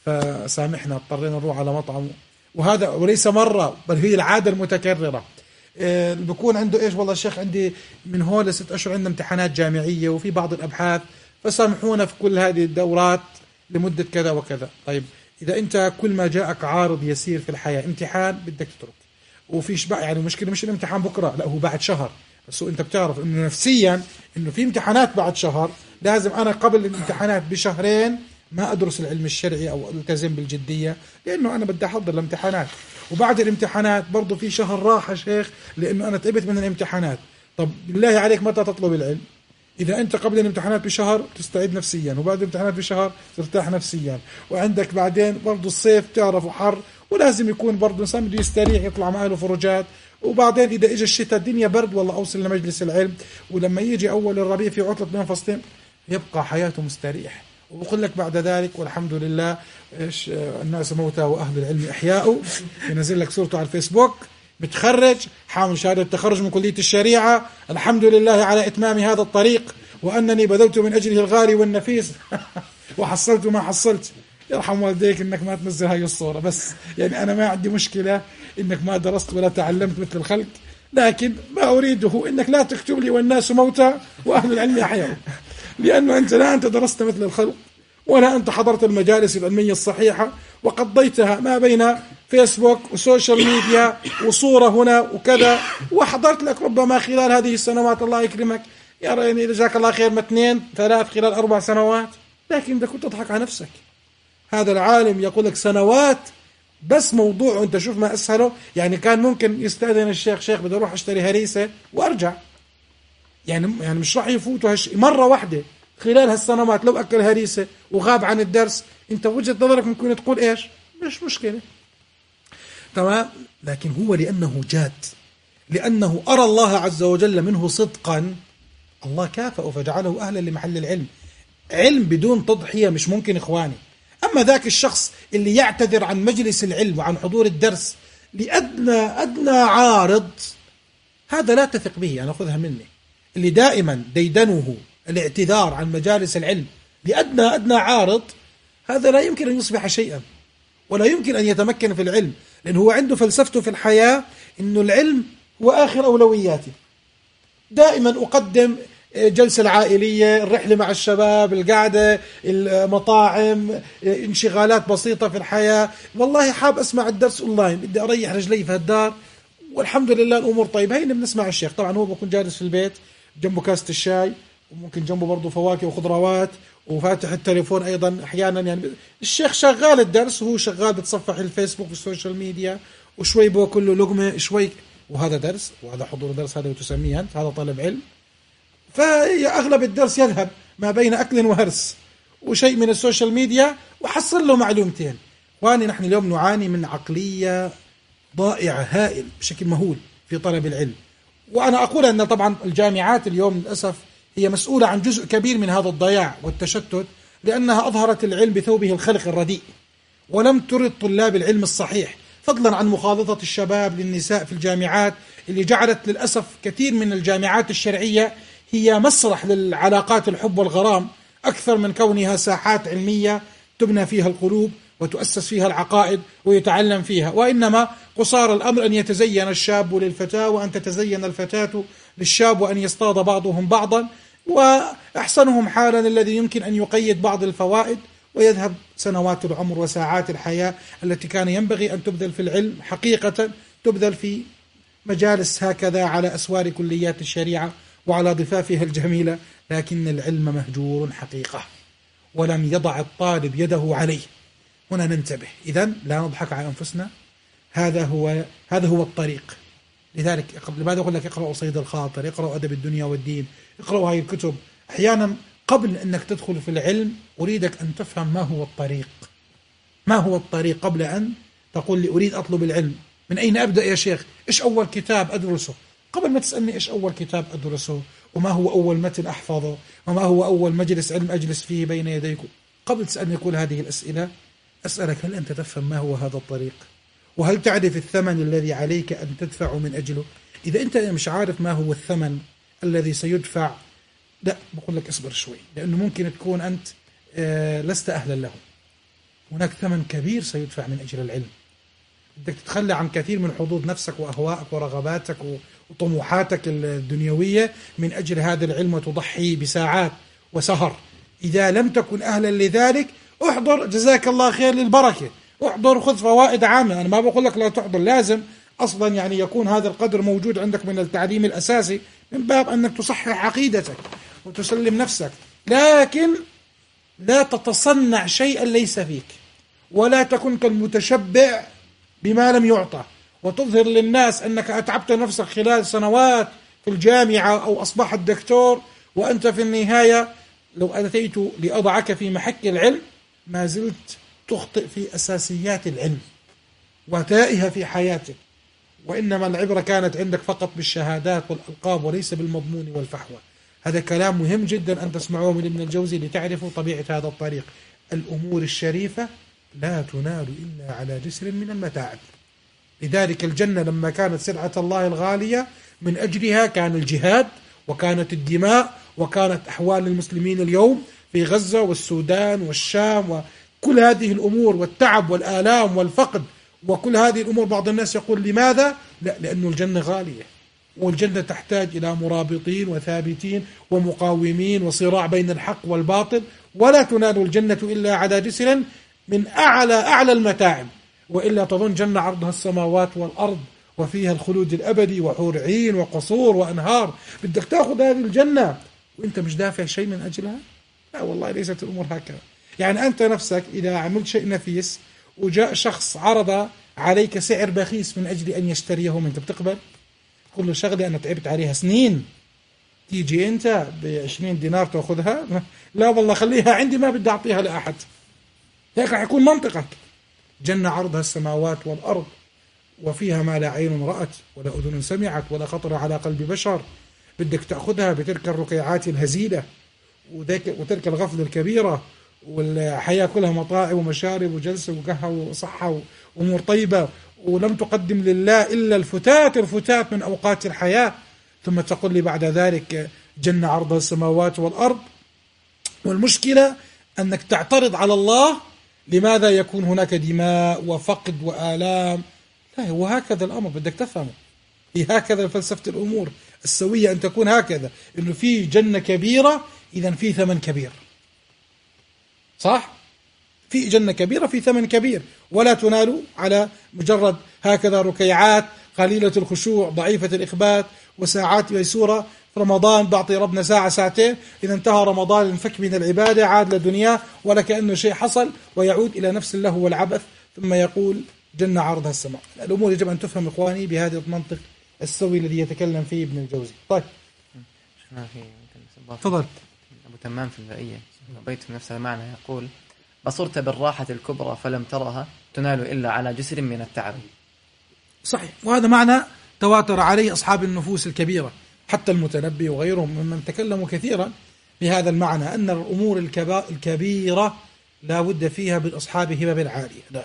فسامحنا اضطرينا نروح على مطعم. وهذا وليس مرة بل هي العادة المتكررة. اللي بيكون عنده ايش والله الشيخ عندي من هون لست اشهر عندنا امتحانات جامعية وفي بعض الابحاث فسامحونا في كل هذه الدورات لمدة كذا وكذا. طيب اذا انت كل ما جاءك عارض يسير في الحياة امتحان بدك تترك وفيش بقى يعني المشكلة مش الامتحان بكرة، لا هو بعد شهر. بس انت بتعرف انه نفسيا انه في امتحانات بعد شهر، لازم انا قبل الامتحانات بشهرين ما أدرس العلم الشرعي أو ألتزم بالجدية لأنه أنا بدي أحضر الامتحانات. وبعد الامتحانات برضو في شهر راحة شيخ لأنه أنا تعبت من الامتحانات. طب بالله عليك متى تطلب العلم؟ إذا أنت قبل الامتحانات بشهر تستعد نفسيا وبعد الامتحانات بشهر ترتاح نفسيا، وعندك بعدين برضو الصيف تعرف حر ولازم يكون برضو إنسان بده يستريح يطلع مع أهله فرجات، وبعدين إذا إجا الشتاء الدنيا برد والله أوصل لمجلس العلم، ولما يجي أول الربيع في عطلة بين فصلين يبقى حياته مستريح. وبقول لك بعد ذلك والحمد لله إيش الناس موتى وأهل العلم إحياء، ينزل لك صورته على الفيسبوك بتخرج حامل شهادة التخرج من كلية الشريعة، الحمد لله على إتمام هذا الطريق وأنني بذلت من أجله الغالي والنفيس وحصلت ما حصلت. يرحم والديك إنك ما تنزل هاي الصورة، بس يعني أنا ما عندي مشكلة إنك ما درست ولا تعلمت مثل الخلق، لكن ما أريده إنك لا تكتب لي والناس موتى وأهل العلم أحياء، لأنه أنت لا أنت درست مثل الخلق ولا أنت حضرت المجالس العلمية الصحيحة وقضيتها ما بين فيسبوك وسوشيال ميديا وصورة هنا وكذا، وحضرت لك ربما خلال هذه السنوات الله يكرمك يا رأيني جزاك الله خير ما اثنين ثلاث خلال أربع سنوات، لكن إذا كنت تضحك على نفسك. هذا العالم يقول لك سنوات بس موضوع أنت شوف ما أسهله. يعني كان ممكن يستأذن الشيخ شيخ بدي أروح أشتري هريسة وأرجع، يعني يعني مش راح يفوتوا هش مرة واحدة خلال هالسنوات. لو أكل هريسة وغاب عن الدرس أنت وجهة نظرك ممكن تقول إيش مش مشكلة تمام، لكن هو لأنه جاد، لأنه أرى الله عز وجل منه صدقا، الله كافأه فجعله أهلا لمحل العلم. علم بدون تضحية مش ممكن إخواني. أما ذاك الشخص اللي يعتذر عن مجلس العلم وعن حضور الدرس لأدنى أدنى عارض، هذا لا تثق به، أنا أخذها مني. اللي دائما ديدنه الاعتذار عن مجالس العلم لأدنى أدنى عارض، هذا لا يمكن أن يصبح شيئا ولا يمكن أن يتمكن في العلم، لأنه هو عنده فلسفته في الحياة إنه العلم هو آخر أولوياتي. دائما أقدم جلسة العائلية، الرحلة مع الشباب، القعدة، المطاعم، انشغالات بسيطة في الحياة. والله حاب أسمع الدرس أونلاين، بدي أريح رجلي في هالدار والحمد لله الأمور طيبة. هين بنسمع الشيخ، طبعا هو بكون جالس في البيت جنبه كاسة الشاي، وممكن جنبه برضه فواكه وخضروات، وفاتح التليفون أيضا أحيانا. يعني الشيخ شغال الدرس وهو شغال بتصفح الفيسبوك والسوشيال ميديا، وشوي بأكل له لقمة شوي، وهذا درس وهذا حضور درس، هذا تسميه أنت هذا طالب علم. فأغلب الدرس يذهب ما بين أكل وهرس وشيء من السوشيال ميديا، وحصل له معلومتين. واني نحن اليوم نعاني من عقلية ضائعة هائل بشكل مهول في طلب العلم. وأنا أقول أن طبعا الجامعات اليوم للأسف هي مسؤولة عن جزء كبير من هذا الضياع والتشتت، لأنها أظهرت العلم بثوبه الخلق الرديء، ولم ترد طلاب العلم الصحيح، فضلا عن مخالطة الشباب للنساء في الجامعات، اللي جعلت للأسف كثير من الجامعات الشرعية هي مسرح للعلاقات الحب والغرام، أكثر من كونها ساحات علمية تبنى فيها القلوب وتؤسس فيها العقائد ويتعلم فيها. وإنما قصار الأمر أن يتزين الشاب للفتاة، وأن تتزين الفتاة للشاب، وأن يصطاد بعضهم بعضا، وأحسنهم حالا الذي يمكن أن يقيد بعض الفوائد، ويذهب سنوات العمر وساعات الحياة التي كان ينبغي أن تبذل في العلم حقيقة تبذل في مجالس هكذا على أسوار كليات الشريعة وعلى ضفافها الجميلة. لكن العلم مهجور حقيقة، ولم يضع الطالب يده عليه. هنا ننتبه، إذن لا نضحك على أنفسنا، هذا هو هذا هو الطريق. لذلك لماذا أقول لك اقرأوا صيد الخاطر، اقرأوا أدب الدنيا والدين، اقرأوا هاي الكتب. أحيانا قبل أنك تدخل في العلم أريدك أن تفهم ما هو الطريق، ما هو الطريق قبل أن تقول لي أريد أطلب العلم. من أين أبدأ يا شيخ؟ إيش أول كتاب أدرسه؟ قبل ما تسألني إيش أول كتاب أدرسه، وما هو أول متن أحفظه، وما هو أول مجلس علم أجلس فيه بين يديكم، قبل تسألني كل هذه الأسئلة أسألك هل أنت تفهم ما هو هذا الطريق؟ وهل تعرف الثمن الذي عليك أن تدفع من أجله؟ إذا أنت مش عارف ما هو الثمن الذي سيدفع، لا بقول لك اصبر شوي، لأنه ممكن تكون أنت آه لست أهلا له. هناك ثمن كبير سيدفع من أجل العلم. بدك تتخلى عن كثير من حظوظ نفسك وأهوائك ورغباتك وطموحاتك الدنيوية من أجل هذا العلم، وتضحي بساعات وسهر. إذا لم تكن أهلا لذلك احضر، جزاك الله خير للبركة، احضر خذ فوائد عامة. أنا ما بقول لك لا تحضر، لازم أصلا يعني يكون هذا القدر موجود عندك من التعليم الأساسي، من باب أنك تصحح عقيدتك وتسلم نفسك. لكن لا تتصنع شيئا ليس فيك، ولا تكن كالمتشبع بما لم يعطى، وتظهر للناس أنك أتعبت نفسك خلال سنوات في الجامعة أو أصبحت دكتور، وأنت في النهاية لو أتيت لأضعك في محك العلم ما زلت تخطئ في أساسيات العلم وتائها في حياتك. وإنما العبرة كانت عندك فقط بالشهادات والألقاب وليس بالمضمون والفحوى. هذا كلام مهم جدا أن تسمعوه من ابن الجوزي لتعرفوا طبيعة هذا الطريق. الأمور الشريفة لا تنال إلا على جسر من المتاعب. لذلك الجنة لما كانت سلعة الله الغالية من أجلها كان الجهاد، وكانت الدماء، وكانت أحوال المسلمين اليوم في غزة والسودان والشام، وكل هذه الأمور والتعب والآلام والفقد وكل هذه الأمور. بعض الناس يقول لماذا؟ لا، لأن الجنة غالية، والجنة تحتاج إلى مرابطين وثابتين ومقاومين وصراع بين الحق والباطل، ولا تنال الجنة إلا على جسر من أعلى أعلى المتاعب، وإلا تظن جنة عرضها السماوات والأرض وفيها الخلود الأبدي وحور عين وقصور وأنهار. بدك تأخذ هذه الجنة وإنت مش دافع شيء من أجلها؟ لا والله، ليست الأمور هكذا. يعني أنت نفسك إذا عملت شيء نفيس وجاء شخص عرض عليك سعر بخيس من أجل أن يشتريه منك، بتقبل؟ كل شغلة أنا تعبت عليها سنين، تيجي أنت بعشرين دينار تأخذها؟ لا والله خليها عندي، ما بدي أعطيها لأحد. هيك حيكون منطقك. جنة عرضها السماوات والأرض وفيها ما لا عين رأت ولا أذن سمعت ولا خطر على قلب بشر. بدك تأخذها بتلك الرقيعات الهزيلة وتلك الغفلة الكبيرة، والحياة كلها مطاعم ومشارب وجلسة وقهوة وصحة وأمور طيبة، ولم تقدم لله إلا الفتات الفتات من أوقات الحياة، ثم تقول لي بعد ذلك جنة عرضها السماوات والأرض. والمشكلة أنك تعترض على الله. لماذا يكون هناك دماء وفقد وآلام؟ وهكذا الأمر بدك تفهمه، هي هكذا فلسفة الأمور السوية أن تكون هكذا، إنه في جنة كبيرة إذن في ثمن كبير، صح؟ في جنة كبيرة في ثمن كبير، ولا تنال على مجرد هكذا ركيعات قليلة الخشوع ضعيفة الإخبات وساعات ميسورة في رمضان بعطي ربنا ساعة ساعتين، إذا انتهى رمضان انفك من العبادة عاد لدنياه ولا كأنه شيء حصل، ويعود إلى نفس اللهو والعبث، ثم يقول جنة عرضها السماء. الأمور يجب أن تفهم إخواني بهذا المنطق السوي الذي يتكلم فيه ابن الجوزي. طيب تفضل. أبو تمام في البائية بيت نفس المعنى يقول: بصرت بالراحة الكبرى فلم ترها تنال إلا على جسر من التعب. صحيح، وهذا معنى تواتر عليه أصحاب النفوس الكبيرة، حتى المتنبي وغيرهم ممن تكلموا كثيرا بهذا المعنى، أن الأمور الكبيرة لا بد فيها بالأصحاب هبة العالية. لا.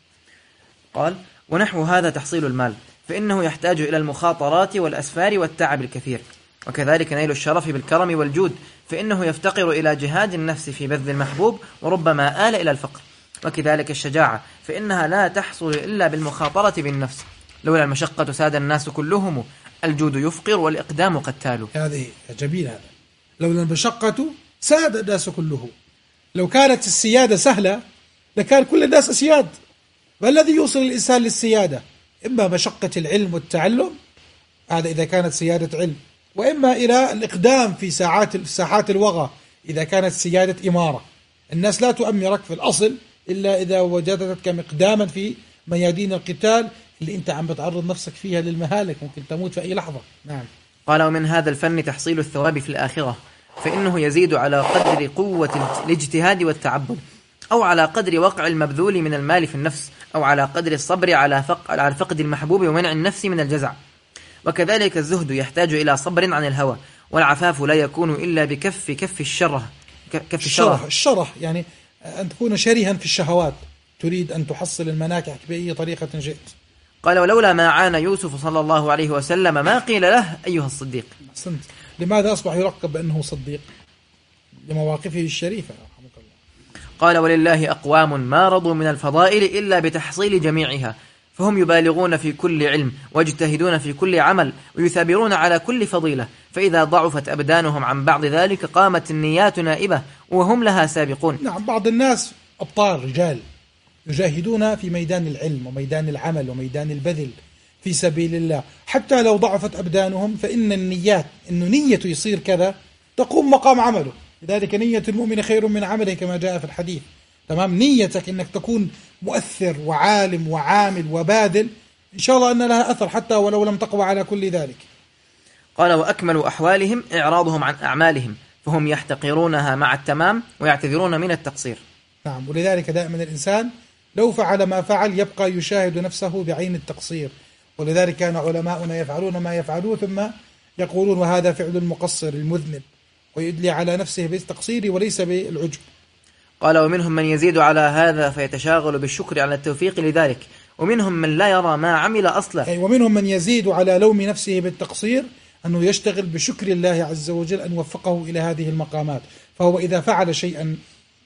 قال: ونحو هذا تحصيل المال، فإنه يحتاج إلى المخاطرات والأسفار والتعب الكثير، وكذلك نيل الشرف بالكرم والجود، فإنه يفتقر إلى جهاد النفس في بذل المحبوب وربما آل إلى الفقر، وكذلك الشجاعة فإنها لا تحصل إلا بالمخاطرة بالنفس، لولا المشقة ساد الناس كلهم، الجود يفقر والإقدام قتال. هذه جميل، هذا لولا المشقة ساد الناس كله، لو كانت السيادة سهلة لكان كل الناس أسياد، ما الذي يوصل الإنسان للسيادة؟ إما مشقة العلم والتعلم، هذا إذا كانت سيادة علم، وإما إلى الإقدام في ساعات ساحات الوغى إذا كانت سيادة إمارة. الناس لا تؤمرك في الأصل إلا إذا وجدتك مقداما في ميادين القتال اللي أنت عم بتعرض نفسك فيها للمهالك، ممكن تموت في أي لحظة. نعم. قال: ومن هذا الفن تحصيل الثواب في الآخرة، فإنه يزيد على قدر قوة الاجتهاد والتعبد، أو على قدر وقع المبذول من المال في النفس، أو على قدر الصبر على فق... على فقد المحبوب ومنع النفس من الجزع. وكذلك الزهد يحتاج إلى صبر عن الهوى، والعفاف لا يكون إلا بكف كف الشره كف الشره الشره يعني أن تكون شرها في الشهوات، تريد أن تحصل المناكح بأي طريقة جئت. قال: ولولا ما عان يوسف صلى الله عليه وسلم ما قيل له أيها الصديق. أحسنت. لماذا أصبح يلقب بأنه صديق؟ لمواقفه الشريفة. قال: ولله أقوام ما رضوا من الفضائل إلا بتحصيل جميعها، فهم يبالغون في كل علم واجتهدون في كل عمل ويثابرون على كل فضيلة، فإذا ضعفت أبدانهم عن بعض ذلك قامت النيات نائبة وهم لها سابقون. نعم، بعض الناس أبطال رجال يجاهدون في ميدان العلم وميدان العمل وميدان البذل في سبيل الله، حتى لو ضعفت أبدانهم فإن النيات، إنه نيته يصير كذا تقوم مقام عمله، لذلك نية المؤمن خير من عمله كما جاء في الحديث. تمام، نيتك إنك تكون مؤثر وعالم وعامل وباذل، إن شاء الله أن لها أثر حتى ولو لم تقوى على كل ذلك. قال: وأكمل أحوالهم إعراضهم عن أعمالهم، فهم يحتقرونها مع التمام ويعتذرون من التقصير. نعم، ولذلك دائما الإنسان لو فعل ما فعل يبقى يشاهد نفسه بعين التقصير، ولذلك كان علماؤنا يفعلون ما يفعلون ثم يقولون وهذا فعل المقصر المذنب، ويدلي على نفسه بالتقصير وليس بالعجب. قال: ومنهم من يزيد على هذا فيتشاغل بالشكر على التوفيق لذلك، ومنهم من لا يرى ما عمل أصلا. أي ومنهم من يزيد على لوم نفسه بالتقصير أنه يشتغل بشكر الله عز وجل أن وفقه إلى هذه المقامات، فهو إذا فعل شيئا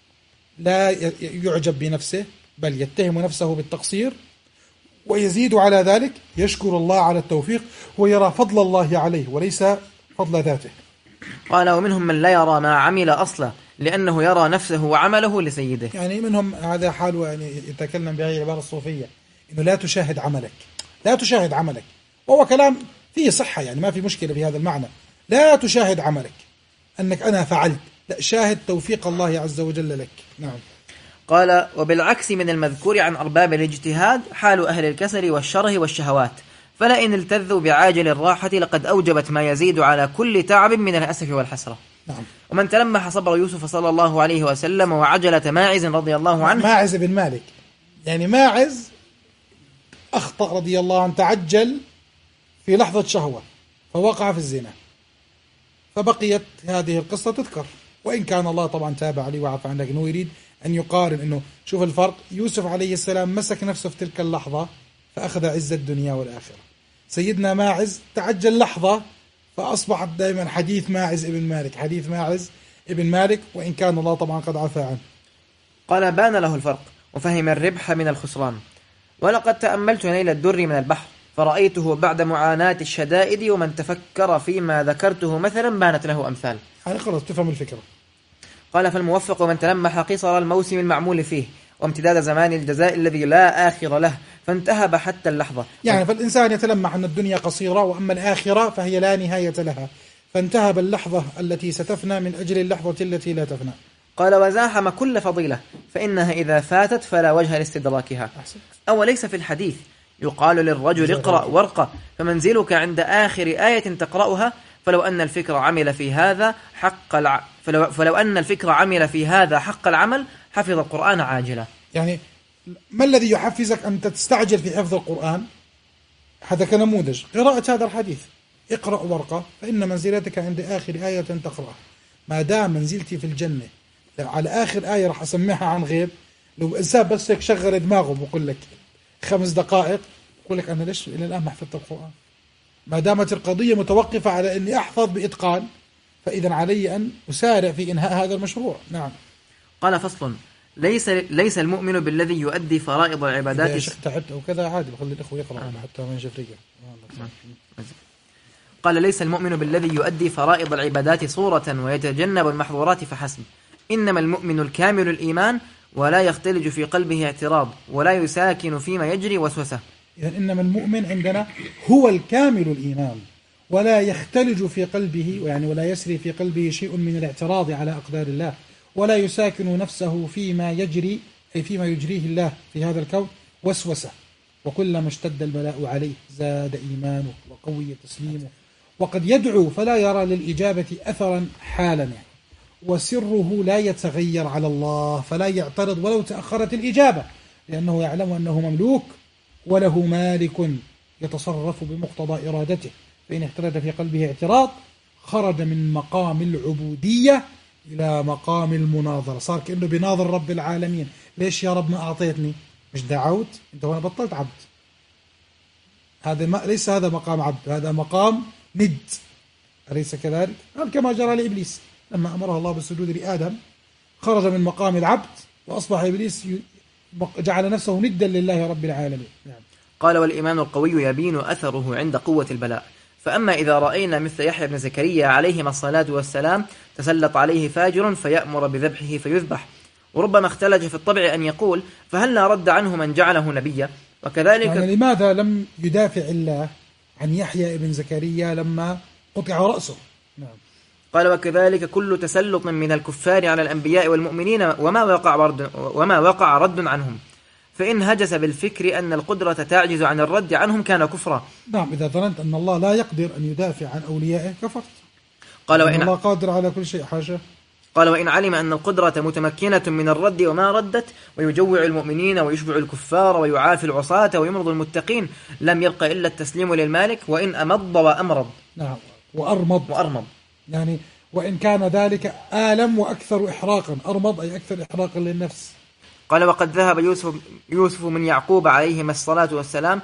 لا يعجب بنفسه بل يتهم نفسه بالتقصير، ويزيد على ذلك يشكر الله على التوفيق ويرى فضل الله عليه وليس فضل ذاته. قال: ومنهم من لا يرى ما عمل أصلا لأنه يرى نفسه وعمله لسيده. يعني منهم هذا حاله، يعني يتكلم بهذه العبارة الصوفية، إنه لا تشاهد عملك، لا تشاهد عملك، وهو كلام فيه صحة، يعني ما في مشكلة بهذا المعنى. لا تشاهد عملك أنك أنا فعلت، لا، شاهد توفيق الله عز وجل لك. نعم. قال: وبالعكس من المذكور عن أرباب الاجتهاد حال أهل الكسل والشره والشهوات، فلئن التذوا بعاجل الراحة لقد أوجبت ما يزيد على كل تعب من الأسف والحسرة. نعم. ومن تلمح صبر يوسف صلى الله عليه وسلم وعجلة ماعز رضي الله عنه. ماعز بن مالك، يعني ماعز أخطأ رضي الله عنه، تعجل في لحظة شهوة فوقع في الزنا، فبقيت هذه القصة تذكر، وإن كان الله طبعا تاب عليه وعفى عنه، لكنه يريد أن يقارن إنه شوف الفرق. يوسف عليه السلام مسك نفسه في تلك اللحظة فأخذ عز الدنيا والآخرة. سيدنا ماعز تعجل لحظة فأصبحت دائما حديث ماعز ابن مالك، حديث ماعز ابن مالك، وإن كان الله طبعا قد عفى عنه. قال: بان له الفرق وفهم الربح من الخسران، ولقد تأملت نيل الدر من البحر فرأيته بعد معاناة الشدائد ومن تفكر فيما ذكرته مثلا بانت له أمثال. يعني خلاص تفهم الفكرة. قال فالموفق من تلمح قصر الموسم المعمول فيه وامتداد زمان الجزاء الذي لا آخر له فانتهب حتى اللحظة. يعني فالإنسان يتلمح أن الدنيا قصيرة وأما الآخرة فهي لا نهاية لها، فانتهب اللحظة التي ستفنى من أجل اللحظة التي لا تفنى. قال وزاحم كل فضيلة فإنها إذا فاتت فلا وجه لاستدراكها. أو ليس في الحديث يقال للرجل اقرأ وارقى فمنزلك عند آخر آية تقرأها فلو أن الفكر عمل في هذا حق الع... فلو... فلو أن الفكر عمل في هذا حق العمل حفظ القرآن عاجلا. يعني ما الذي يحفزك أن تستعجل في حفظ القرآن؟ هذا كنموذج قراءة هذا الحديث، اقرأ وارقى فإن منزلتك عند آخر آية تقرأها. ما دام منزلتي في الجنة على آخر آية راح أسمعها عن غيب، لو إنسان بس هيك شغل دماغه بقول لك خمس دقائق يقول لك أنا ليش إلى الآن ما حفظت القرآن؟ ما دامت القضية متوقفة على أني أحفظ بإتقان فإذا علي أن أسارع في إنهاء هذا المشروع. نعم. قال فصل ليس ليس المؤمن بالذي يؤدي فرائض العبادات. إذا شئت تعبت أو كذا عادي بخلي الإخوة يقرأوا آه. حتى من جفرية. آه. قال ليس المؤمن بالذي يؤدي فرائض العبادات صورة ويتجنب المحظورات فحسب، إنما المؤمن الكامل الإيمان ولا يختلج في قلبه اعتراض ولا يساكن فيما يجري وسوسة. يعني إنما المؤمن عندنا هو الكامل الإيمان ولا يختلج في قلبه، يعني ولا يسري في قلبه شيء من الاعتراض على أقدار الله، ولا يساكن نفسه فيما يجري أي فيما يجريه الله في هذا الكون وسوسة. وكلما اشتد البلاء عليه زاد إيمانه وقوي تسليمه، وقد يدعو فلا يرى للإجابة أثرا حالا، يعني وسره لا يتغير على الله فلا يعترض ولو تأخرت الإجابة، لأنه يعلم أنه مملوك وله مالك يتصرف بمقتضى إرادته، فإن احترد في قلبه اعتراض خرج من مقام العبودية إلى مقام المناظرة، صار كأنه بناظر رب العالمين. ليش يا رب ما أعطيتني؟ مش دعوت أنت وأنا بطلت عبد. هذا ما ليس هذا مقام عبد، هذا مقام ند، أليس كذلك؟ كما جرى لإبليس لما أمره الله بالسجود لآدم خرج من مقام العبد وأصبح إبليس جعل نفسه ندا لله رب العالمين. نعم. قال والإيمان القوي يبين أثره عند قوة البلاء، فأما إذا رأينا مثل يحيى بن زكريا عليهما الصلاة والسلام تسلط عليه فاجر فيأمر بذبحه فيذبح، وربما اختلج في الطبع أن يقول فهلا رد عنه من جعله نبيا. وكذلك يعني لماذا لم يدافع الله عن يحيى بن زكريا لما قطع رأسه؟ نعم. قال وكذلك كل تسلط من الكفار على الأنبياء والمؤمنين وما وقع رد, وما وقع رد عنهم، فإن هجس بالفكر أن القدرة تعجز عن الرد عنهم كان كفرا. نعم، إذا ظننت أن الله لا يقدر أن يدافع عن أوليائه كفرت. قال وإن الله قادر على كل شيء حاشا. قال وإن علم أن القدرة متمكنة من الرد وما ردت ويجوع المؤمنين ويشبع الكفار ويعافي العصاة ويمرض المتقين لم يبق إلا التسليم للمالك وإن أمض وأمرض. نعم، وأرمض وأرمض يعني وإن كان ذلك آلم وأكثر إحراقا، أرمض أي أكثر إحراقا للنفس. قال وقد ذهب يوسف, يوسف من يعقوب عليهما الصلاة والسلام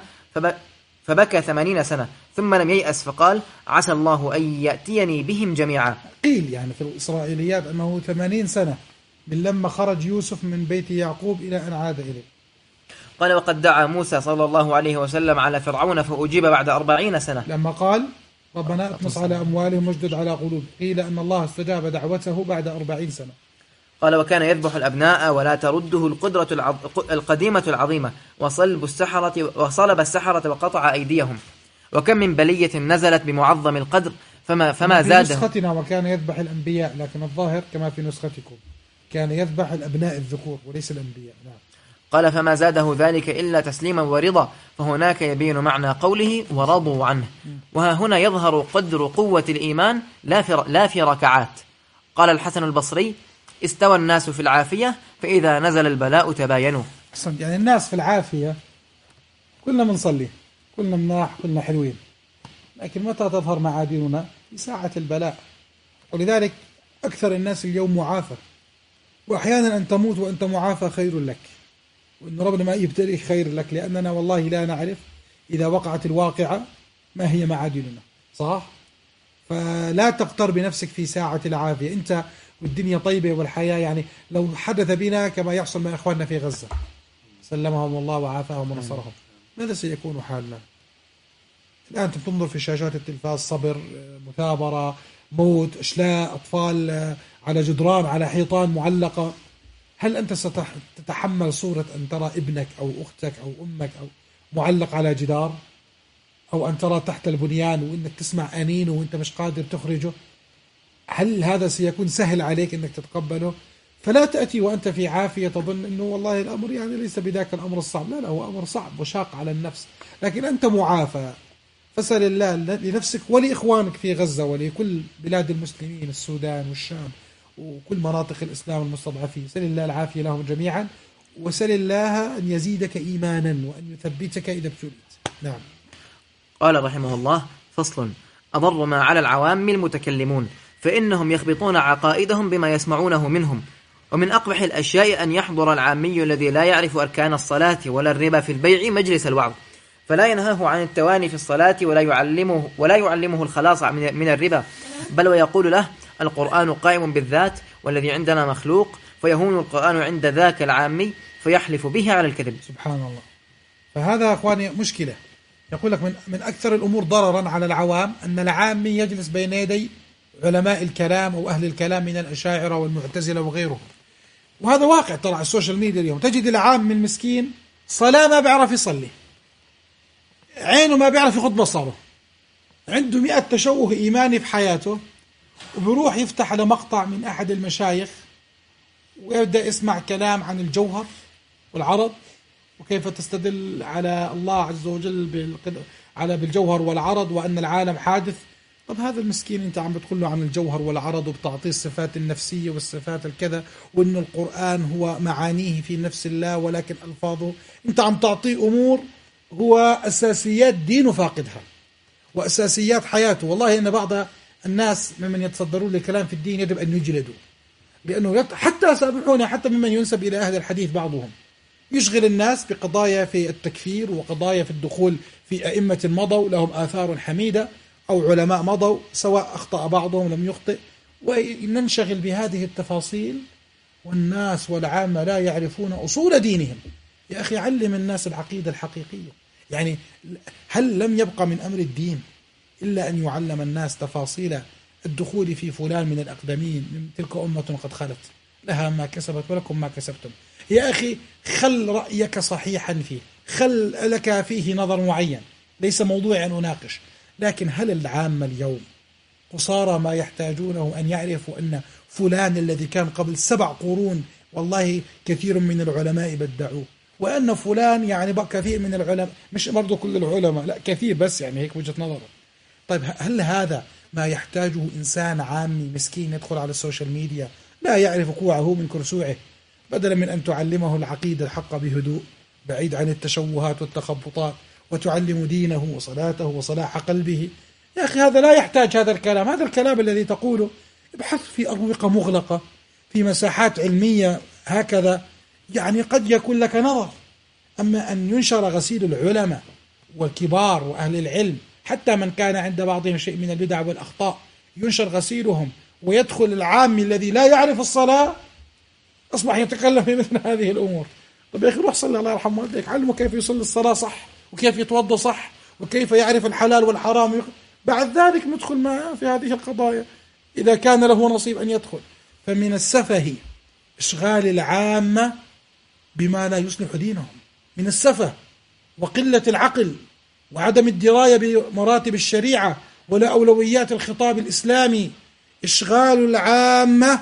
فبكى ثمانين سنة ثم لم ييأس فقال عسى الله أن يأتيني بهم جميعا. قيل يعني في الإسرائيليات أنه ثمانين سنة من لما خرج يوسف من بيت يعقوب إلى أن عاد إليه. قال وقد دعا موسى صلى الله عليه وسلم على فرعون فأجيب بعد أربعين سنة لما قال ربنا اطمس على أموالهم واشدد على قلوب، قيل أن الله استجاب دعوته بعد أربعين سنة. قال وكان يذبح الأبناء ولا ترده القدرة العظ... القديمة العظيمة وصلب السحرة وصلب السحرة وقطع أيديهم، وكم من بلية نزلت بمعظم القدر فما فما زاد. في نسختنا وكان يذبح الأنبياء، لكن الظاهر كما في نسختكم كان يذبح الأبناء الذكور وليس الأنبياء. نعم. قال فما زاده ذلك إلا تسليما ورضا، فهناك يبين معنى قوله ورضوا عنه. وها هنا يظهر قدر قوة الإيمان لا في لا في ركعات. قال الحسن البصري استوى الناس في العافية فإذا نزل البلاء تباينوا. يعني الناس في العافية كلنا منصلي كلنا مناح كلنا حلوين، لكن متى تظهر معادننا؟ في ساعة البلاء. ولذلك أكثر الناس اليوم معافى، وأحيانا أن تموت وأنت معافى خير لك، وأن ربنا ما يبتليك خير لك، لأننا والله لا نعرف إذا وقعت الواقعة ما هي معادننا. صح؟ فلا تقتر بنفسك في ساعة العافية. أنت والدنيا طيبة والحياة، يعني لو حدث بنا كما يحصل مع إخواننا في غزة، سلمهم الله وعافاهم ونصرهم. ماذا سيكون حالنا؟ الآن أنت تنظر في شاشات التلفاز صبر، مثابرة، موت، إشلاء، أطفال على جدران، على حيطان معلقة. هل أنت ستتحمل صورة أن ترى ابنك أو أختك أو أمك أو معلق على جدار، أو أن ترى تحت البنيان وإنك تسمع أنينه وإنت مش قادر تخرجه؟ هل هذا سيكون سهل عليك إنك تتقبله؟ فلا تأتي وأنت في عافية تظن أنه والله الأمر يعني ليس بذاك الأمر الصعب. لا لا، هو أمر صعب وشاق على النفس، لكن أنت معافى. فسأل الله لنفسك ولإخوانك في غزة ولكل بلاد المسلمين، السودان والشام وكل مناطق الإسلام المستضعفين. سل الله العافية لهم جميعا، وسل الله أن يزيدك إيمانا وأن يثبتك إذا ابتليت. نعم. قال رحمه الله: فصل: أضر ما على العوام المتكلمون، فإنهم يخبطون عقائدهم بما يسمعونه منهم. ومن أقبح الأشياء أن يحضر العامي الذي لا يعرف أركان الصلاة ولا الربا في البيع مجلس الوعظ، فلا ينهاه عن التواني في الصلاة ولا يعلمه ولا يعلمه الخلاص من الربا، بل ويقول له: القرآن قائم بالذات والذي عندنا مخلوق، فيهون القرآن عند ذاك العامي فيحلف به على الكذب. سبحان الله. فهذا أخواني مشكلة. يقول لك من من أكثر الأمور ضررا على العوام أن العامي يجلس بين يدي علماء الكلام أو أهل الكلام من الأشاعرة والمعتزلة وغيرهم. وهذا واقع طلع على السوشيال ميديا اليوم. تجد العام من مسكين صلاة ما بيعرف يصلي، عينه ما بيعرف يغض بصره، عنده مئة تشوه إيماني في حياته، وبيروح يفتح على مقطع من أحد المشايخ ويبدأ يسمع كلام عن الجوهر والعرض وكيف تستدل على الله عز وجل على بالجوهر والعرض وأن العالم حادث. طب هذا المسكين أنت عم بتقول له عن الجوهر والعرض وبتعطيه الصفات النفسية والصفات الكذا، وأن القرآن هو معانيه في نفس الله ولكن ألفاظه، أنت عم تعطيه أمور هو أساسيات دينه فاقدها وأساسيات حياته. والله إن بعض الناس ممن يتصدرون للكلام في الدين يجب أن يجلدوا، لأنه حتى سامحوني حتى ممن ينسب إلى أهل الحديث بعضهم يشغل الناس بقضايا في التكفير وقضايا في الدخول في أئمة مضوا لهم آثار حميدة أو علماء مضوا سواء أخطأ بعضهم لم يخطئ، وننشغل بهذه التفاصيل والناس والعامة لا يعرفون أصول دينهم. يا أخي علم الناس العقيدة الحقيقية. يعني هل لم يبقى من أمر الدين إلا أن يعلم الناس تفاصيل الدخول في فلان من الأقدمين، من تلك أمة قد خلت لها ما كسبت ولكم ما كسبتم. يا أخي خل رأيك صحيحا فيه، خل لك فيه نظر معين، ليس موضوع أن أناقش، لكن هل العامة اليوم قصارى ما يحتاجونه أن يعرفوا أن فلان الذي كان قبل سبع قرون والله كثير من العلماء بدعوه، وأن فلان يعني بقى كثير من العلماء، مش برضو كل العلماء لا كثير بس يعني هيك وجهة نظر. طيب هل هذا ما يحتاجه إنسان عامي مسكين يدخل على السوشيال ميديا لا يعرف كوعه من كرسوعه، بدلا من أن تعلمه العقيدة الحق بهدوء بعيد عن التشوهات والتخبطات، وتعلم دينه وصلاته وصلاح قلبه؟ يا أخي هذا لا يحتاج هذا الكلام. هذا الكلام الذي تقوله ابحث في أروقة مغلقة في مساحات علمية هكذا، يعني قد يكون لك نظر. أما أن ينشر غسيل العلماء والكبار وأهل العلم حتى من كان عند بعضهم شيء من البدع والأخطاء ينشر غسيلهم، ويدخل العام الذي لا يعرف الصلاة أصبح يتكلم في مثل هذه الأمور. طب يا أخي روح صلي الله يرحم والديك، علمه كيف يصلي الصلاة صح وكيف يتوضى صح وكيف يعرف الحلال والحرام، بعد ذلك ندخل ما في هذه القضايا إذا كان له نصيب أن يدخل. فمن السفه إشغال العامة بما لا يصلح دينهم، من السفه وقلة العقل وعدم الدراية بمراتب الشريعة ولا أولويات الخطاب الإسلامي، إشغال العامة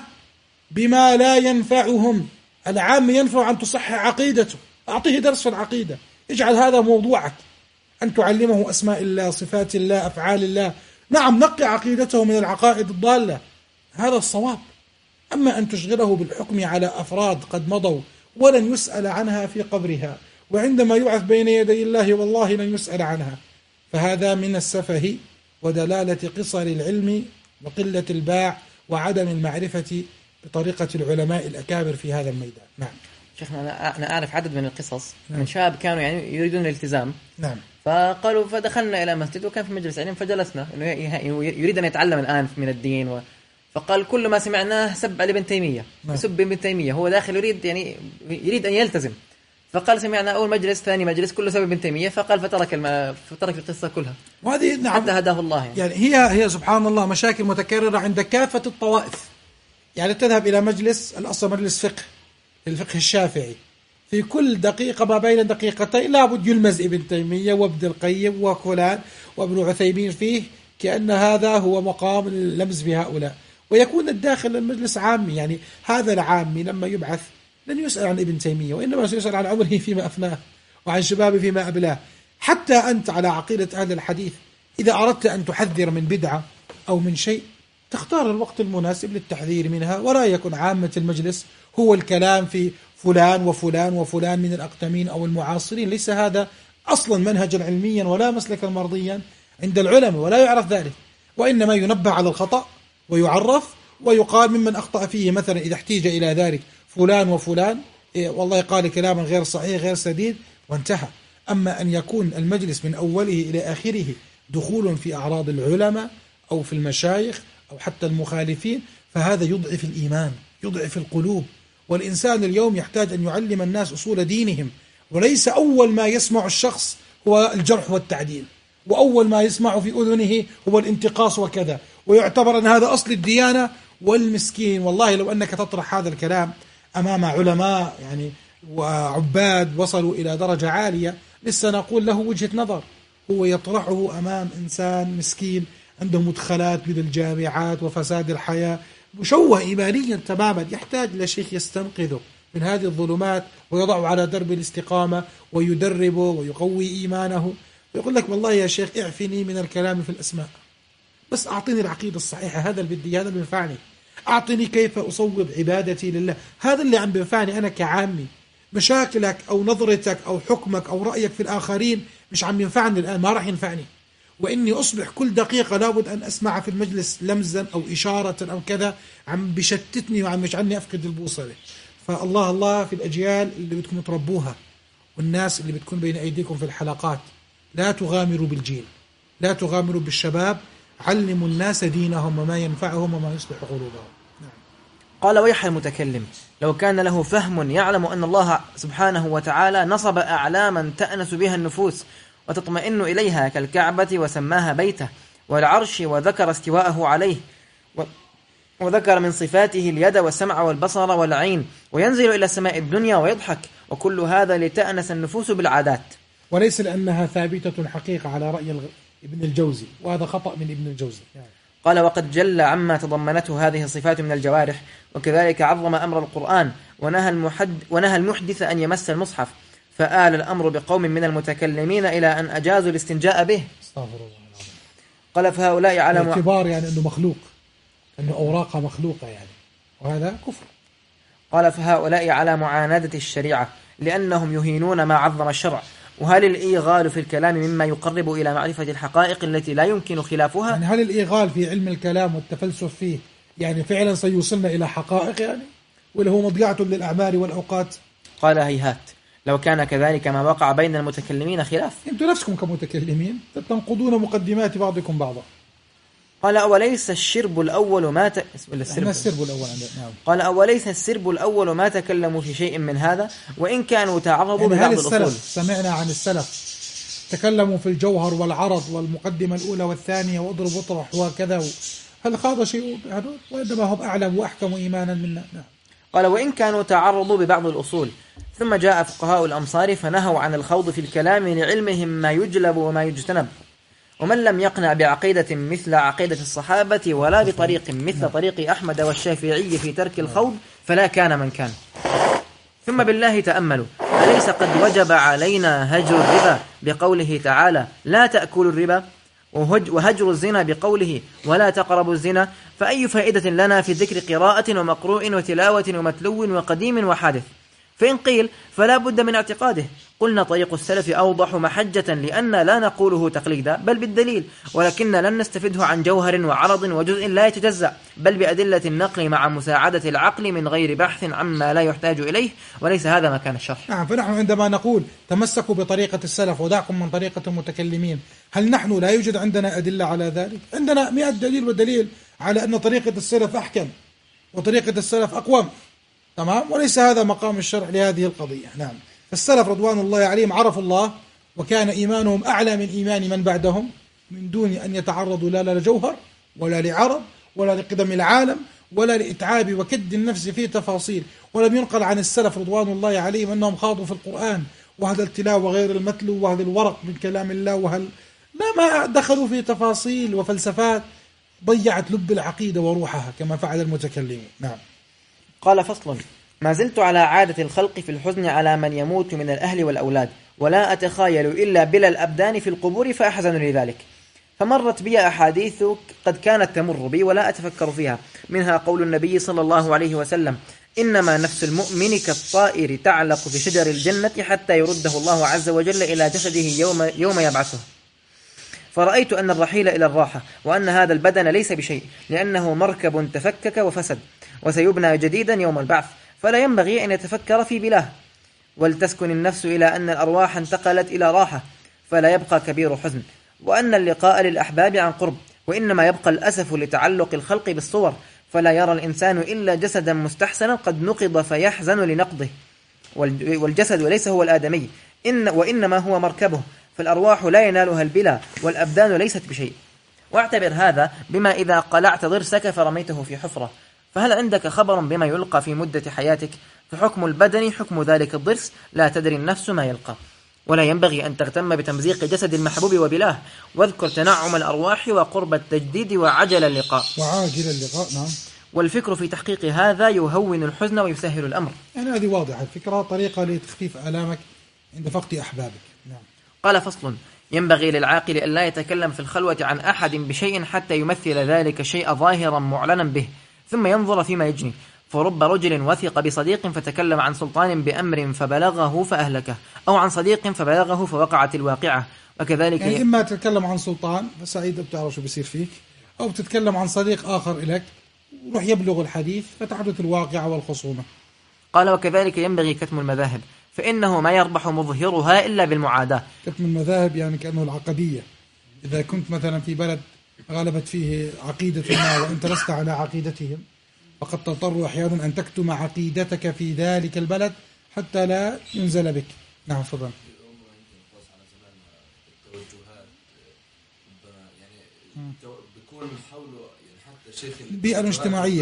بما لا ينفعهم. العام ينفع أن تصحح عقيدته، أعطيه درس في العقيدة، اجعل هذا موضوعك، أن تعلمه أسماء الله صفات الله أفعال الله، نعم نقي عقيدته من العقائد الضالة، هذا الصواب. أما أن تشغله بالحكم على أفراد قد مضوا ولن يسأل عنها في قبرها، وعندما يبعث بين يدي الله والله لن يسأل عنها، فهذا من السفه ودلالة قصر العلم وقلة الباع وعدم المعرفة بطريقة العلماء الأكابر في هذا الميدان. نعم شيخنا، أنا أنا أعرف عدد من القصص نعم. من شباب كانوا يعني يريدون الالتزام، نعم فقالوا فدخلنا إلى مسجد وكان في مجلس علم فجلسنا إنه يريد أن يتعلم الآن من الدين و... فقال كل ما سمعناه سب على ابن تيمية، نعم. يسب ابن تيمية، هو داخل يريد يعني يريد أن يلتزم. فقال سمعنا أول مجلس ثاني مجلس كله سبب ابن تيمية، فقال فترك الم... فترك القصة كلها. وهذه نعم حتى هداه الله يعني. يعني هي هي سبحان الله مشاكل متكررة عند كافة الطوائف. يعني تذهب إلى مجلس الأصل مجلس فقه الفقه الشافعي، في كل دقيقة ما بين دقيقتين لابد يلمز ابن تيمية وابن القيم وفلان وابن عثيمين فيه، كأن هذا هو مقام اللمز بهؤلاء، ويكون الداخل المجلس عامي. يعني هذا العامي لما يبعث لن يسأل عن ابن تيمية، وإنما سيسأل عن عمره فيما أفناه وعن شبابه فيما أبلاه. حتى أنت على عقيدة أهل الحديث إذا أردت أن تحذر من بدعة أو من شيء تختار الوقت المناسب للتحذير منها، ولا يكن عامة المجلس هو الكلام في فلان وفلان وفلان من الأقدمين أو المعاصرين. ليس هذا أصلا منهجا علميا ولا مسلكا مرضيا عند العلماء، ولا يعرف ذلك، وإنما ينبه على الخطأ ويعرف ويقال ممن أخطأ فيه، مثلا إذا احتيج إلى ذلك فلان وفلان إيه والله قال كلاما غير صحيح غير سديد وانتهى. أما أن يكون المجلس من أوله إلى آخره دخول في أعراض العلماء أو في المشايخ أو حتى المخالفين، فهذا يضعف الإيمان يضعف القلوب. والإنسان اليوم يحتاج أن يعلم الناس أصول دينهم، وليس أول ما يسمع الشخص هو الجرح والتعديل، وأول ما يسمع في أذنه هو الانتقاص وكذا، ويعتبر أن هذا أصل الديانة. والمسكين والله لو أنك تطرح هذا الكلام أمام علماء يعني وعباد وصلوا إلى درجة عالية لسه نقول له وجهة نظر، هو يطرحه أمام إنسان مسكين عنده مدخلات من الجامعات وفساد الحياة مشوه إيمانيا تماما، يحتاج لشيخ يستنقذه من هذه الظلمات ويضعه على درب الاستقامة ويدربه ويقوي إيمانه، ويقول لك والله يا شيخ اعفني من الكلام في الأسماء، بس أعطيني العقيدة الصحيحة، هذا اللي بدي، هذا اللي بينفعني، أعطني كيف أصوب عبادتي لله، هذا اللي عم بينفعني أنا كعامي. مشاكلك أو نظرتك أو حكمك أو رأيك في الآخرين مش عم ينفعني الآن، ما راح ينفعني، وإني أصبح كل دقيقة لابد أن أسمع في المجلس لمزا أو إشارة أو كذا عم بشتتني وعم يجعلني أفقد البوصلة. فالله الله في الأجيال اللي بدكم تربوها والناس اللي بتكون بين أيديكم في الحلقات، لا تغامروا بالجيل، لا تغامروا بالشباب، علموا الناس دينهم وما ينفعهم وما يصلح قلوبهم. قال ويح المتكلم لو كان له فهم يعلم أن الله سبحانه وتعالى نصب أعلاما تأنس بها النفوس وتطمئن إليها كالكعبة وسماها بيته والعرش، وذكر استواءه عليه، وذكر من صفاته اليد والسمع والبصر والعين، وينزل إلى السماء الدنيا ويضحك، وكل هذا لتأنس النفوس بالعادات، وليس لأنها ثابتة حقيقة على رأي ابن الجوزي، وهذا خطأ من ابن الجوزي. يعني قال وقد جل عما تضمنته هذه الصفات من الجوارح، وكذلك عظم أمر القرآن ونهى المحد ونهى المحدث أن يمس المصحف، فآل الأمر بقوم من المتكلمين إلى أن أجازوا الاستنجاء به. استغفر الله. قال فهؤلاء على اعتبار يعني أنه مخلوق، أنه أوراقه مخلوقة يعني، وهذا كفر. قال فهؤلاء على معاندة الشريعة لأنهم يهينون ما عظم الشرع. وهل الإيغال في الكلام مما يقرب إلى معرفة الحقائق التي لا يمكن خلافها؟ يعني هل الإيغال في علم الكلام والتفلسف فيه يعني فعلا سيوصلنا إلى حقائق يعني، ولا هو مضيعة للأعمال والأوقات؟ قال هيهات، لو كان كذلك ما وقع بين المتكلمين خلاف. أنتم نفسكم كمتكلمين تنقضون مقدمات بعضكم بعضا. قال أوليس الشرب الأول ما ت... السرب. السرب الأول عندنا. نعم. قال أوليس السرب الأول ما تكلموا في شيء من هذا وإن كانوا تعرضوا يعني ببعض الأصول. سمعنا عن السلف تكلموا في الجوهر والعرض والمقدمة الأولى والثانية واضرب واطرح وكذا، هل خاض شيء هذول؟ وإنما هم أعلم وأحكم إيمانا منا. نعم. قال وإن كانوا تعرضوا ببعض الأصول، ثم جاء فقهاء الأمصار فنهوا عن الخوض في الكلام لعلمهم ما يجلب وما يجتنب، ومن لم يقنع بعقيدة مثل عقيدة الصحابة ولا بطريق مثل طريق أحمد والشافعي في ترك الخوض فلا كان من كان. ثم بالله تأملوا، أليس قد وجب علينا هجر الربا بقوله تعالى لا تأكلوا الربا، وهجر الزنا بقوله ولا تقربوا الزنا؟ فأي فائدة لنا في ذكر قراءة ومقروء وتلاوة ومتلو وقديم وحادث؟ فإن قيل فلا بد من اعتقاده، قلنا طريق السلف أوضح محجة، لأن لا نقوله تقليدا بل بالدليل، ولكن لن نستفده عن جوهر وعرض وجزء لا يتجزأ، بل بأدلة النقل مع مساعدة العقل من غير بحث عما لا يحتاج إليه، وليس هذا مكان الشرح. نعم، فنحن عندما نقول تمسكوا بطريقة السلف ودعكم من طريقة المتكلمين، هل نحن لا يوجد عندنا أدلة على ذلك؟ عندنا مئة دليل ودليل على أن طريقة السلف أحكم وطريقة السلف أقوم، تمام، وليس هذا مقام الشرع لهذه القضية. نعم. فالسلف رضوان الله عليهم عرفوا الله وكان إيمانهم أعلى من إيمان من بعدهم من دون أن يتعرضوا لا لجوهر ولا لعرض ولا لقدم العالم ولا لإتعاب وكد النفس في تفاصيل. ولم ينقل عن السلف رضوان الله عليهم أنهم خاضوا في القرآن وهذا التلاوة غير المتلو وهذا الورق من كلام الله وهل لا، ما دخلوا في تفاصيل وفلسفات ضيعت لب العقيدة وروحها كما فعل المتكلمون. نعم. قال فصل: ما زلت على عادة الخلق في الحزن على من يموت من الأهل والأولاد، ولا أتخايل إلا بلا الأبدان في القبور فأحزن لذلك. فمرت بي أحاديث قد كانت تمر بي ولا أتفكر فيها، منها قول النبي صلى الله عليه وسلم: إنما نفس المؤمن كالطائر تعلق في شجر الجنة حتى يرده الله عز وجل إلى جسده يوم, يوم يبعثه. فرأيت أن الرحيل إلى الراحة، وأن هذا البدن ليس بشيء، لأنه مركب تفكك وفسد وسيبنى جديدا يوم البعث، فلا ينبغي أن يتفكر في بلاه. ولتسكن النفس إلى أن الأرواح انتقلت إلى راحة، فلا يبقى كبير حزن، وأن اللقاء للأحباب عن قرب، وإنما يبقى الأسف لتعلق الخلق بالصور، فلا يرى الإنسان إلا جسدا مستحسنا قد نقض فيحزن لنقضه، والجسد وليس هو الآدمي، إن وإنما هو مركبه، فالأرواح لا ينالها البلا، والأبدان ليست بشيء. واعتبر هذا بما إذا قلعت ضرسك فرميته في حفرة، فهل عندك خبر بما يلقى في مدة حياتك؟ فحكم البدن حكم ذلك الضرس، لا تدري النفس ما يلقى. ولا ينبغي أن تهتم بتمزيق جسد المحبوب وبلاه، واذكر تنعم الأرواح وقرب التجديد وعجل اللقاء وعاجل اللقاء. نعم. والفكر في تحقيق هذا يهون الحزن ويسهل الأمر. يعني هذه واضحة الفكرة، طريقة لتخفيف آلامك عند فقد أحبابك. نعم. قال فصل: ينبغي للعاقل أن لا يتكلم في الخلوة عن أحد بشيء حتى يمثل ذلك الشيء ظاهرا معلنا به، ثم ينظر فيما يجني. فرب رجل وثق بصديق فتكلم عن سلطان بأمر فبلغه فأهلكه، أو عن صديق فبلغه فوقعت الواقعة. وكذلك يعني إما تتكلم عن سلطان فسعيد بتعرف شو بيصير فيك، أو تتكلم عن صديق آخر إليك وروح يبلغ الحديث فتحدث الواقعة والخصومة. قال: وكذلك ينبغي كتم المذاهب، فإنه ما يربح مظهرها إلا بالمعاداة. كتم المذاهب يعني كأنه العقدية، إذا كنت مثلا في بلد غلبت فيه عقيدة ما وأنت لست على عقيدتهم، فقد تضطر أحيانا أن تكتم عقيدتك في ذلك البلد حتى لا ينزل بك. نعم فضل. يعني بيكون حوله يعني حتى شيخ البيئة الاجتماعية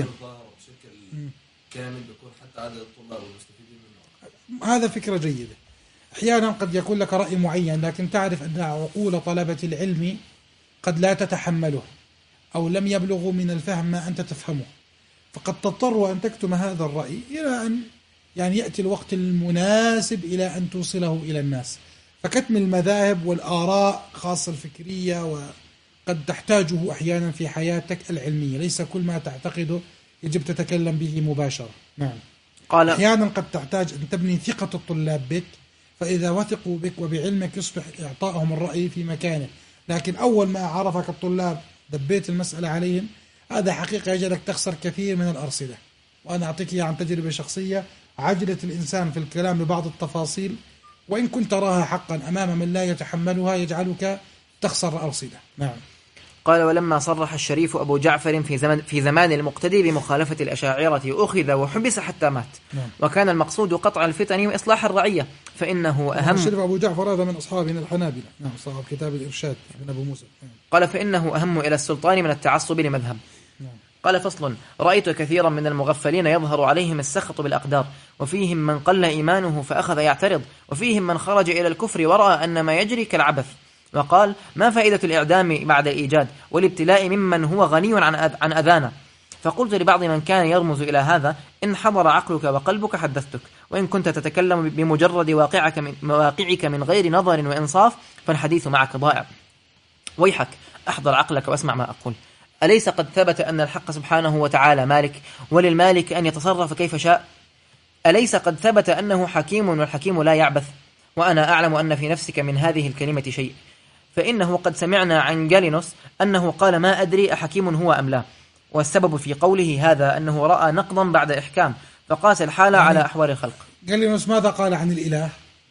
بشكل كامل، بيكون حتى عدد الطلاب والمستفيدين منه. هذا فكرة جيدة. أحيانا قد يكون لك رأي معين، لكن تعرف أن عقول طلبة العلم قد لا تتحمله أو لم يبلغوا من الفهم ما أنت تفهمه، فقد تضطر أن تكتم هذا الرأي إلى أن يعني يأتي الوقت المناسب إلى أن توصله إلى الناس. فكتم المذاهب والآراء خاصة الفكرية وقد تحتاجه أحيانا في حياتك العلمية، ليس كل ما تعتقده يجب تتكلم به مباشرة. نعم. قال: أحيانا قد تحتاج أن تبني ثقة الطلاب بك، فإذا وثقوا بك وبعلمك يصبح إعطائهم الرأي في مكانه، لكن أول ما عرفك الطلاب دبيت المسألة عليهم، هذا حقيقة يجعلك تخسر كثير من الأرصدة. وأنا أعطيك عن تجربة شخصية، عجلة الإنسان في الكلام ببعض التفاصيل وإن كنت تراها حقا أمام من لا يتحملها يجعلك تخسر الأرصدة. نعم. قال: ولما صرح الشريف أبو جعفر في زمن في زمان المقتدي بمخالفة الأشاعرة أخذ وحبس حتى مات. نعم. وكان المقصود قطع الفتن وإصلاح الرعية، فإنه أهم. الشريف أبو جعفر هذا من أصحابنا الحنابلة، نعم، صاحب كتاب الإرشاد ابن أبو موسى. نعم. قال: فإنه أهم إلى السلطان من التعصب لمذهب. نعم. قال: فصل: رأيت كثيرا من المغفلين يظهر عليهم السخط بالأقدار، وفيهم من قل إيمانه فأخذ يعترض، وفيهم من خرج إلى الكفر ورأى أن ما يجري كالعبث، وقال: ما فائدة الإعدام بعد الإيجاد والابتلاء ممن هو غني عن عن أذانا؟ فقلت لبعض من كان يرمز إلى هذا: إن حضر عقلك وقلبك حدثتك، وإن كنت تتكلم بمجرد واقعك من مواقعك من غير نظر وإنصاف فالحديث معك ضائع. ويحك، أحضر عقلك واسمع ما أقول. أليس قد ثبت أن الحق سبحانه وتعالى مالك، وللمالك أن يتصرف كيف شاء؟ أليس قد ثبت أنه حكيم والحكيم لا يعبث؟ وأنا أعلم أن في نفسك من هذه الكلمة شيء، فإنه قد سمعنا عن جالينوس أنه قال: ما أدري أحكيم هو أم لا. والسبب في قوله هذا أنه رأى نقضا بعد إحكام، فقاس الحالة على أحوال الخلق. جالينوس ماذا قال عن الإله؟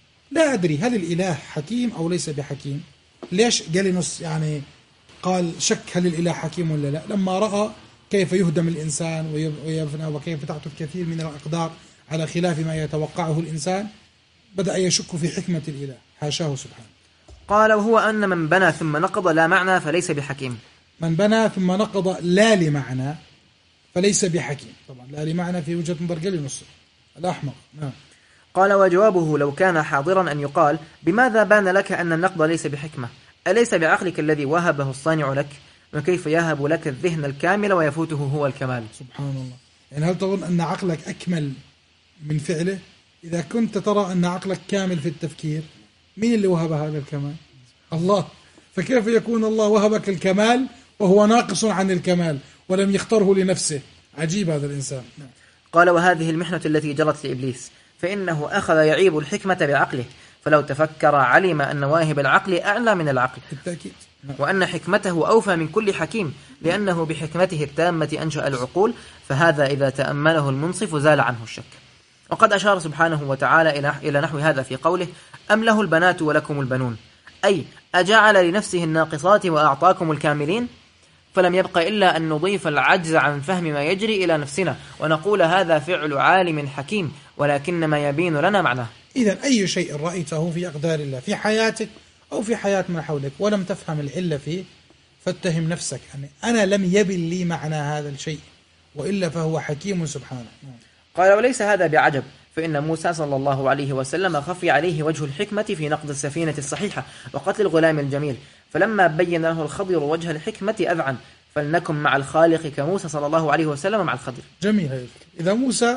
لا أدري هل الإله حكيم أو ليس بحكيم. ليش جالينوس يعني قال شك هل الإله حكيم ولا لا؟ لما رأى كيف يهدم الإنسان ويفنى وكيف تحدث كثير من الأقدار على خلاف ما يتوقعه الإنسان، بدأ يشك في حكمة الإله، حاشاه سبحانه. قال وهو أن من بنى ثم نقض لا معنى فليس بحكيم. من بنى ثم نقض لا لمعنى فليس بحكيم. طبعا لا لمعنى في وجهة نظر قليل نص الأحمق. نعم. قال وجوابه لو كان حاضرا أن يقال بماذا بان لك أن النقض ليس بحكمة؟ أليس بعقلك الذي وهبه الصانع لك؟ وكيف يهب لك الذهن الكامل ويفوته هو الكمال؟ سبحان الله. يعني هل تظن أن عقلك أكمل من فعله؟ إذا كنت ترى أن عقلك كامل في التفكير، مين اللي وهب هذا الكمال؟ الله. فكيف يكون الله وهبك الكمال وهو ناقص عن الكمال ولم يختاره لنفسه؟ عجيب هذا الإنسان. قال وهذه المحنة التي جرت لإبليس، فإنه أخذ يعيب الحكمة بعقله، فلو تفكر علم أن واهب العقل أعلى من العقل بالتأكيد، وأن حكمته أوفى من كل حكيم، لأنه بحكمته التامة أنشأ العقول، فهذا إذا تأمله المنصف زال عنه الشك. وقد أشار سبحانه وتعالى إلى نحو هذا في قوله أم له البنات ولكم البنون، أي أجعل لنفسه الناقصات وأعطاكم الكاملين، فلم يبق إلا أن نضيف العجز عن فهم ما يجري إلى نفسنا ونقول هذا فعل عالم حكيم ولكن ما يبين لنا معناه. إذن أي شيء رأيته في أقدار الله في حياتك أو في حياة من حولك ولم تفهم العلة فيه فاتهم نفسك، يعني أنا لم يبن لي معنى هذا الشيء وإلا فهو حكيم سبحانه. قال وليس هذا بعجب، فإن موسى صلى الله عليه وسلم خفي عليه وجه الحكمة في نقض السفينة الصحيحة وقتل الغلام الجميل، فلما بين له الخضر وجه الحكمة أذعن، فلنكن مع الخالق كموسى صلى الله عليه وسلم مع الخضر. جميل هذا. إذا موسى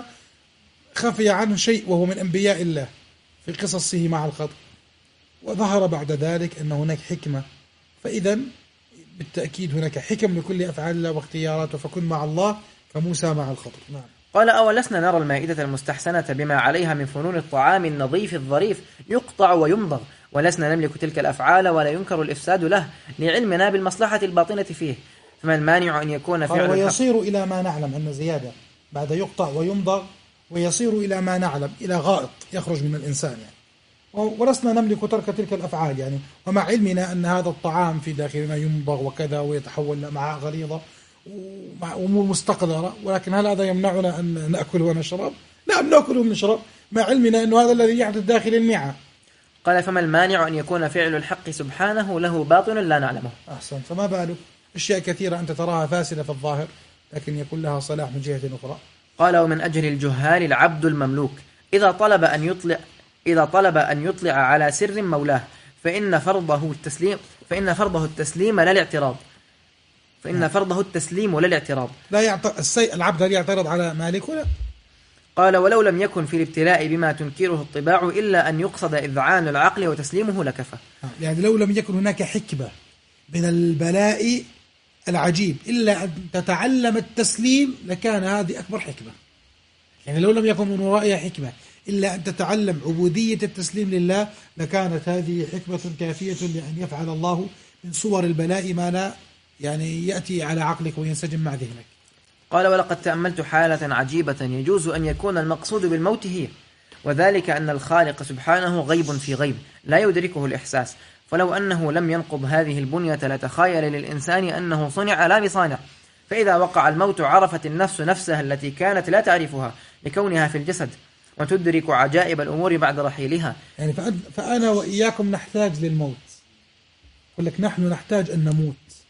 خفي عنه شيء وهو من أنبياء الله في قصصه مع الخضر، وظهر بعد ذلك أن هناك حكمة، فإذا بالتأكيد هناك حكم لكل أفعال الله واختياراته، فكن مع الله كموسى مع الخضر. نعم. قال أولسنا نرى المائدة المستحسنة بما عليها من فنون الطعام النظيف الظريف يقطع ويمضغ، ولسنا نملك تلك الأفعال ولا ينكر الإفساد له لعلمنا بالمصلحة الباطنة فيه، فما المانع أن يكون فعل ويصير إلى ما نعلم أن زيادة بعد يقطع ويمضغ، ويصير إلى ما نعلم إلى غائط يخرج من الإنسان يعني. ولسنا نملك ترك تلك الأفعال يعني، ومع علمنا أن هذا الطعام في داخلنا يمضغ وكذا ويتحول لأمعاء غليظة وأمور مستقذرة، ولكن هل هذا يمنعنا أن نأكل ونشرب؟ نعم نأكل ونشرب مع علمنا أن هذا الذي يحدث داخل المعدة. قال فما المانع أن يكون فعل الحق سبحانه له باطن لا نعلمه. أحسن. فما بالك أشياء كثيرة أنت تراها فاسدة في الظاهر لكن يكون لها صلاح من جهة أخرى. قال ومن أجل الجهال العبد المملوك إذا طلب أن يطلع إذا طلب أن يطلع على سر مولاه فإن فرضه التسليم فإن فرضه التسليم لا الاعتراض فإن فرضه التسليم ولا الاعتراض. لا يعت... السي... العبد هل يعترض على مالك ولا؟ قال ولو لم يكن في الابتلاء بما تنكره الطباع إلا أن يقصد إذعان العقل وتسليمه لكفى. يعني لو لم يكن هناك حكمة من البلاء العجيب إلا أن تتعلم التسليم لكان هذه أكبر حكمة. يعني لو لم يكن من ورائها حكمة إلا أن تتعلم عبودية التسليم لله لكانت هذه حكمة كافية لأن يفعل الله من صور البلاء ما لا يعني يأتي على عقلك وينسجم مع ذهنك. قال ولقد تأملت حالة عجيبة يجوز أن يكون المقصود بالموت هي، وذلك أن الخالق سبحانه غيب في غيب لا يدركه الإحساس، فلو أنه لم ينقض هذه البنية لتخيل للإنسان أنه صنع لا بصانع، فإذا وقع الموت عرفت النفس نفسها التي كانت لا تعرفها لكونها في الجسد وتدرك عجائب الأمور بعد رحيلها. يعني فأنا وإياكم نحتاج للموت. أقول لك نحن نحتاج أن نموت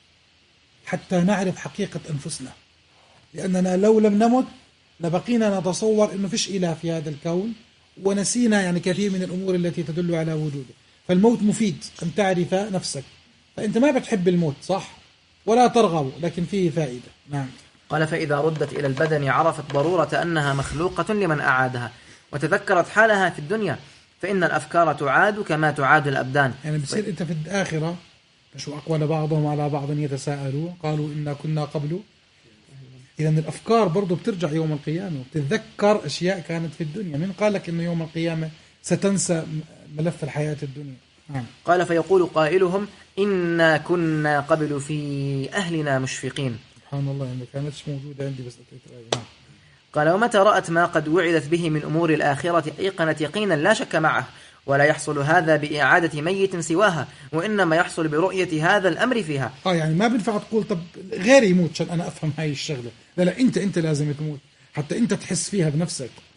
حتى نعرف حقيقة أنفسنا، لأننا لو لم نمت لبقينا نتصور أنه فيش إله في هذا الكون ونسينا يعني كثير من الأمور التي تدل على وجوده. فالموت مفيد أن تعرف نفسك، فأنت ما بتحب الموت صح ولا ترغب لكن فيه فائدة. نعم. قال فإذا ردت إلى البدن عرفت ضرورة أنها مخلوقة لمن أعادها وتذكرت حالها في الدنيا، فإن الأفكار تعاد كما تعاد الأبدان. يعني بتصير أنت في الآخرة شو أقوال بعضهم على بعض يتساءلون قالوا إنا كنا قبل. إذا الأفكار برضو بترجع يوم القيامة وبتتذكر أشياء كانت في الدنيا. من قال لك إنه يوم القيامة ستنسى ملف الحياة الدنيا؟ نعم. قال فيقول قائلهم إنا كنا قبل في أهلنا مشفقين. سبحان الله إنه كانتش موجودة عندي بس أتيت. نعم. قال ومتى رأت ما قد وعدت به من أمور الآخرة أيقنت يقينا لا شك معه، ولا يحصل هذا بإعادة ميت سواها، وإنما يحصل برؤية هذا الأمر فيها. آه يعني ما بنفع تقول طب غيري يموت عشان أنا أفهم هاي الشغلة، لا لا أنت أنت لازم تموت حتى أنت تحس فيها بنفسك.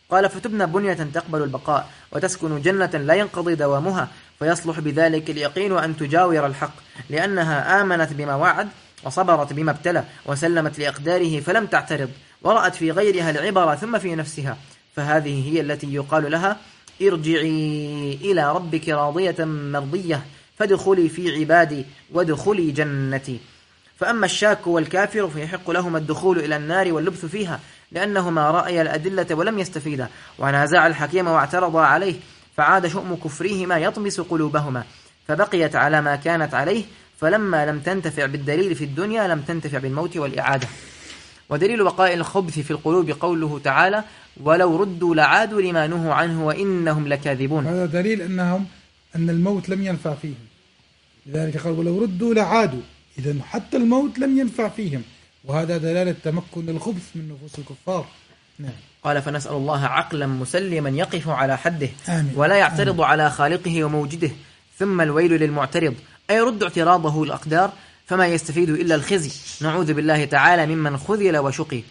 قال فتبنى بنية تقبل البقاء وتسكن جنة لا ينقضي دوامها، فيصلح بذلك اليقين أن تجاور الحق، لأنها آمنت بما وعد وصبرت بما ابتلى وسلمت لأقداره فلم تعترض، ورأت في غيرها العبر ثم في نفسها، فهذه هي التي يقال لها ارجعي إلى ربك راضية مرضية فادخلي في عبادي وادخلي جنتي. فأما الشاك والكافر فيحق لهما الدخول إلى النار واللبث فيها، لأنهما رأيا الأدلة ولم يستفيدا، ونازع الحكيم واعترضا عليه، فعاد شؤم كفرهما يطمس قلوبهما، فبقيت على ما كانت عليه، فلما لم تنتفع بالدليل في الدنيا لم تنتفع بالموت والإعادة. ودليل بقاء الخبث في القلوب قوله تعالى ولو ردوا لعادوا لما نهوا عنه وإنهم لكاذبون. هذا دليل أنهم أن الموت لم ينفع فيهم، لذلك قال ولو ردوا لعادوا، إذن حتى الموت لم ينفع فيهم، وهذا دلالة تمكن الخبث من نفوس الكفار. نعم. قال فنسأل الله عقلا مسلما يقف على حده آمين. ولا يعترض آمين. على خالقه وموجده. ثم الويل للمعترض أي يرد اعتراضه الأقدار فما يستفيد إلا الخزي، نعوذ بالله تعالى ممن خذل وشقي.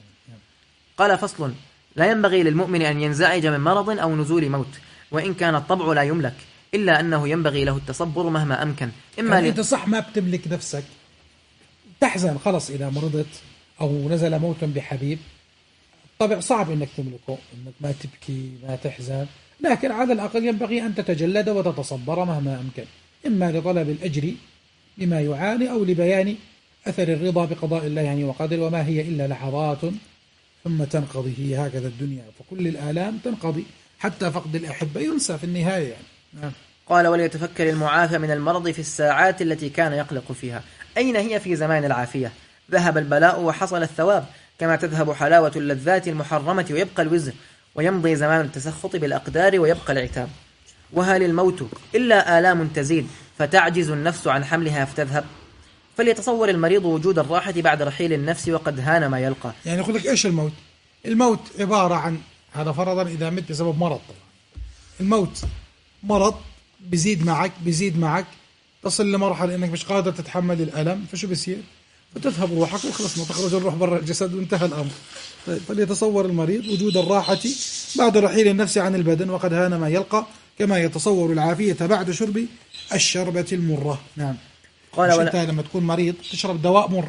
قال فصل لا ينبغي للمؤمن أن ينزعج من مرض أو نزول موت، وإن كان الطبع لا يملك، إلا أنه ينبغي له التصبر مهما أمكن. إما يعني ل... أنت صح ما بتملك نفسك، تحزن خلص إذا مرضت أو نزل موت بحبيب، طبع صعب إنك تملكه، إنك ما تبكي ما تحزن، لكن على الأقل ينبغي أن تتجلد وتتصبر مهما أمكن، إما لطلب الأجر بما يعاني أو لبيان أثر الرضا بقضاء الله يعني وقدر، وما هي إلا لحظات ثم تنقضي، هي هكذا الدنيا، فكل الآلام تنقضي، حتى فقد الأحبة ينسى في النهاية يعني. نعم. قال وليتفكر المعافى من المرض في الساعات التي كان يقلق فيها، أين هي في زمان العافية؟ ذهب البلاء وحصل الثواب، كما تذهب حلاوة اللذات المحرمة ويبقى الوزر، ويمضي زمان التسخط بالأقدار ويبقى العتاب. وهل الموت إلا آلام تزيد فتعجز النفس عن حملها فتذهب؟ فليتصور المريض وجود الراحة بعد رحيل النفس وقد هان ما يلقى. يعني يقول لك إيش الموت؟ الموت عبارة عن، هذا فرضا إذا مت بسبب مرض، طبعا الموت مرض بيزيد معك بيزيد معك تصل لمرحلة إنك مش قادر تتحمل الألم، فشو بيصير؟ فتذهب روحك وخلص، ما تخرج الروح برا الجسد وانتهى الأمر. فليتصور المريض وجود الراحة بعد رحيل النفس عن البدن وقد هان ما يلقى، كما يتصور العافية بعد شرب الشربة المرة. نعم. قال مش ولا... أنت لما تكون مريض تشرب دواء مر،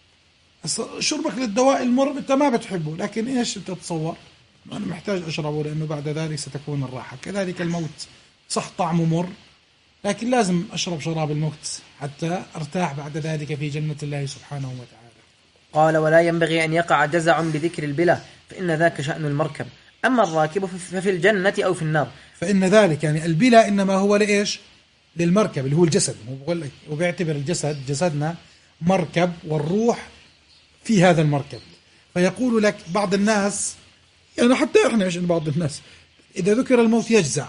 شربك للدواء المر أنت ما بتحبه، لكن إيش تتصور؟ أنا محتاج أشربه لأنه بعد ذلك ستكون الراحة. كذلك الموت صح طعمه مر، لكن لازم أشرب شراب الموت حتى أرتاح بعد ذلك في جنة الله سبحانه وتعالى. قال ولا ينبغي أن يقع جزع بذكر البلا، فإن ذاك شأن المركب، أما الراكب ففي الجنة أو في النار. فإن ذلك يعني البلا إنما هو لإيش؟ للمركب اللي هو الجسد، وبيعتبر الجسد جسدنا مركب والروح في هذا المركب. فيقول لك بعض الناس، يعني حتى إحنا مش بعض الناس، إذا ذكر الموت يجزع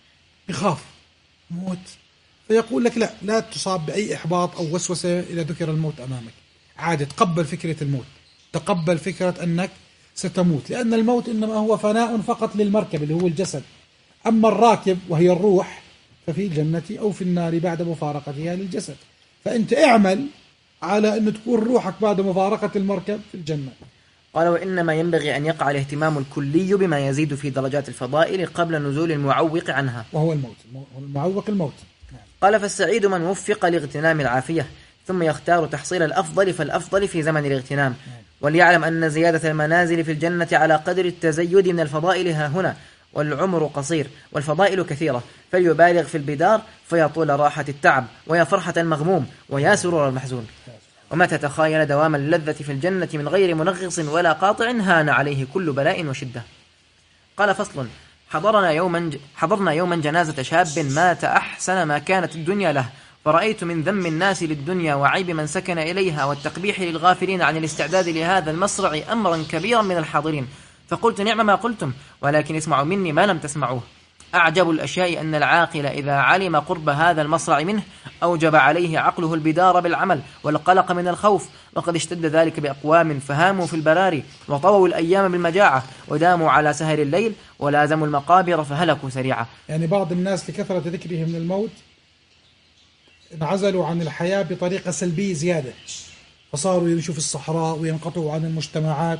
يخاف موت، فيقول لك لا لا تصاب بأي إحباط أو وسوسة إذا ذكر الموت أمامك، عادي تقبل فكرة الموت، تقبل فكرة أنك ستموت، لأن الموت إنما هو فناء فقط للمركب اللي هو الجسد، أما الراكب وهي الروح ففي الجنة أو في النار بعد مفارقتها للجسد. فأنت اعمل على أن تكون روحك بعد مفارقة المركب في الجنة. قال وإنما ينبغي أن يقع الاهتمام الكلي بما يزيد في درجات الفضائل قبل نزول المعوق عنها، وهو الموت، المعوق الموت. قال فالسعيد من وفق لاغتنام العافية ثم يختار تحصيل الأفضل فالأفضل في زمن الاغتنام، وليعلم أن زيادة المنازل في الجنة على قدر التزيد من الفضائل ها هنا، والعمر قصير والفضائل كثيرة، فليبالغ في البدار فيطول راحة التعب ويا فرحة المغموم ويا سرور المحزون. ومتى تخايل دوام اللذة في الجنة من غير منغص ولا قاطع هان عليه كل بلاء وشدة. قال فصل حضرنا يوما حضرنا يوما جنازة شاب مات أحسن ما كانت الدنيا له، فرأيت من ذم الناس للدنيا وعيب من سكن إليها والتقبيح للغافلين عن الاستعداد لهذا المصرع أمرا كبيرا من الحاضرين، فقلت نعم ما قلتم، ولكن اسمعوا مني ما لم تسمعوه. أعجب الأشياء أن العاقل إذا علم قرب هذا المصرع منه أوجب عليه عقله البدار بالعمل والقلق من الخوف، وقد اشتد ذلك بأقوام فهاموا في البراري وطووا الأيام بالمجاعة وداموا على سهر الليل ولازموا المقابر فهلكوا سريعا. يعني بعض الناس لكثرة ذكرهم من الموت انعزلوا عن الحياة بطريقة سلبية زيادة، فصاروا يمشوا في الصحراء وينقطعوا عن المجتمعات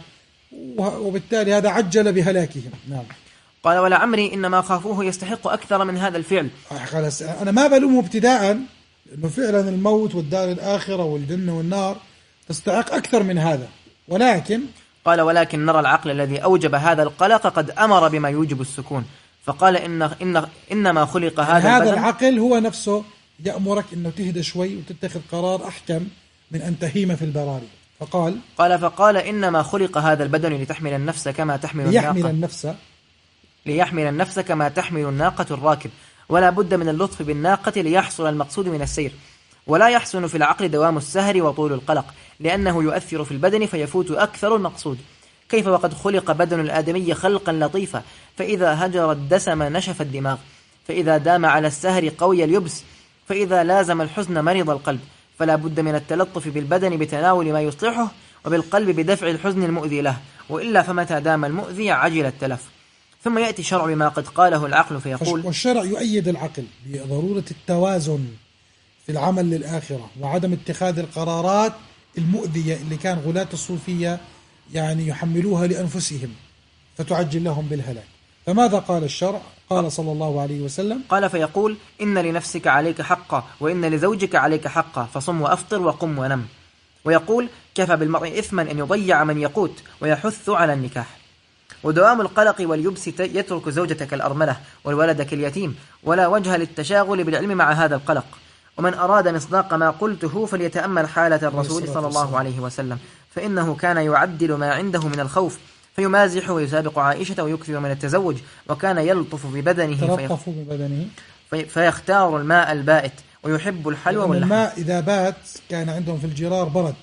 وبالتالي هذا عجل بهلاكهم. نعم. قال ولعمري إنما خافوه يستحق أكثر من هذا الفعل. خلاص أنا ما بلومه ابتداء، لأنه فعلا الموت والدار الآخرة والجنة والنار تستحق أكثر من هذا، ولكن قال ولكن نرى العقل الذي أوجب هذا القلق قد أمر بما يوجب السكون، فقال إن إن إنما خلق هذا هذا البدن. العقل هو نفسه يأمرك إنه تهدى شوي وتتخذ قرار أحكم من أن تهيم في البراري. فقال قال فقال إنما خلق هذا البدن لتحمل النفس كما تحمل ليحمل الناقة النفس ليحمل النفس كما تحمل الناقة الراكب، ولا بد من اللطف بالناقة ليحصل المقصود من السير. ولا يحسن في العقل دوام السهر وطول القلق، لأنه يؤثر في البدن فيفوت أكثر المقصود. كيف وقد خلق بدن الآدمي خلقا لطيفا، فإذا هجر الدسم نشف الدماغ، فإذا دام على السهر قوي اليبس، فإذا لازم الحزن مرض القلب. فلا بد من التلطف بالبدن بتناول ما يصلحه، وبالقلب بدفع الحزن المؤذي له، وإلا فمتى دام المؤذي عجل التلف. ثم يأتي الشرع بما قد قاله العقل فيقول. والشرع يؤيد العقل بضرورة التوازن في العمل للآخرة، وعدم اتخاذ القرارات المؤذية اللي كان غلاة الصوفية يعني يحملوها لأنفسهم فتعجل لهم بالهلاك. فماذا قال الشرع؟ قال صلى الله عليه وسلم قال فيقول إن لنفسك عليك حقا، وإن لزوجك عليك حقا، فصم وأفطر وقم ونم. ويقول كفى بالمرء إثما أن يضيع من يقوت، ويحث على النكاح. ودوام القلق واليبس يترك زوجتك الأرملة والولد كاليتيم، ولا وجه للتشاغل بالعلم مع هذا القلق. ومن أراد مصداق ما قلته فليتأمل حالة الرسول صلى الله عليه وسلم، فإنه كان يعدل ما عنده من الخوف، فيمازح ويسابق عائشة ويكثر من التزوج، وكان يلطف ببدنه, فيخ... ببدنه في... فيختار الماء البائت، ويحب الحلوى واللحم. الماء إذا بات كان عندهم في الجرار برد،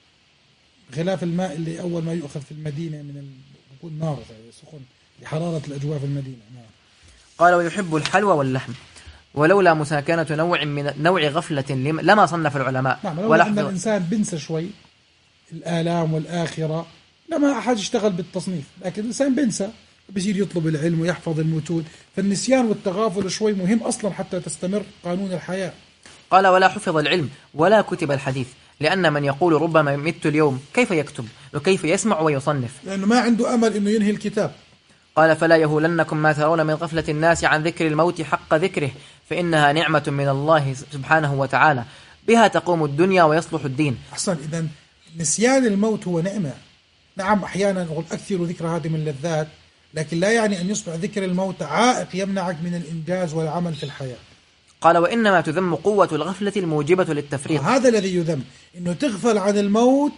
خلاف الماء اللي أول ما يؤخذ في المدينة من ال... بيكون نار سخن لحرارة الأجواء في المدينة. قال ويحب الحلوى واللحم، ولولا مساكنة نوع من نوع غفلة لما صنف العلماء. نعم، لولا أن الإنسان بنسى شوي الآلام والآخرة لما أحد يشتغل بالتصنيف، لكن الإنسان بنسى بيصير يطلب العلم ويحفظ المتون، فالنسيان والتغافل شوي مهم أصلا حتى تستمر قانون الحياة. قال ولا حفظ العلم ولا كتب الحديث، لأن من يقول ربما مت اليوم كيف يكتب وكيف يسمع ويصنف، لأنه ما عنده أمل أنه ينهي الكتاب. قال فلا يهولنكم ما ترون من غفلة الناس عن ذكر الموت حق ذكره، فإنها نعمة من الله سبحانه وتعالى، بها تقوم الدنيا ويصلح الدين. أحسن، إذن نسيان الموت هو نعمة. نعم أحيانا نقول أكثر ذكر هذه من اللذات، لكن لا يعني أن يصبح ذكر الموت عائق يمنعك من الإنجاز والعمل في الحياة. قال وإنما تذم قوة الغفلة الموجبة للتفريط. هذا الذي يذم، إنه تغفل عن الموت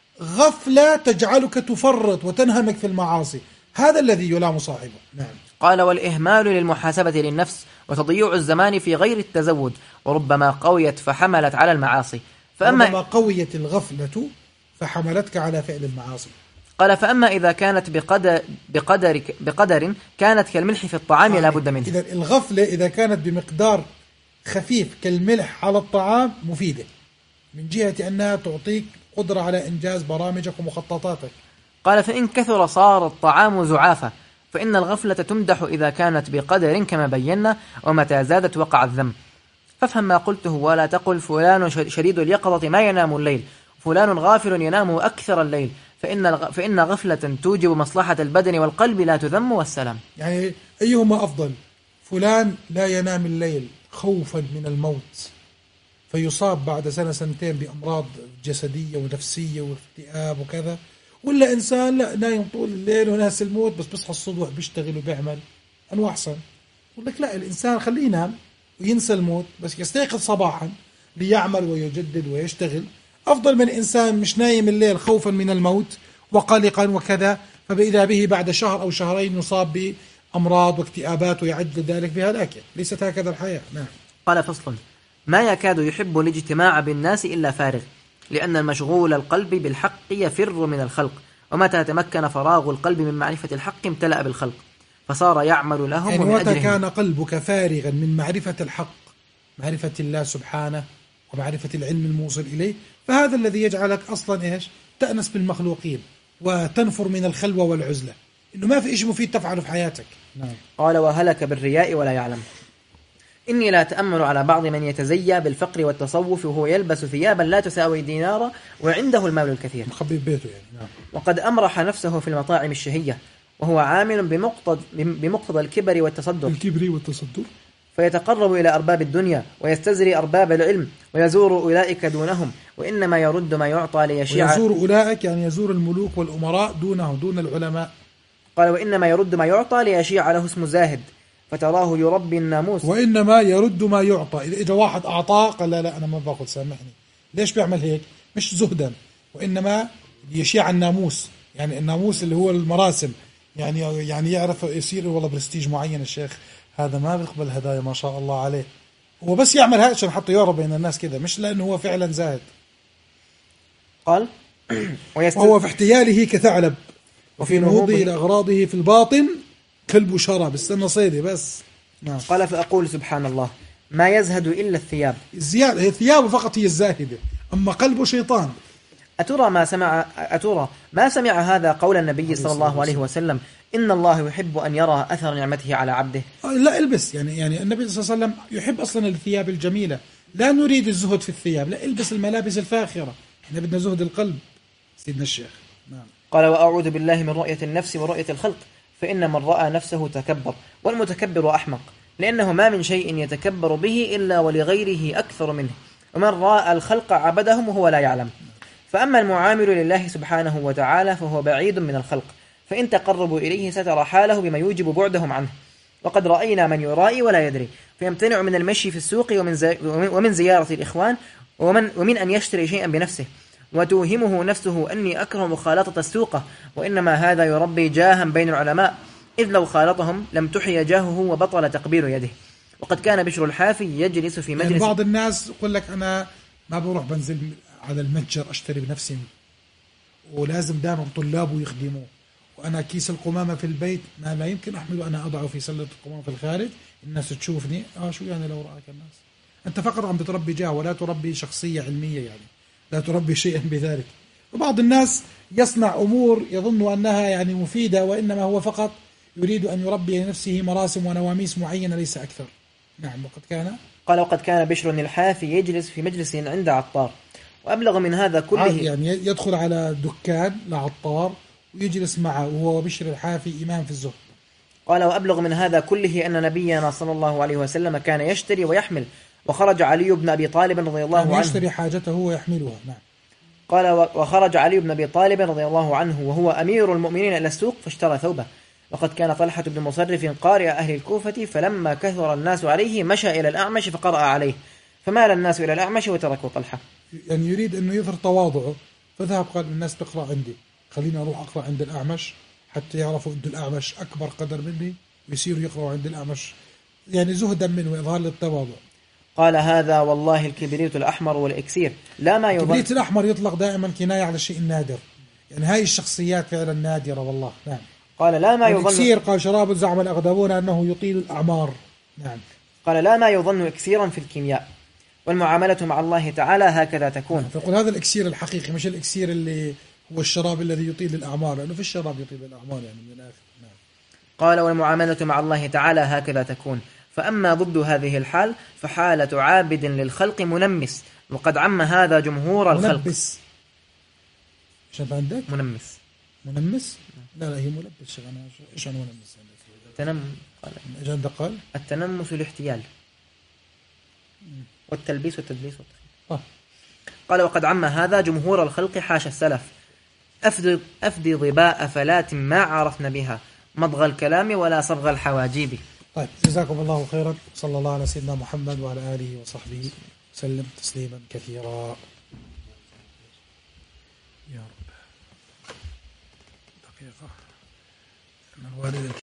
غفلة تجعلك تفرط وتنهمك في المعاصي، هذا الذي يلام صاحبه. نعم. قال والإهمال للمحاسبة للنفس، وتضييع الزمان في غير التزود، وربما قويت فحملت على المعاصي. فأما ربما قويت الغفلة فحملتك على فعل المعاصي. قال فأما إذا كانت بقدر, بقدر, بقدر كانت كالملح في الطعام لا بد منه. إذا الغفلة إذا كانت بمقدار خفيف كالملح على الطعام مفيدة، من جهة أنها تعطيك قدرة على إنجاز برامجك ومخططاتك. قال فإن كثر صار الطعام زعافة، فإن الغفلة تمدح إذا كانت بقدر كما بينا، ومتى زادت وقع الذم. فافهم ما قلته ولا تقل فلان شديد اليقظة ما ينام الليل، فلان غافل ينام أكثر الليل، فإن فإن غفلة توجب مصلحة البدن والقلب لا تذم والسلام. يعني أيهما أفضل؟ فلان لا ينام الليل خوفا من الموت فيصاب بعد سنة سنتين بأمراض جسدية ونفسية واكتئاب وكذا، ولا إنسان لا نايم طول الليل وناس الموت بس بيصحى الصبح بيشتغل وبيعمل، أنه أحسن؟ يقول لك لا، الإنسان خليه ينام وينسى الموت بس يستيقظ صباحا ليعمل ويجدد ويشتغل، أفضل من إنسان مش نايم الليل خوفا من الموت وقلقا وكذا، فإذا به بعد شهر أو شهرين يصاب بأمراض واكتئابات ويعد ذلك بهلاكه. ليست هكذا الحياة. نعم. قال فصل ما يكاد يحب الاجتماع بالناس إلا فارغ، لأن المشغول القلب بالحق يفر من الخلق، ومتى تمكن فراغ القلب من معرفة الحق امتلأ بالخلق، فصار يعمل لهم يعني ومن ومتى أجلهم. كان قلبك فارغا من معرفة الحق، معرفة الله سبحانه ومعرفة العلم الموصل إليه، فهذا الذي يجعلك أصلا إيش؟ تأنس بالمخلوقين وتنفر من الخلوة والعزلة، إنه ما في إشي مفيد تفعله في حياتك. نعم. قال وهلك بالرياء ولا يعلم. إني لا أتأمل على بعض من يتزيى بالفقر والتصوف وهو يلبس ثيابا لا تساوي دينارا وعنده المال الكثير مخبي بيته يعني. نعم. وقد أمرح نفسه في المطاعم الشهية وهو عامل بمقتضى بمقتضى الكبر والتصدر الكبر والتصدر فيتقرب إلى أرباب الدنيا ويستزري أرباب العلم ويزور أولئك دونهم وإنما يرد ما يعطى ليشيع ويزور أولئك يعني يزور الملوك والأمراء دونه دون العلماء. قال وإنما يرد ما يعطى ليشيع له اسم زاهد فتراه يربي الناموس. وإنما يرد ما يعطى، إذا إجا واحد أعطاه قال لا لا أنا ما باخذ سامحني. ليش بيعمل هيك؟ مش زهدا، وإنما يشيع الناموس، يعني الناموس اللي هو المراسم، يعني يعني يعرف يصير والله برستيج معين. الشيخ هذا ما بيقبل هدايا ما شاء الله عليه، هو بس يعمل هيك عشان حتى يرى بين الناس كذا، مش لأنه هو فعلا زاهد. قال وهو في احتياله كثعلب وفي نهوضه إلى أغراضه في الباطن كلب شرى، بستنى صيدي بس. نعم. قال فأقول سبحان الله ما يزهد إلا الثياب. الزيادة هي ثيابه فقط هي الزاهدة، أما قلبه شيطان. أترى ما سمع أترى ما سمع هذا قول النبي صلى الله عليه وسلم إن الله يحب أن يرى أثر نعمته على عبده. لا البس، يعني يعني النبي صلى الله عليه وسلم يحب أصلا الثياب الجميلة، لا نريد الزهد في الثياب، لا البس الملابس الفاخرة، احنا بدنا زهد القلب سيدنا الشيخ. نعم. قال وأعوذ بالله من رؤية النفس ورؤية الخلق فإن من رأى نفسه تكبر والمتكبر أحمق لأنه ما من شيء يتكبر به إلا ولغيره أكثر منه ومن رأى الخلق عبدهم وهو لا يعلم. فأما المعامل لله سبحانه وتعالى فهو بعيد من الخلق فإن تقربوا إليه سترى حاله بما يوجب بعدهم عنه. وقد رأينا من يرائي ولا يدري فيمتنع من المشي في السوق ومن, زي ومن زيارة الإخوان ومن, ومن أن يشتري شيئا بنفسه وتوهمه نفسه أني أكره مخالطة السوق وإنما هذا يربي جاها بين العلماء إذ لو خالطهم لم تحي جاهه وبطل تقبيل يده. وقد كان بشر الحافي يجلس في مجلس. يعني بعض الناس يقول لك أنا ما بروح بنزل على المتجر أشتري بنفسي ولازم دائما طلابه يخدموه، وأنا كيس القمامة في البيت ما لا يمكن أحمله أنا أضعه في سلة القمامة في الخارج الناس تشوفني. آه شو يعني لو رأيك الناس؟ أنت فقط عم بتربي جاه ولا تربي شخصية علمية، يعني لا تربي شيئا بذلك. وبعض الناس يصنع أمور يظن أنها يعني مفيدة وإنما هو فقط يريد أن يربي لنفسه مراسم ونواميس معينة ليس أكثر. نعم. وقد كان قال وقد كان بشر الحافي يجلس في مجلس عند عطار وأبلغ من هذا كله، يعني يدخل على دكان لعطار ويجلس معه وهو بشر الحافي إمام في الزهد. قال وأبلغ من هذا كله أن نبينا صلى الله عليه وسلم كان يشتري ويحمل وخرج علي بن أبي طالب رضي الله عنه يشتري حاجته ويحملها. نعم. قال وخرج علي بن أبي طالب رضي الله عنه وهو أمير المؤمنين إلى السوق فاشترى ثوبه. وقد كان طلحة بن مصرف قارئ أهل الكوفة فلما كثر الناس عليه مشى إلى الأعمش فقرأ عليه فمال الناس إلى الأعمش وتركوا طلحة. يعني يريد أنه يظهر تواضعه فذهب قال الناس تقرأ عندي، خليني أروح أقرأ عند الأعمش حتى يعرفوا أن الأعمش أكبر قدر مني ويصيروا يقرأوا عند الأعمش، يعني زهدا منه وإظهار للتواضع. قال هذا والله الكبريت الأحمر والإكسير لا ما يظن. الكبريت الأحمر يطلق دائما كناية على الشيء النادر، يعني هاي الشخصيات فعلا نادرة والله. نعم. قال لا ما يظن. الإكسير قال شراب زعم الأغدبون أنه يطيل الأعمار. نعم. قال لا ما يظن إكسيرا في الكيمياء والمعاملة مع الله تعالى هكذا تكون. فيقول هذا الإكسير الحقيقي مش الإكسير اللي هو الشراب الذي يطيل الأعمار، لأنه في الشراب يطيل الأعمار يعني من الآخر. نعم. قال والمعاملة مع الله تعالى هكذا تكون. فأما ضد هذه الحال فحالة عابد للخلق منمس وقد عم هذا جمهور الخلق. منبس. شايف عندك؟ منمس. منمس؟ لا لا هي ملبس. شغل أنا إيش أنا منمس؟ تنم. إيش عندك قال؟ التنمس الاحتيال والتلبيس والتدليس آه. قال وقد عم هذا جمهور الخلق حاشا السلف أفدي, أفدي ضباء فلات ما عرفنا بها مضغ الكلام ولا صبغ الحواجيب. طيب جزاكم الله خيرا. صلى الله على سيدنا محمد وعلى آله وصحبه وسلم تسليما كثيرا. يا رب. دقيقة. الوالد